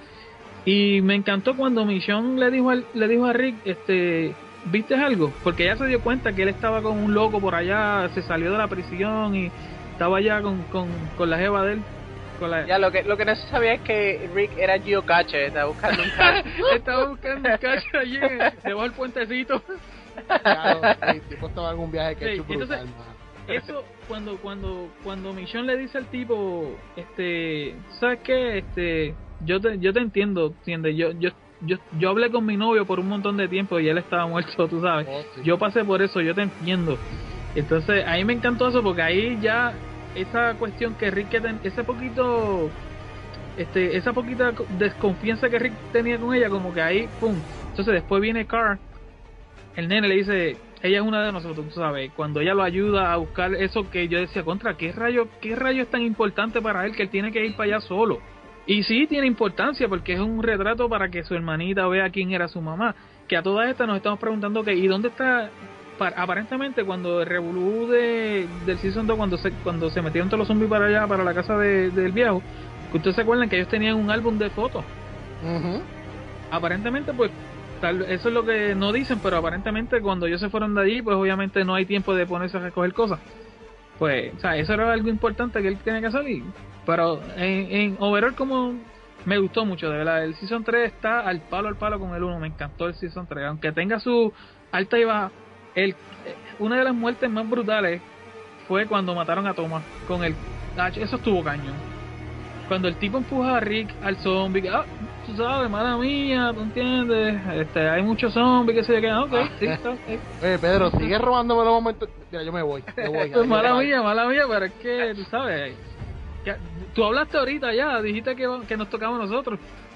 Y me encantó cuando Michonne le dijo al, le dijo a Rick, este, ¿viste algo? Porque ella se dio cuenta que él estaba con un loco por allá, se salió de la prisión y estaba allá con, con, con la jeva de él. Con la... Ya, lo que lo que no se sabía es que Rick era geocacher, estaba buscando un cache. Estaba buscando un cache allí debajo del puentecito. Claro, el tipo estaba en un viaje que sí, ha hecho brutal, entonces, man. Eso, cuando cuando cuando Michonne le dice al tipo, este, ¿sabes qué? Este... Yo te, yo te entiendo, ¿entiendes? Yo, yo, yo, yo hablé con mi novio por un montón de tiempo y él estaba muerto, tú sabes. Oh, sí. Yo pasé por eso, yo te entiendo. Entonces, ahí me encantó eso, porque ahí ya esa cuestión que Rick, ten, ese poquito, este, esa poquita desconfianza que Rick tenía con ella, como que ahí, pum. Entonces, después viene Carl, el nene le dice, ella es una de nosotros, tú sabes. Cuando ella lo ayuda a buscar eso que yo decía, contra, ¿qué rayo, qué rayo es tan importante para él que él tiene que ir para allá solo? Y sí tiene importancia porque es un retrato para que su hermanita vea quién era su mamá. Que a todas estas nos estamos preguntando que ¿y dónde está? Para, aparentemente cuando el revolú de, del Season dos, cuando se cuando se metieron todos los zombies para allá, para la casa de, del viejo, que ustedes se acuerdan que ellos tenían un álbum de fotos. Uh-huh. Aparentemente pues tal, eso es lo que no dicen, pero aparentemente cuando ellos se fueron de allí, pues obviamente no hay tiempo de ponerse a recoger cosas. Pues, o sea, eso era algo importante que él tenía que hacer. Y, pero en, en overall, como me gustó mucho, de verdad. El Season tres está al palo al palo con el uno. Me encantó el Season tres, aunque tenga su alta y baja. El, una de las muertes más brutales fue cuando mataron a Thomas con el ah, eso estuvo cañón. Cuando el tipo empuja a Rick al zombie, ah, tú sabes, mala mía, tú entiendes, este, hay muchos zombies que se quedan, ok, sí, está, okay. Oye, Pedro, sigue robándome los momentos. Mira, yo me voy. Me voy pues mala mía, mala mía, pero es que, tú sabes, que, tú hablaste ahorita ya, dijiste que, que nos tocaba a nosotros.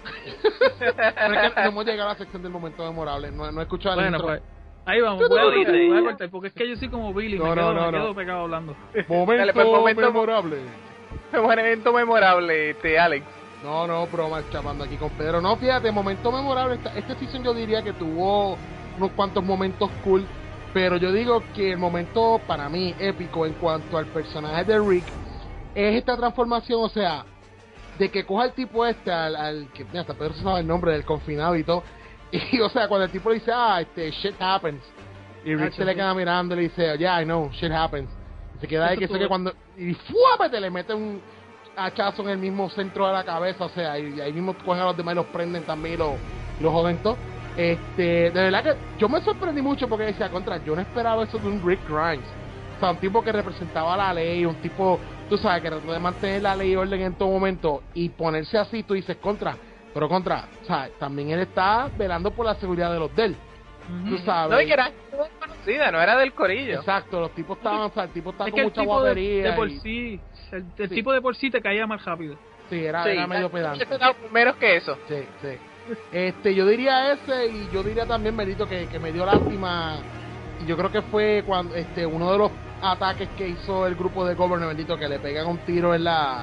Pero es que no hemos llegado a la sección del momento memorable, no, no he escuchado el bueno, intro. Pues, ahí vamos, voy a cortar, voy a cortar, porque es que yo soy como Billy, No, me, no, quedo, no, me quedo no. pegado hablando. Momento, Dale, pues, momento memorable. Momento memorable, este, Alex. No, no, broma, chapando aquí con Pedro. No, fíjate, momento memorable. Esta, este season yo diría que tuvo unos cuantos momentos cool, pero yo digo que el momento para mí épico en cuanto al personaje de Rick es esta transformación, o sea, de que coja el tipo este, al, al que mira, hasta Pedro sabe el nombre del confinado y todo, y o sea, cuando el tipo le dice, ah, este, shit happens, y Rick ah, se le sí. queda mirando y le dice, yeah, I know, shit happens, y se queda ahí, que eso que cuando, y ¡fuápete! Le mete un hachazo en el mismo centro de la cabeza, o sea, y, y ahí mismo cogen a los demás y los prenden también y los, los joden todo. Este, de verdad que yo me sorprendí mucho porque decía, contra, yo no esperaba eso de un Rick Grimes. O sea, un tipo que representaba la ley, un tipo, tú sabes, que trató de mantener la ley y orden en todo momento y ponerse así, tú dices, contra, pero contra, o sea, también él está velando por la seguridad de los de él. Uh-huh. Tú sabes. No, y que era desconocida, no era del corillo. Exacto, los tipos estaban, o sea, el tipo estaba Es con que el mucha tipo de, guapería. de por y- sí, el, el Sí. tipo de por sí te caía más rápido. Sí, era, Sí, era medio pedante. menos que eso. Sí, sí. Este, yo diría ese y yo diría también, Merito, que, que me dio lástima. Y yo creo que fue cuando este uno de los ataques que hizo el grupo de Governor, bendito, que le pegan un tiro en la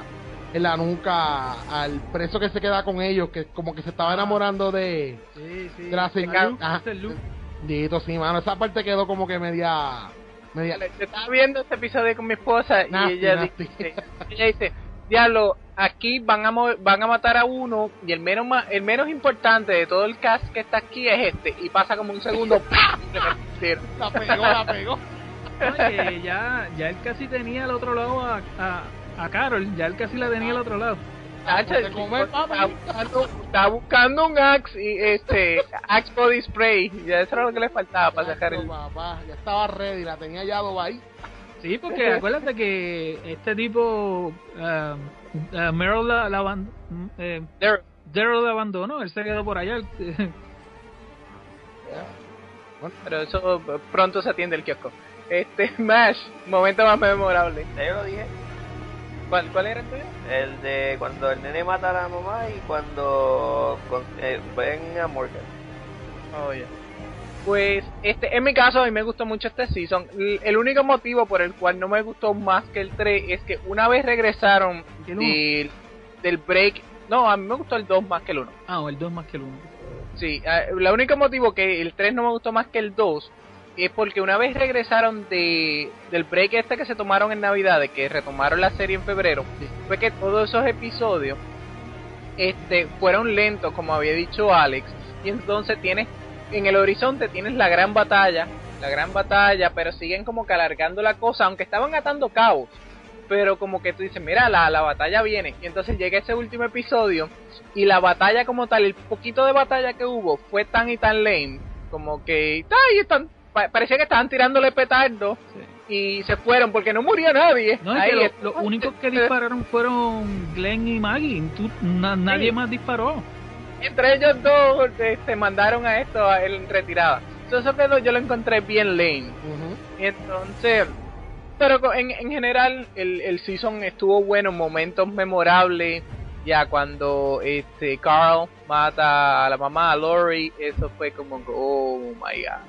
en la nuca al preso que se queda con ellos, que como que se estaba enamorando de, Sí, sí. de la señora. Luke, ese es Luke. Dito, sí, mano, esa parte quedó como que media... media Yo estaba viendo este episodio con mi esposa Nasty, y ella nasty. dice, ella dice, diablo, aquí van a mo- van a matar a uno y el menos ma- el menos importante de todo el cast que está aquí es este, y pasa como un segundo, ¡pam! Le meten un tiro. la pegó, la pegó. Oye, ya, ya él casi tenía al otro lado a, a, a Carol, ya él casi la tenía al otro lado. Tacho, de el comer, tipo papi. está buscando, está buscando un Axe y este Axe Body Spray, ya eso era lo que le faltaba para sacar el... Papá, ya estaba ready, la tenía ya adoba ahí. Sí, porque acuérdate que este tipo, uh, uh, Meryl la, la aban- eh, There. Daryl la abandonó, él se quedó por allá. Pero eso pronto se atiende el kiosco. Este, Mash, momento más memorable. Ya yo lo dije. ¿Cuál, cuál era el tuyo? El de cuando el nene mata a la mamá y cuando con, eh, ven a Morgan. Oh, ya. Pues, este, en mi caso, a mí me gustó mucho este season. L- El único motivo por el cual no me gustó más que el tres es que una vez regresaron ¿El uno? del, del break... No, a mí me gustó el dos más que el uno. Ah, o el dos más que el uno. Sí, el único motivo que el tres no me gustó más que el dos es porque una vez regresaron de del break este que se tomaron en Navidad, de que retomaron la serie en febrero, fue que todos esos episodios este fueron lentos, como había dicho Alex, y entonces tienes en el horizonte tienes la gran batalla, la gran batalla, pero siguen como que alargando la cosa, aunque estaban atando cabos, pero como que tú dices, mira, la, la batalla viene, y entonces llega ese último episodio, y la batalla como tal, el poquito de batalla que hubo, fue tan y tan lame, como que, ay, están, pa- parecía que estaban tirándole petardo, y se fueron, porque no murió nadie. No, es Ahí que lo- está. los únicos que dispararon fueron Glenn y Maggie. Tú, na- nadie Sí. más disparó. Entre ellos dos este, mandaron a esto a él en retirada. Entonces eso quedó, yo lo encontré bien lame. Y entonces, pero co- en, en general el, el season estuvo bueno, momentos memorables. Ya cuando este Carl mata a la mamá, a Lori, eso fue como, oh my god.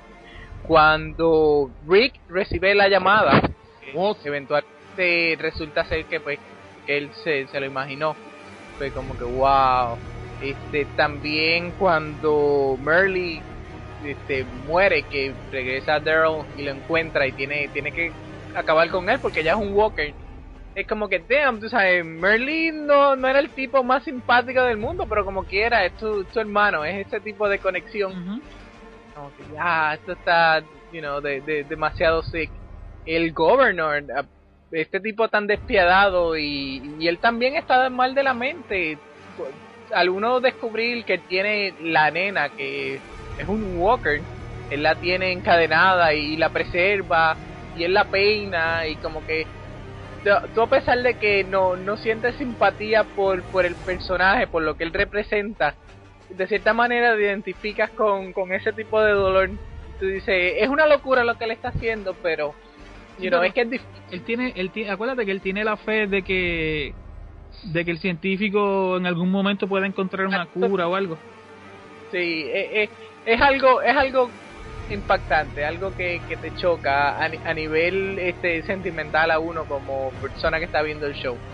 Cuando Rick recibe la llamada, Oh, eventualmente resulta ser que pues que él se, se lo imaginó, fue como que wow. Este también cuando Merle este muere, que regresa a Daryl y lo encuentra y tiene tiene que acabar con él porque ya es un Walker, es como que damn, tú sabes, Merle no, no era el tipo más simpático del mundo, pero como quiera es tu, tu hermano, es ese tipo de conexión. Ujú. Como que ya, esto está, you know, de, de, demasiado sick. El governor, a- este tipo tan despiadado, y, y él también está mal de la mente. Al uno descubrir que tiene la nena, que es un walker, él la tiene encadenada y la preserva, y él la peina, y como que tú- tú a pesar de que no, no sientes simpatía por, por el personaje, por lo que él representa, de cierta manera te identificas con, con ese tipo de dolor. Tú dices, es una locura lo que él está haciendo, pero, Sí, you know, pero es que es difícil. Él tiene, él tiene, acuérdate que él tiene la fe de que de que el científico en algún momento pueda encontrar una cura o algo. Sí, es, es, es algo, es algo impactante, algo que, que te choca a, ni- a nivel este sentimental a uno como persona que está viendo el show.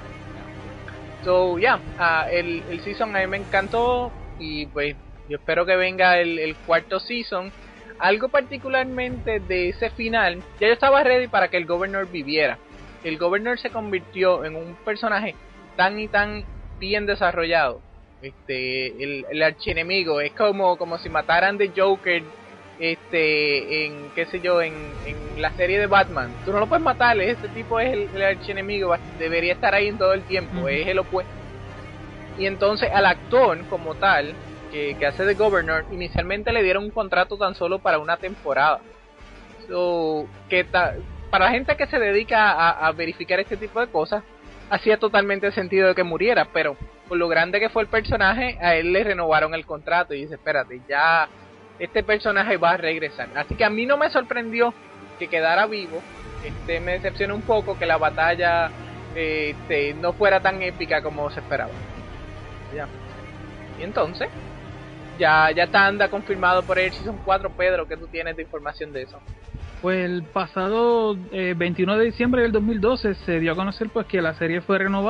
So, ya, yeah, el, el season a mí me encantó y pues yo espero que venga el, el cuarto season. Algo particularmente de ese final, ya yo estaba ready para que el Governor viviera. El Governor se convirtió en un personaje tan y tan bien desarrollado. Este, el, el archienemigo es como, como si mataran de Joker, este, en, qué sé yo, en, en la serie de Batman. Tú no lo puedes matar, este tipo es el, el archienemigo, debería estar ahí en todo el tiempo, Ujú. es el opuesto. Y entonces al actor como tal, que, que hace de Governor, inicialmente le dieron un contrato tan solo para una temporada. So, que ta- para la gente que se dedica a, a verificar este tipo de cosas, hacía totalmente sentido de que muriera, pero por lo grande que fue el personaje, a él le renovaron el contrato y dice, espérate, ya este personaje va a regresar. Así que a mí no me sorprendió que quedara vivo. Este, me decepcionó un poco que la batalla eh, este, no fuera tan épica como se esperaba. Ya. Y entonces, ya ya está anda confirmado por el Season cuatro. Pedro, ¿qué tú tienes de información de eso? Pues el pasado eh, veintiuno de diciembre del dos mil doce se dio a conocer pues que la serie fue renovada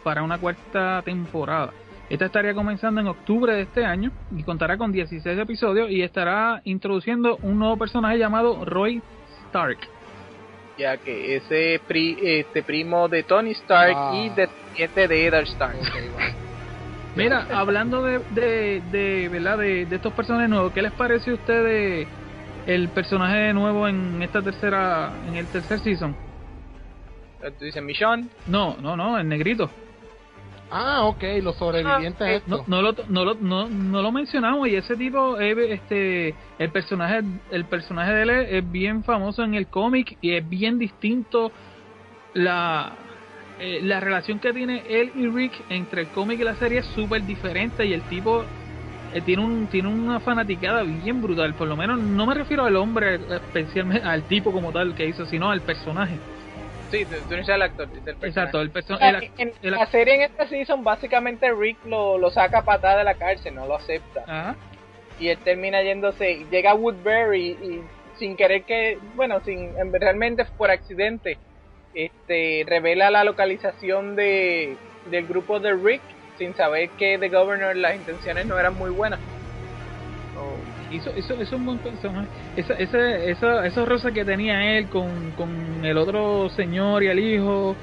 para una cuarta temporada. Esta estaría comenzando en octubre de este año y contará con dieciséis episodios y estará introduciendo un nuevo personaje llamado Roy Stark. Ya que ese pri, este primo de Tony Stark ah. y descendiente de Eddard Stark. Okay, bueno. Mira, hablando de, de, de verdad de, de estos personajes nuevos, ¿qué les parece a ustedes el personaje nuevo en esta tercera, en el tercer season? ¿Tú dices Michonne? No, no, no, el negrito. Ah, ok, los sobrevivientes ah, estos. No, no, lo, no, lo, no, no lo mencionamos y ese tipo, este, el personaje, el personaje de él es bien famoso en el cómic y es bien distinto la, eh, la relación que tiene él y Rick entre el cómic y la serie es súper diferente y el tipo eh, tiene un tiene una fanaticada bien brutal. Por lo menos no me refiero al hombre, especialmente al tipo como tal que hizo, sino al personaje. Sí, tú no eres el actor, dice el personaje. Exacto, el personaje. En el, la serie en esta season, básicamente Rick lo, lo saca a patada de la cárcel, no lo acepta. Ajá. Y él termina yéndose, llega a Woodbury y sin querer que, bueno, sin realmente por accidente, este revela la localización de del grupo de Rick, sin saber que The Governor las intenciones no eran muy buenas. Eso, eso, eso es un buen personaje. Esa, esa, esa, esa rosa que tenía él con, con el otro señor y el hijo.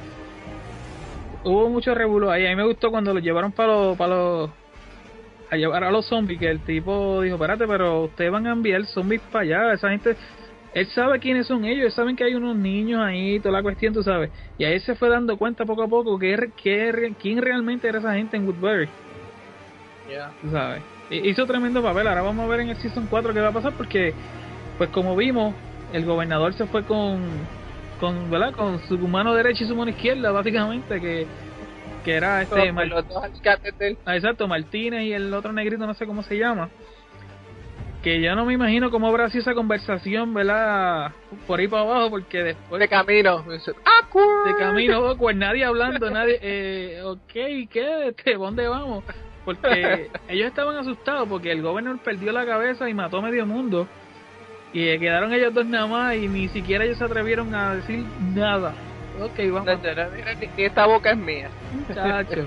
Hubo mucho revuelo ahí. A mí me gustó cuando lo llevaron para los, para los, a llevar a los zombies. Que el tipo dijo: espérate, pero ustedes van a enviar zombies para allá. Esa gente, él sabe quiénes son ellos. Él saben que hay unos niños ahí, toda la cuestión, tú sabes. Y ahí se fue dando cuenta poco a poco que, que quién realmente era esa gente en Woodbury. Ya. Yeah. Tú sabes. Hizo tremendo papel. Ahora vamos a ver en el Season cuatro qué va a pasar, porque pues como vimos, el gobernador se fue con con ¿verdad? Con su mano derecha y su mano izquierda, básicamente, que que era este Mar- los dos del... ah, exacto, Martínez y el otro negrito, no sé cómo se llama, que yo no me imagino cómo habrá sido esa conversación, ¿verdad? Por ahí para abajo, porque después de camino de camino, pues nadie hablando, nadie eh, ok, ¿qué? ¿De dónde vamos? Porque ellos estaban asustados porque el gobernador perdió la cabeza y mató a medio mundo. Y quedaron ellos dos nada más y ni siquiera ellos se atrevieron a decir nada. Ok, vamos. Y esta boca es mía. Muchacho.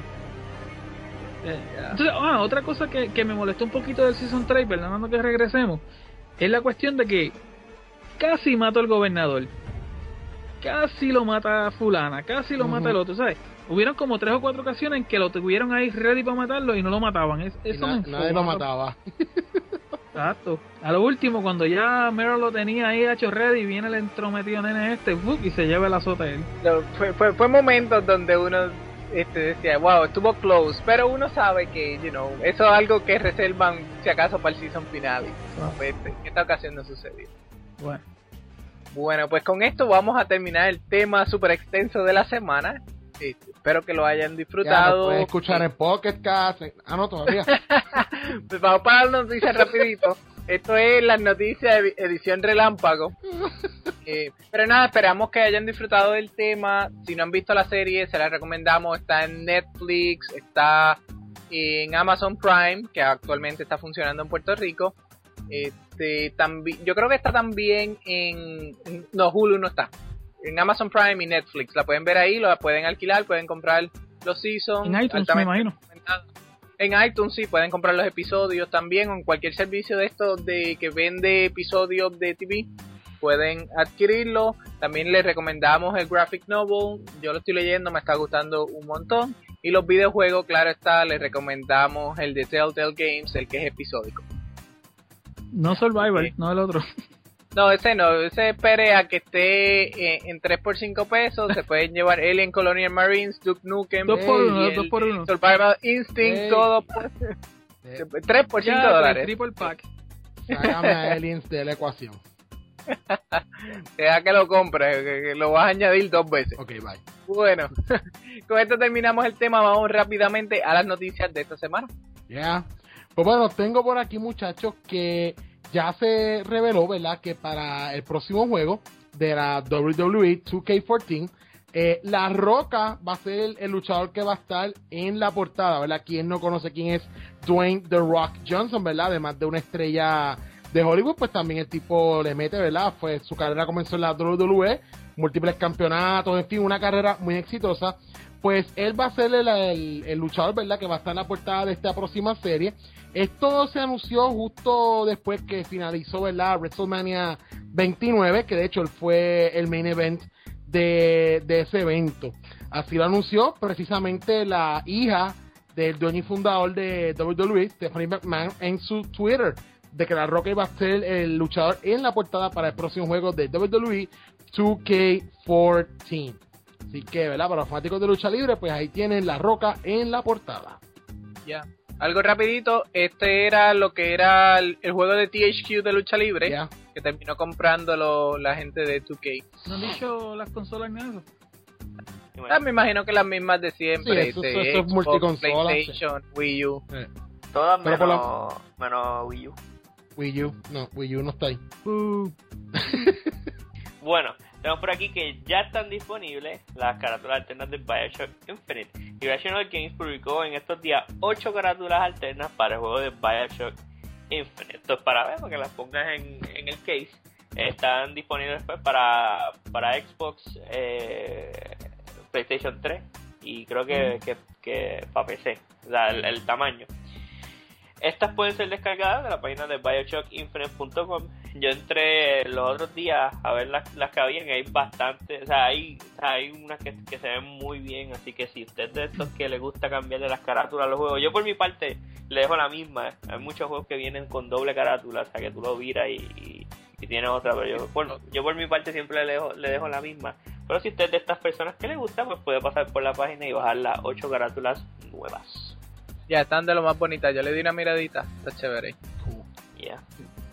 Entonces, ah, otra cosa que, que me molestó un poquito del Season tres, perdonando que regresemos, es la cuestión de que casi mató al gobernador. Casi lo mata fulana, casi lo uh-huh. mata el otro, ¿sabes? Hubieron como tres o cuatro ocasiones en que lo tuvieron ahí ready para matarlo y no lo mataban. Es, eso na- nadie lo mataba. Exacto. A lo último, cuando ya Meryl lo tenía ahí hecho ready, viene el entrometido nene este ¡fuc! Y se lleva el azote de él. No, fue, fue, fue momentos donde uno este, decía, wow, estuvo close, pero uno sabe que, you know, eso es algo que reservan si acaso para el season final. Ah. Pues, en esta ocasión no sucedió. Bueno. Bueno, pues con esto vamos a terminar el tema súper extenso de la semana. Sí, espero que lo hayan disfrutado. Ya, lo pueden escuchar en Pocket Cast. Ah, no, todavía. Pues vamos para las noticias rapidito. Esto es las noticias de edición relámpago. Eh, pero nada, esperamos que hayan disfrutado del tema. Si no han visto la serie, se la recomendamos. Está en Netflix, está en Amazon Prime, que actualmente está funcionando en Puerto Rico. Este, también, yo creo que está también en... No, Hulu no está. En Amazon Prime y Netflix. La pueden ver ahí, la pueden alquilar, pueden comprar los seasons. En iTunes, me imagino. En iTunes sí, pueden comprar los episodios también, o en cualquier servicio de estos de que vende episodios de T V, pueden adquirirlo. También les recomendamos el graphic novel, yo lo estoy leyendo, me está gustando un montón. Y los videojuegos, claro está, les recomendamos el de Telltale Games, el que es episódico. No Survivor, sí. No el otro. No, ese no, ese espere a que esté en, en tres por cinco pesos, se pueden llevar Alien Colonial Marines, Duke Nukem, dos por uno, el, dos por uno. Survival Instinct, hey. Todo por tres por cinco dólares. Triple pack. Sácame a Aliens de la ecuación. Deja que lo compres, que, que lo vas a añadir dos veces. Ok, bye. Bueno, con esto terminamos el tema, vamos rápidamente a las noticias de esta semana. Ya, yeah. Pues bueno, tengo por aquí, muchachos, que ya se reveló, ¿verdad?, que para el próximo juego de la W W E dos K catorce, eh, La Roca va a ser el, el luchador que va a estar en la portada, ¿verdad? Quien no conoce quién es Dwayne The Rock Johnson, ¿verdad? Además de una estrella de Hollywood, pues también el tipo le mete, ¿verdad? Pues su carrera comenzó en la W W E, múltiples campeonatos, en fin, una carrera muy exitosa. Pues él va a ser el, el, el luchador, ¿verdad?, que va a estar en la portada de esta próxima serie. Esto se anunció justo después que finalizó, ¿verdad?, WrestleMania veintinueve, que de hecho él fue el main event de, de ese evento. Así lo anunció precisamente la hija del dueño y fundador de doble u doble u E, Stephanie McMahon, en su Twitter, de que la Roca iba a ser el luchador en la portada para el próximo juego de doble u doble u E dos K catorce. Así que, ¿verdad?, para los fanáticos de lucha libre, pues ahí tienen la Roca en la portada. Ya. Yeah. Algo rapidito, este era lo que era el, el juego de T H Q de lucha libre, yeah, que terminó comprándolo la gente de dos K. ¿No han dicho las consolas ni eso? Ah, me imagino que las mismas de siempre, sí, eso, de eso, eso Xbox, multiconsola, PlayStation, sí, Wii U. Sí. Todas Pero menos, la... menos Wii U. Wii U, no, Wii U no está ahí. Uh. Bueno, tenemos por aquí que ya están disponibles las carátulas alternas de BioShock Infinite. Irrational Games publicó en estos días ocho carátulas alternas para el juego de BioShock Infinite. Esto es para ver, para que las pongas en, en el case. Están disponibles pues, para, para Xbox, eh, PlayStation tres y creo que, que, que para P C, o sea, el, el tamaño. Estas pueden ser descargadas de la página de bioshock infinite punto com. Yo entré los otros días a ver las, las que habían y hay bastante, o sea, hay, hay unas que, que se ven muy bien, así que si usted es de estos que le gusta cambiarle las carátulas a los juegos, yo por mi parte le dejo la misma. Hay muchos juegos que vienen con doble carátula, o sea, que tú lo viras y, y, y tienes otra, pero yo por, yo por mi parte siempre le dejo, le dejo la misma. Pero si usted es de estas personas que le gusta, pues puede pasar por la página y bajar las ocho carátulas nuevas. Ya, están de lo más bonitas. Yo le di una miradita. Está chévere. Ya. Yeah.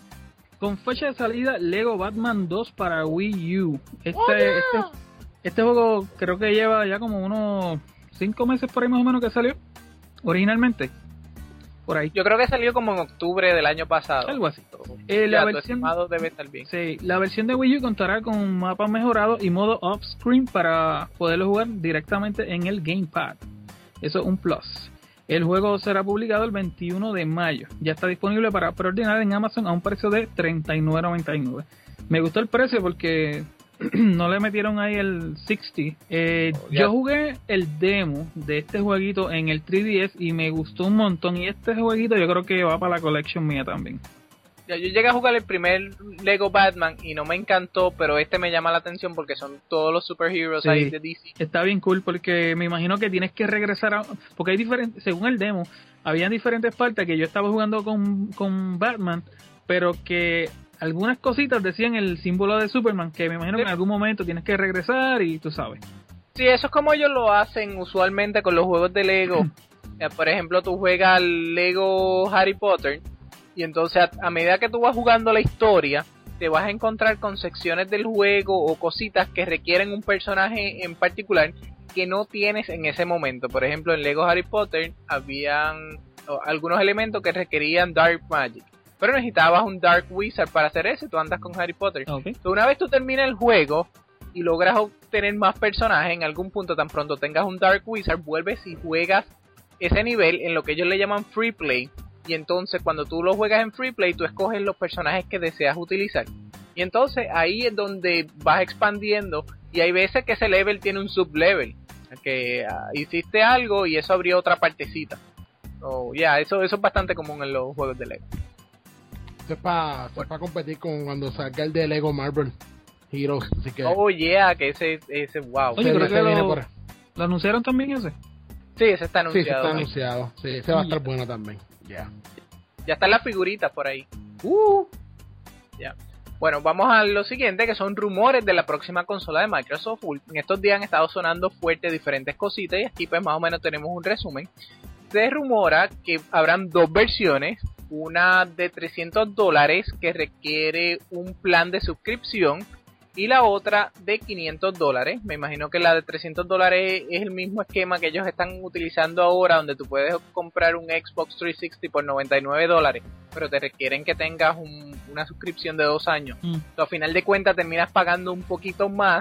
Con fecha de salida, Lego Batman dos para Wii U. Este, oh, yeah. este, este juego creo que lleva ya como unos cinco meses por ahí más o menos que salió. Originalmente. Por ahí. Yo creo que salió como en octubre del año pasado. Algo así. Eh, la, versión, debe estar bien. Sí, la versión de Wii U contará con un mapa mejorado y modo off-screen para poderlo jugar directamente en el Gamepad. Eso es un plus. El juego será publicado el veintiuno de mayo. Ya está disponible para preordenar en Amazon a un precio de treinta y nueve noventa y nueve. Me gustó el precio porque no le metieron ahí el sesenta. Eh, oh, yo jugué el demo de este jueguito en el tres D S y me gustó un montón. Y este jueguito yo creo que va para la collection mía también. Ya, yo llegué a jugar el primer Lego Batman y no me encantó, pero este me llama la atención porque son todos los superheroes sí, ahí de D C. Está bien cool porque me imagino que tienes que regresar a... Porque hay diferentes, según el demo, había diferentes partes que yo estaba jugando con, con Batman, pero que algunas cositas decían el símbolo de Superman, que me imagino sí, que en algún momento tienes que regresar y tú sabes. Sí, eso es como ellos lo hacen usualmente con los juegos de Lego. Por ejemplo, tú juegas Lego Harry Potter y entonces a, a medida que tú vas jugando la historia, te vas a encontrar con secciones del juego o cositas que requieren un personaje en particular que no tienes en ese momento. Por ejemplo, en Lego Harry Potter habían algunos elementos que requerían Dark Magic, pero necesitabas un Dark Wizard para hacer eso. Tú andas con Harry Potter. Okay. Entonces, una vez tú terminas el juego y logras obtener más personajes, en algún punto tan pronto tengas un Dark Wizard, vuelves y juegas ese nivel en lo que ellos le llaman Free Play. Y entonces cuando tú lo juegas en Free Play, tú escoges los personajes que deseas utilizar. Y entonces ahí es donde vas expandiendo. Y hay veces que ese level tiene un sublevel, que uh, hiciste algo y eso abrió otra partecita. So, yeah, eso, eso es bastante común en los juegos de Lego. Eso es para bueno. pa competir con cuando salga el de Lego Marvel Heroes. Así que... Oh yeah, que ese, ese wow. Oye, creo que lo, por... ¿lo anunciaron también ese? Sí, ese está anunciado. Sí, ese está anunciado. Sí, ese va a estar bueno también. Yeah. Ya están las figuritas por ahí. Uh. Ya. Bueno, vamos a lo siguiente, que son rumores de la próxima consola de Microsoft. En estos días han estado sonando fuerte diferentes cositas y aquí pues más o menos tenemos un resumen. Se rumora que habrán dos versiones, una de trescientos dólares que requiere un plan de suscripción y la otra de quinientos dólares. Me imagino que la de trescientos dólares es el mismo esquema que ellos están utilizando ahora, donde tú puedes comprar un Xbox trescientos sesenta por noventa y nueve dólares, pero te requieren que tengas un, una suscripción de dos años. Mm. Entonces, a final de cuentas terminas pagando un poquito más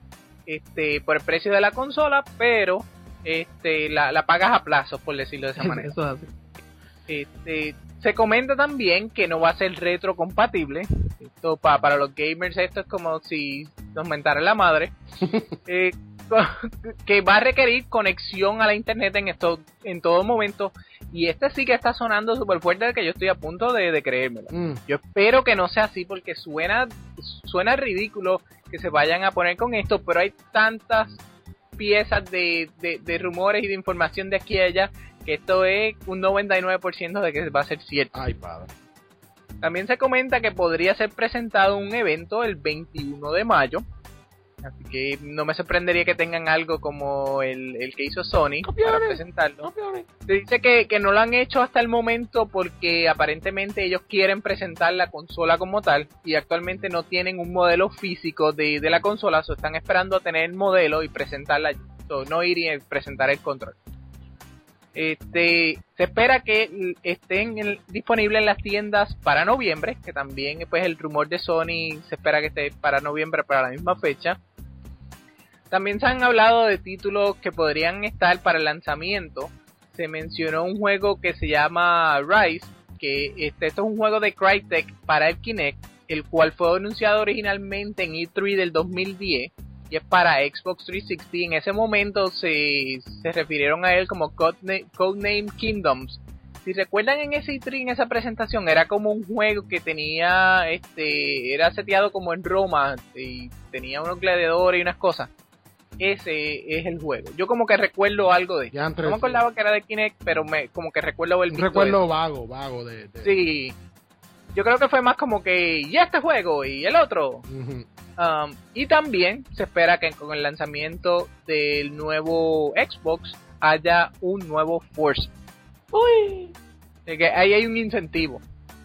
este por el precio de la consola, pero este la, la pagas a plazo, por decirlo de esa manera. Eso es así. Este, se comenta también que no va a ser retrocompatible. Esto pa, para los gamers esto es como si nos mentara la madre. eh, que va a requerir conexión a la internet en esto en todo momento, y este sí que está sonando súper fuerte, que yo estoy a punto de, de creérmelo. Mm. Yo espero que no sea así, porque suena suena ridículo que se vayan a poner con esto, pero hay tantas piezas de, de, de rumores y de información de aquí a allá que esto es un noventa y nueve por ciento de que va a ser cierto. Ay, padre. También se comenta que podría ser presentado un evento el veintiuno de mayo. Así que no me sorprendería que tengan algo como el, el que hizo Sony Copiones, para presentarlo. Copiones. Se dice que, que no lo han hecho hasta el momento porque aparentemente ellos quieren presentar la consola como tal y actualmente no tienen un modelo físico de, de la consola, so están esperando a tener el modelo y presentarla, so no ir y presentar el control. Este, se espera que estén en, disponibles en las tiendas para noviembre, que también pues el rumor de Sony se espera que esté para noviembre para la misma fecha. También se han hablado de títulos que podrían estar para el lanzamiento. Se mencionó un juego que se llama Rise, que este, esto es un juego de Crytek para el Kinect, el cual fue anunciado originalmente en E tres del dos mil diez y es para Xbox trescientos sesenta. En ese momento se, se refirieron a él como Codename, Codename Kingdoms. Si recuerdan, en ese E tres, en esa presentación, era como un juego que tenía, este, era seteado como en Roma y tenía unos gladiadores y unas cosas. Ese es el juego. Yo como que recuerdo algo de eso. No me acordaba que era de Kinect, pero me como que recuerdo el un recuerdo vago, vago de, de... Sí. Yo creo que fue más como que y este juego y el otro. Uh-huh. Um, y también se espera que con el lanzamiento del nuevo Xbox haya un nuevo Forza. Uy. De que ahí hay un incentivo.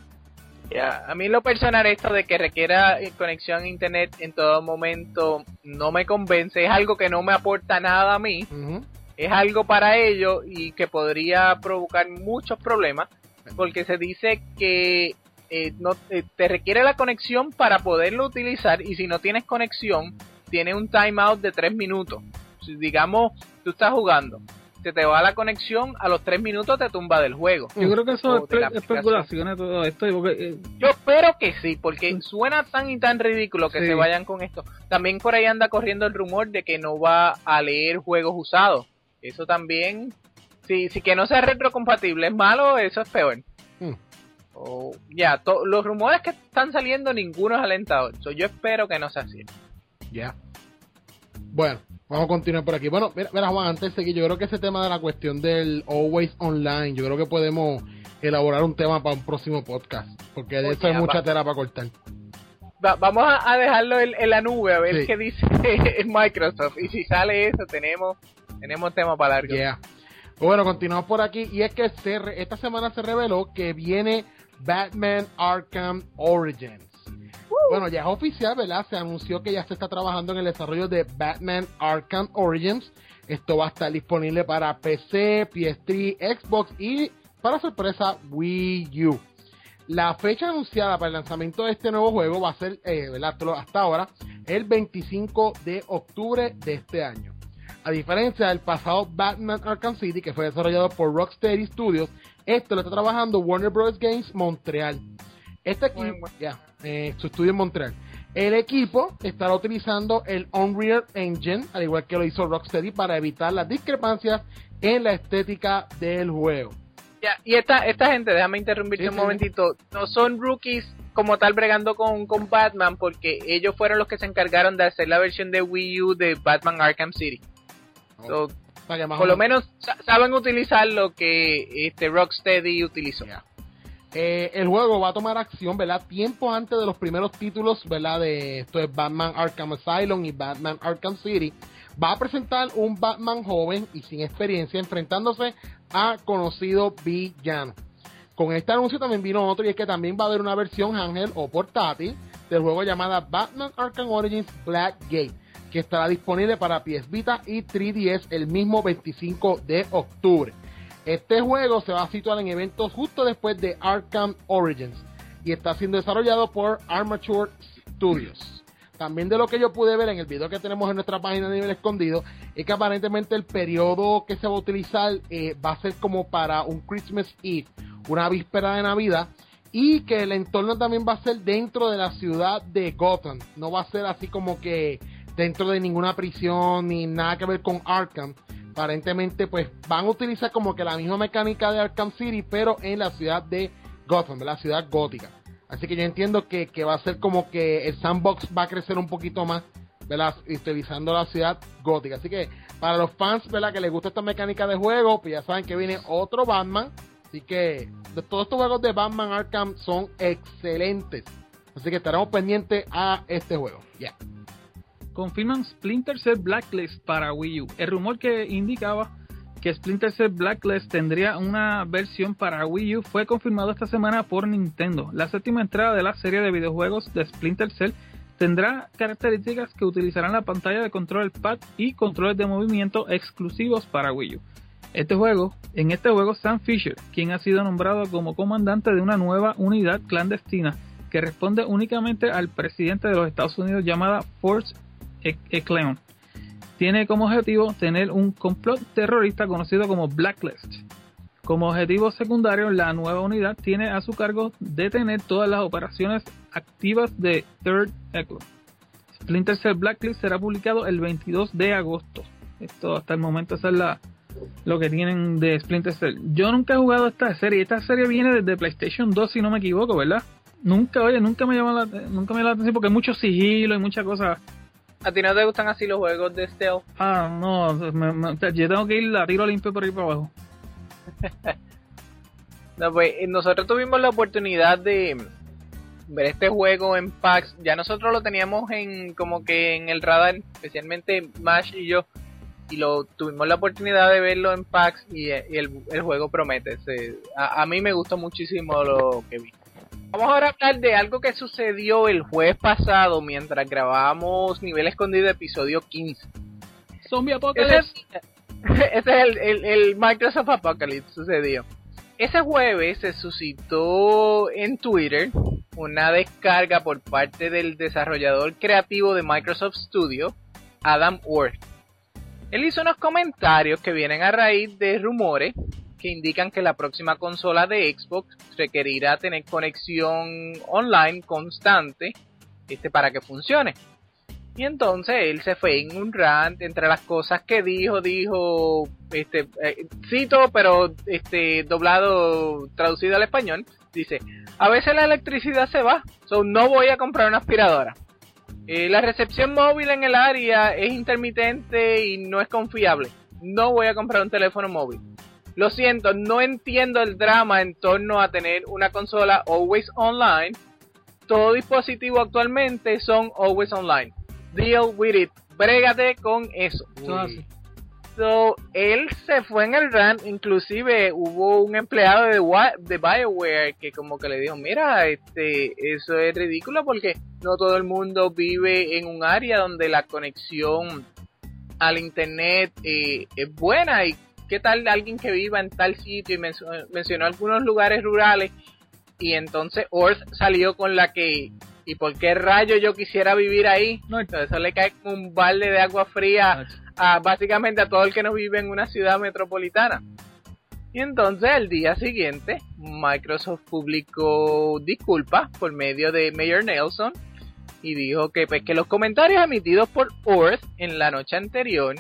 Yeah. A mí en lo personal esto de que requiera conexión a internet en todo momento no me convence, es algo que no me aporta nada a mí, uh-huh. Es algo para ellos y que podría provocar muchos problemas, porque se dice que eh, no eh, te requiere la conexión para poderlo utilizar, y si no tienes conexión tiene un timeout de tres minutos. Si, digamos, tú estás jugando, se te va la conexión, a los tres minutos te tumba del juego. Yo creo que eso es espe- especulaciones todo esto. Porque, eh, yo espero que sí, porque suena tan y tan ridículo que sí. Se vayan con esto. También por ahí anda corriendo el rumor de que no va a leer juegos usados. Eso también, si, si que no sea retrocompatible es malo, eso es peor. Hmm. Oh, ya, to- los rumores que están saliendo, ninguno es alentador. So, yo espero que no sea así. Ya. Yeah. Bueno. Vamos a continuar por aquí. Bueno, mira, mira Juan, antes de seguir, yo creo que ese tema de la cuestión del Always Online, yo creo que podemos elaborar un tema para un próximo podcast, porque de Oye, eso hay mucha va, tela para cortar. Va, vamos a, a dejarlo en, en la nube, a ver sí. qué dice Microsoft, y si sale eso, tenemos tenemos tema para largo. Yeah. Bueno, continuamos por aquí, y es que se re, esta semana se reveló que viene Batman Arkham Origins. Bueno, ya es oficial, ¿verdad? Se anunció que ya se está trabajando en el desarrollo de Batman Arkham Origins. Esto va a estar disponible para P C, P S tres, Xbox y, para sorpresa, Wii U. La fecha anunciada para el lanzamiento de este nuevo juego va a ser, eh, ¿verdad? Hasta ahora, el veinticinco de octubre de este año. A diferencia del pasado Batman Arkham City, que fue desarrollado por Rocksteady Studios, esto lo está trabajando Warner Bros. Games Montreal. Este equipo, bueno, bueno. ya, eh, su estudio en Montreal. El equipo estará utilizando el Unreal Engine, al igual que lo hizo Rocksteady, para evitar las discrepancias en la estética del juego. Ya, y esta esta gente, déjame interrumpirte sí, un sí. momentito, no son rookies como tal bregando con, con Batman, porque ellos fueron los que se encargaron de hacer la versión de Wii U de Batman Arkham City. Oh. So, por lo menos saben utilizar lo que este Rocksteady utilizó. Yeah. Eh, el juego va a tomar acción, ¿verdad? Tiempo antes de los primeros títulos, ¿verdad? De esto es Batman Arkham Asylum y Batman Arkham City. Va a presentar un Batman joven y sin experiencia enfrentándose a conocido villano. Con este anuncio también vino otro, y es que también va a haber una versión handheld o portátil del juego llamada Batman Arkham Origins Blackgate, que estará disponible para P S Vita y tres D S el mismo veinticinco de octubre. Este juego se va a situar en eventos justo después de Arkham Origins y está siendo desarrollado por Armature Studios. También de lo que yo pude ver en el video que tenemos en nuestra página de Nivel Escondido, es que aparentemente el periodo que se va a utilizar eh, va a ser como para un Christmas Eve, una víspera de Navidad, y que el entorno también va a ser dentro de la ciudad de Gotham, no va a ser así como que dentro de ninguna prisión ni nada que ver con Arkham. Aparentemente pues van a utilizar como que la misma mecánica de Arkham City, pero en la ciudad de Gotham, la ciudad gótica. Así que yo entiendo que, que va a ser como que el sandbox va a crecer un poquito más, ¿verdad? Utilizando la ciudad gótica. Así que para los fans, ¿verdad?, que les gusta esta mecánica de juego, pues ya saben que viene otro Batman. Así que de todos estos juegos de Batman Arkham son excelentes. Así que estaremos pendientes a este juego. Ya. Yeah. Confirman Splinter Cell Blacklist para Wii U. El rumor que indicaba que Splinter Cell Blacklist tendría una versión para Wii U fue confirmado esta semana por Nintendo. La séptima entrada de la serie de videojuegos de Splinter Cell tendrá características que utilizarán la pantalla de control pad y controles de movimiento exclusivos para Wii U. Este juego, en este juego, Sam Fisher, quien ha sido nombrado como comandante de una nueva unidad clandestina que responde únicamente al presidente de los Estados Unidos llamada Force Echelon, tiene como objetivo tener un complot terrorista conocido como Blacklist. Como objetivo secundario, la nueva unidad tiene a su cargo detener todas las operaciones activas de Third Echelon. Splinter Cell Blacklist será publicado el veintidós de agosto. Esto hasta el momento es la, lo que tienen de Splinter Cell. Yo nunca he jugado esta serie. Esta serie viene desde PlayStation dos, si no me equivoco, ¿verdad? Nunca, oye, nunca me llama la, nunca me llama la atención porque hay mucho sigilo y muchas cosas. ¿A ti no te gustan así los juegos de stealth? Ah, no, me, me, yo tengo que ir a tiro limpio por ahí para abajo. No, pues nosotros tuvimos la oportunidad de ver este juego en PAX. Ya nosotros lo teníamos en como que en el radar, especialmente Mash y yo, y lo tuvimos la oportunidad de verlo en PAX y, y el, el juego promete. Se, a, a mí me gustó muchísimo lo que vi. Vamos ahora a hablar de algo que sucedió el jueves pasado mientras grabábamos Nivel Escondido episodio quince. Zombie Apocalypse. Ese, ese es el, el, el Microsoft Apocalypse, sucedió. Ese jueves se suscitó en Twitter una descarga por parte del desarrollador creativo de Microsoft Studio, Adam Orth. Él hizo unos comentarios que vienen a raíz de rumores que indican que la próxima consola de Xbox requerirá tener conexión online constante este, para que funcione. Y entonces él se fue en un rant. Entre las cosas que dijo, dijo, este, eh, cito, pero este, doblado, traducido al español, dice: a veces la electricidad se va, so no voy a comprar una aspiradora. Eh, la recepción móvil en el área es intermitente y no es confiable. No voy a comprar un teléfono móvil. Lo siento, no entiendo el drama en torno a tener una consola always online. Todo dispositivo actualmente son always online. Deal with it. Brégate con eso. Uy. So, él se fue en el rant. Inclusive hubo un empleado de, de BioWare que como que le dijo: mira, este, eso es ridículo porque no todo el mundo vive en un área donde la conexión al internet eh, es buena. Y qué tal alguien que viva en tal sitio, y mencionó, mencionó algunos lugares rurales. Y entonces Orth salió con la que: ¿y por qué rayo yo quisiera vivir ahí? No, entonces eso le cae como un balde de agua fría a, básicamente a todo el que no vive en una ciudad metropolitana. Y entonces el día siguiente Microsoft publicó disculpas por medio de Mayor Nelson y dijo que, pues, que los comentarios emitidos por Orth en la noche anterior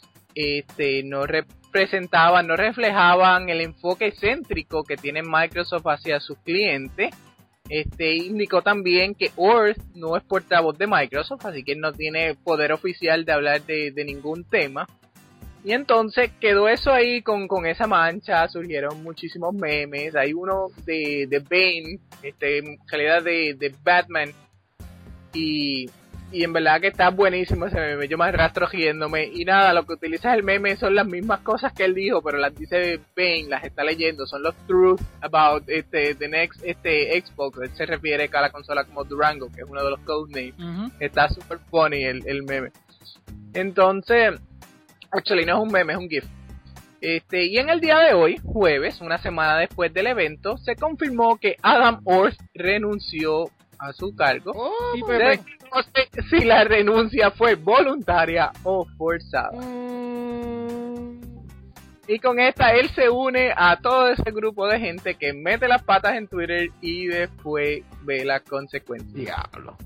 este, no representaban, no reflejaban el enfoque céntrico que tiene Microsoft hacia sus clientes. Este indicó también que Orth no es portavoz de Microsoft, así que no tiene poder oficial de hablar de, de ningún tema. Y entonces quedó eso ahí con, con esa mancha. Surgieron muchísimos memes. Hay uno de, de Bane, este, en calidad de, de Batman. Y, y en verdad que está buenísimo ese meme. Yo me arrastro riéndome. Y nada, lo que utiliza el meme son las mismas cosas que él dijo, pero las dice Bane, las está leyendo. Son los truth about este, the next este, Xbox. Él se refiere a la consola como Durango, que es uno de los codenames. Uh-huh. Está super funny el, el meme. Entonces, actually no es un meme, es un GIF. Este, y en el día de hoy, jueves, una semana después del evento, se confirmó que Adam Orth renunció a su cargo. Oh, y pues, no sé si la renuncia fue voluntaria o forzada. Mm, Y con esta él se une a todo ese grupo de gente que mete las patas en Twitter y después ve las consecuencias. Diablo.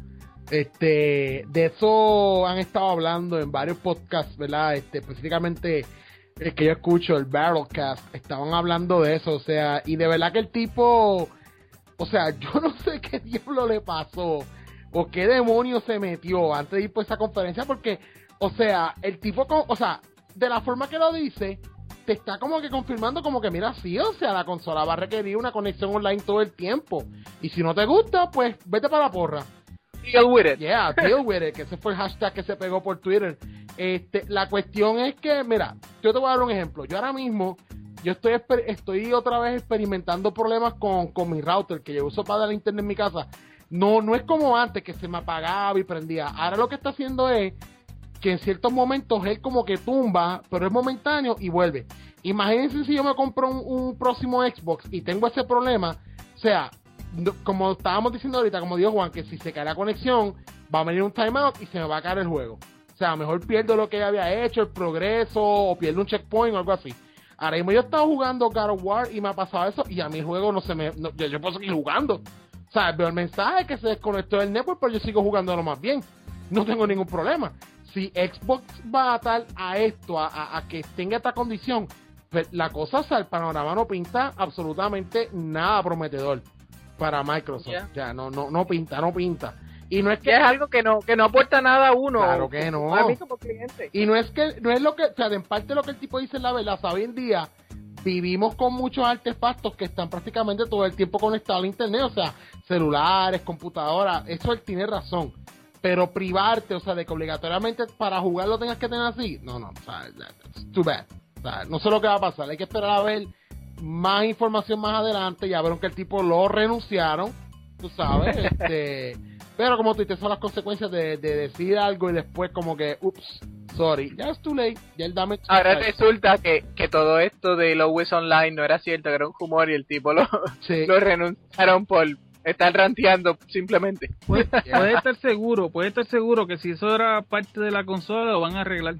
Este, de eso han estado hablando en varios podcasts, ¿verdad? Este, específicamente el que yo escucho, el Barrelcast, estaban hablando de eso, o sea, y de verdad que el tipo, o sea, yo no sé qué diablo le pasó o qué demonio se metió antes de ir por esa conferencia, porque, o sea, el tipo, o sea, de la forma que lo dice, te está como que confirmando como que mira, sí, o sea, la consola va a requerir una conexión online todo el tiempo, y si no te gusta, pues vete para la porra. Deal with it. Yeah, deal with it, que ese fue el hashtag que se pegó por Twitter. Este, la cuestión es que, mira, yo te voy a dar un ejemplo. Yo ahora mismo, yo estoy estoy otra vez experimentando problemas con, con mi router que yo uso para dar internet en mi casa. No, no es como antes que se me apagaba y prendía. Ahora lo que está haciendo es que en ciertos momentos él como que tumba, pero es momentáneo y vuelve. Imagínense si yo me compro un, un próximo Xbox y tengo ese problema, o sea, no, como estábamos diciendo ahorita, como dijo Juan, que si se cae la conexión, va a venir un timeout y se me va a caer el juego. O sea, mejor pierdo lo que ya había hecho, el progreso, o pierdo un checkpoint o algo así. Ahora mismo yo estaba jugando God of War y me ha pasado eso, y a mi juego no se me... No, yo, yo puedo seguir jugando. O sea, veo el mensaje que se desconectó del network, pero yo sigo jugándolo más bien. No tengo ningún problema. Si Xbox va a atar a esto, a, a, a que tenga esta condición, pues la cosa, o sea, el panorama no pinta absolutamente nada prometedor para Microsoft. Yeah. Ya, no, no, no pinta, no pinta. Y no es que es algo que no que no aporta nada a uno. Claro que no. A mí como cliente. Y no es que no es lo que, o sea, en parte lo que el tipo dice es la verdad. Hoy en día vivimos con muchos artefactos que están prácticamente todo el tiempo conectados al internet, o sea, celulares, computadoras, eso él tiene razón. Pero privarte, o sea, de que obligatoriamente para jugarlo tengas que tener así, no, no, o sea, it's too bad. O sea, no sé lo que va a pasar, hay que esperar a ver más información más adelante. Ya vieron que el tipo lo renunciaron, tú sabes, este... Pero como tú dices, son las consecuencias de, de decir algo y después como que, ups, sorry, ya es too late, ya el damage. Ahora resulta que, que todo esto de Always Online no era cierto, que era un humor y el tipo lo, sí. lo renunciaron por estar ranteando simplemente. Puede, yeah. puede estar seguro, puede estar seguro que si eso era parte de la consola lo van a arreglar.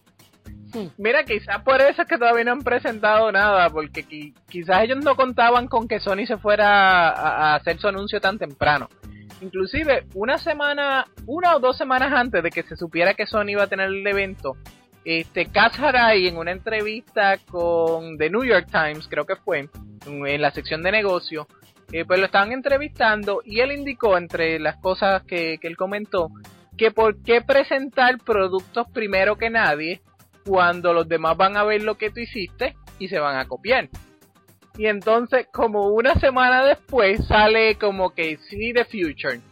Mira, quizás por eso es que todavía no han presentado nada, porque qui- quizás ellos no contaban con que Sony se fuera a, a hacer su anuncio tan temprano. Inclusive, una semana, una o dos semanas antes de que se supiera que Sony iba a tener el evento, este Kaz Hirai en una entrevista con The New York Times, creo que fue, en la sección de negocio, eh, pues lo estaban entrevistando y él indicó, entre las cosas que, que él comentó, que por qué presentar productos primero que nadie cuando los demás van a ver lo que tú hiciste y se van a copiar. Y entonces, como una semana después, sale como que See the Future.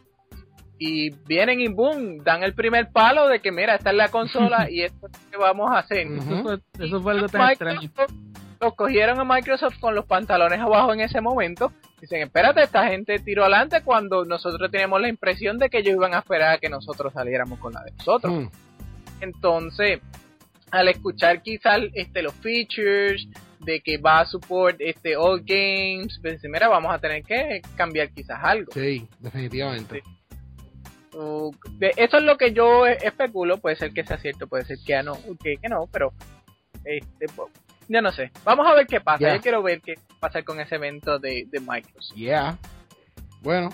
Y vienen y boom, dan el primer palo de que mira, esta es la consola y esto es lo que vamos a hacer. Uh-huh. Eso, fue, eso fue algo tan extraño. Los cogieron a Microsoft con los pantalones abajo en ese momento. Dicen, espérate, esta gente tiró adelante cuando nosotros teníamos la impresión de que ellos iban a esperar a que nosotros saliéramos con la de nosotros. Uh-huh. Entonces, al escuchar quizás este, los features de que va a support este all games, pues mira, vamos a tener que cambiar quizás algo. Sí, definitivamente. Sí. Uh, de, eso es lo que yo especulo, puede ser que sea cierto, puede ser que no, que, que no, pero este, pues, ya no sé. Vamos a ver qué pasa. Yeah. Yo quiero ver qué pasa con ese evento de, de Microsoft. Yeah. Bueno.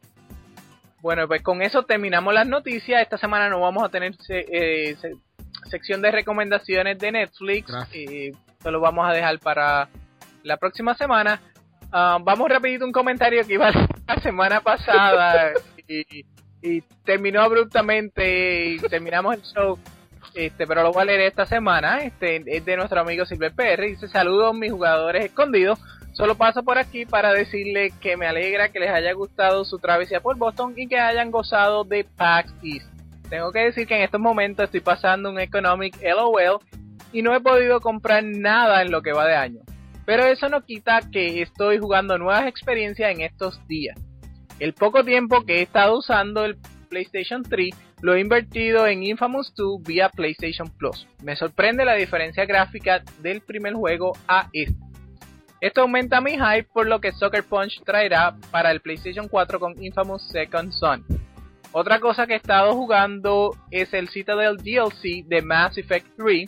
Bueno, pues con eso terminamos las noticias. Esta semana no vamos a tener eh, se, sección de recomendaciones de Netflix. Eh, Eso lo vamos a dejar para la próxima semana. Uh, vamos rapidito un comentario que iba la semana pasada y, y terminó abruptamente y terminamos el show. Este, pero lo voy a leer esta semana. Este es de nuestro amigo Silver P R. Dice: saludos mis jugadores escondidos. Solo paso por aquí para decirle que me alegra que les haya gustado su travesía por Boston y que hayan gozado de PAX East. Tengo que decir que en estos momentos estoy pasando un Economic L O L y no he podido comprar nada en lo que va de año. Pero eso no quita que estoy jugando nuevas experiencias en estos días. El poco tiempo que he estado usando el PlayStation tres lo he invertido en Infamous dos vía PlayStation Plus. Me sorprende la diferencia gráfica del primer juego a este. Esto aumenta mi hype por lo que Sucker Punch traerá para el PlayStation cuatro con Infamous Second Son. Otra cosa que he estado jugando es el Citadel D L C de Mass Effect tres,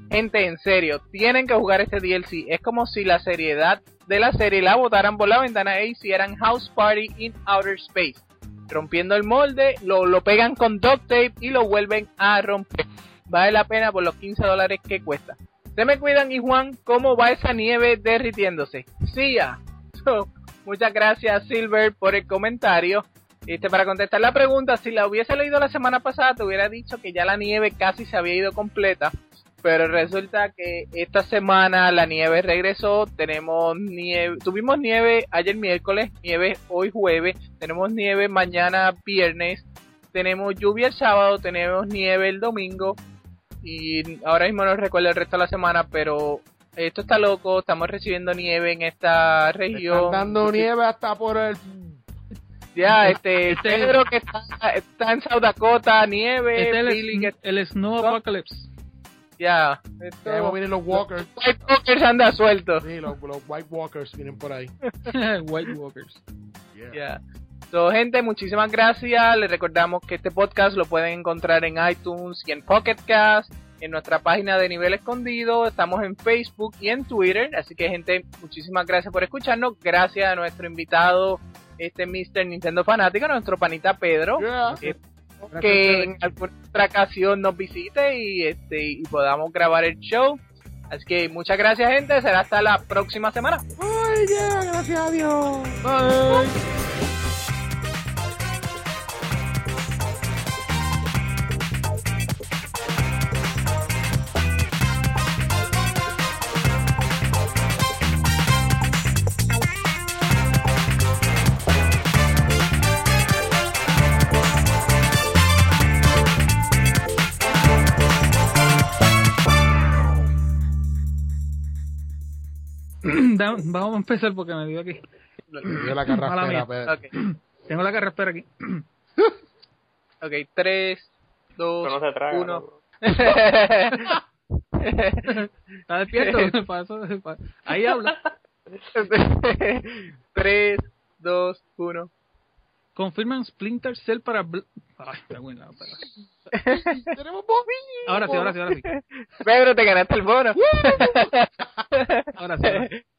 Gente, en serio, tienen que jugar este D L C. Es como si la seriedad de la serie la botaran por la ventana y hicieran House Party in Outer Space. Rompiendo el molde, lo, lo pegan con duct tape y lo vuelven a romper. Vale la pena por los quince dólares que cuesta. Se me cuidan, y Juan, ¿cómo va esa nieve derritiéndose? Sí, ya. So, muchas gracias, Silver, por el comentario. Este, para contestar la pregunta, si la hubiese leído la semana pasada, te hubiera dicho que ya la nieve casi se había ido completa. Pero resulta que esta semana la nieve regresó. Tenemos nieve, tuvimos nieve ayer miércoles, nieve hoy jueves, tenemos nieve mañana viernes, tenemos lluvia el sábado, tenemos nieve el domingo. Y ahora mismo no recuerdo el resto de la semana, pero esto está loco. Estamos recibiendo nieve en esta región. Están dando nieve hasta por el... Ya, este, Este- Pedro que está, está en South Dakota, nieve, Este es Billy el, que el Snow Apocalypse. ya, Ya esto, vienen los Walkers. White Walkers anda suelto. Sí, los, los White Walkers vienen por ahí. White Walkers. Yeah. Ya. So, gente, muchísimas gracias. Les recordamos que este podcast lo pueden encontrar en iTunes y en Pocket Cast, en nuestra página de Nivel Escondido. Estamos en Facebook y en Twitter. Así que, gente, muchísimas gracias por escucharnos. Gracias a nuestro invitado, este mister Nintendo Fanático, nuestro panita Pedro. Yeah. Eh, que en alguna otra ocasión nos visite y este y podamos grabar el show. Así que muchas gracias, gente. Será hasta la próxima semana. Ay, yeah, gracias a Dios. Bye. Da- Vamos a empezar porque me dio aquí. Dio la Mala mía. carraspera, Pedro. Ok, Tengo la carraspera aquí. ok, tres, dos, Eso no se traga. uno. loco. ¿Está despierto? Pa' eso- pa- Ahí habla. tres, dos, uno. Confirman Splinter Cell para... Bl- Ay, está buena la pera. Tenemos bombillas. Ahora sí, ahora sí, ahora sí. Pedro, te ganaste el bono. Ahora sí. Ahora sí.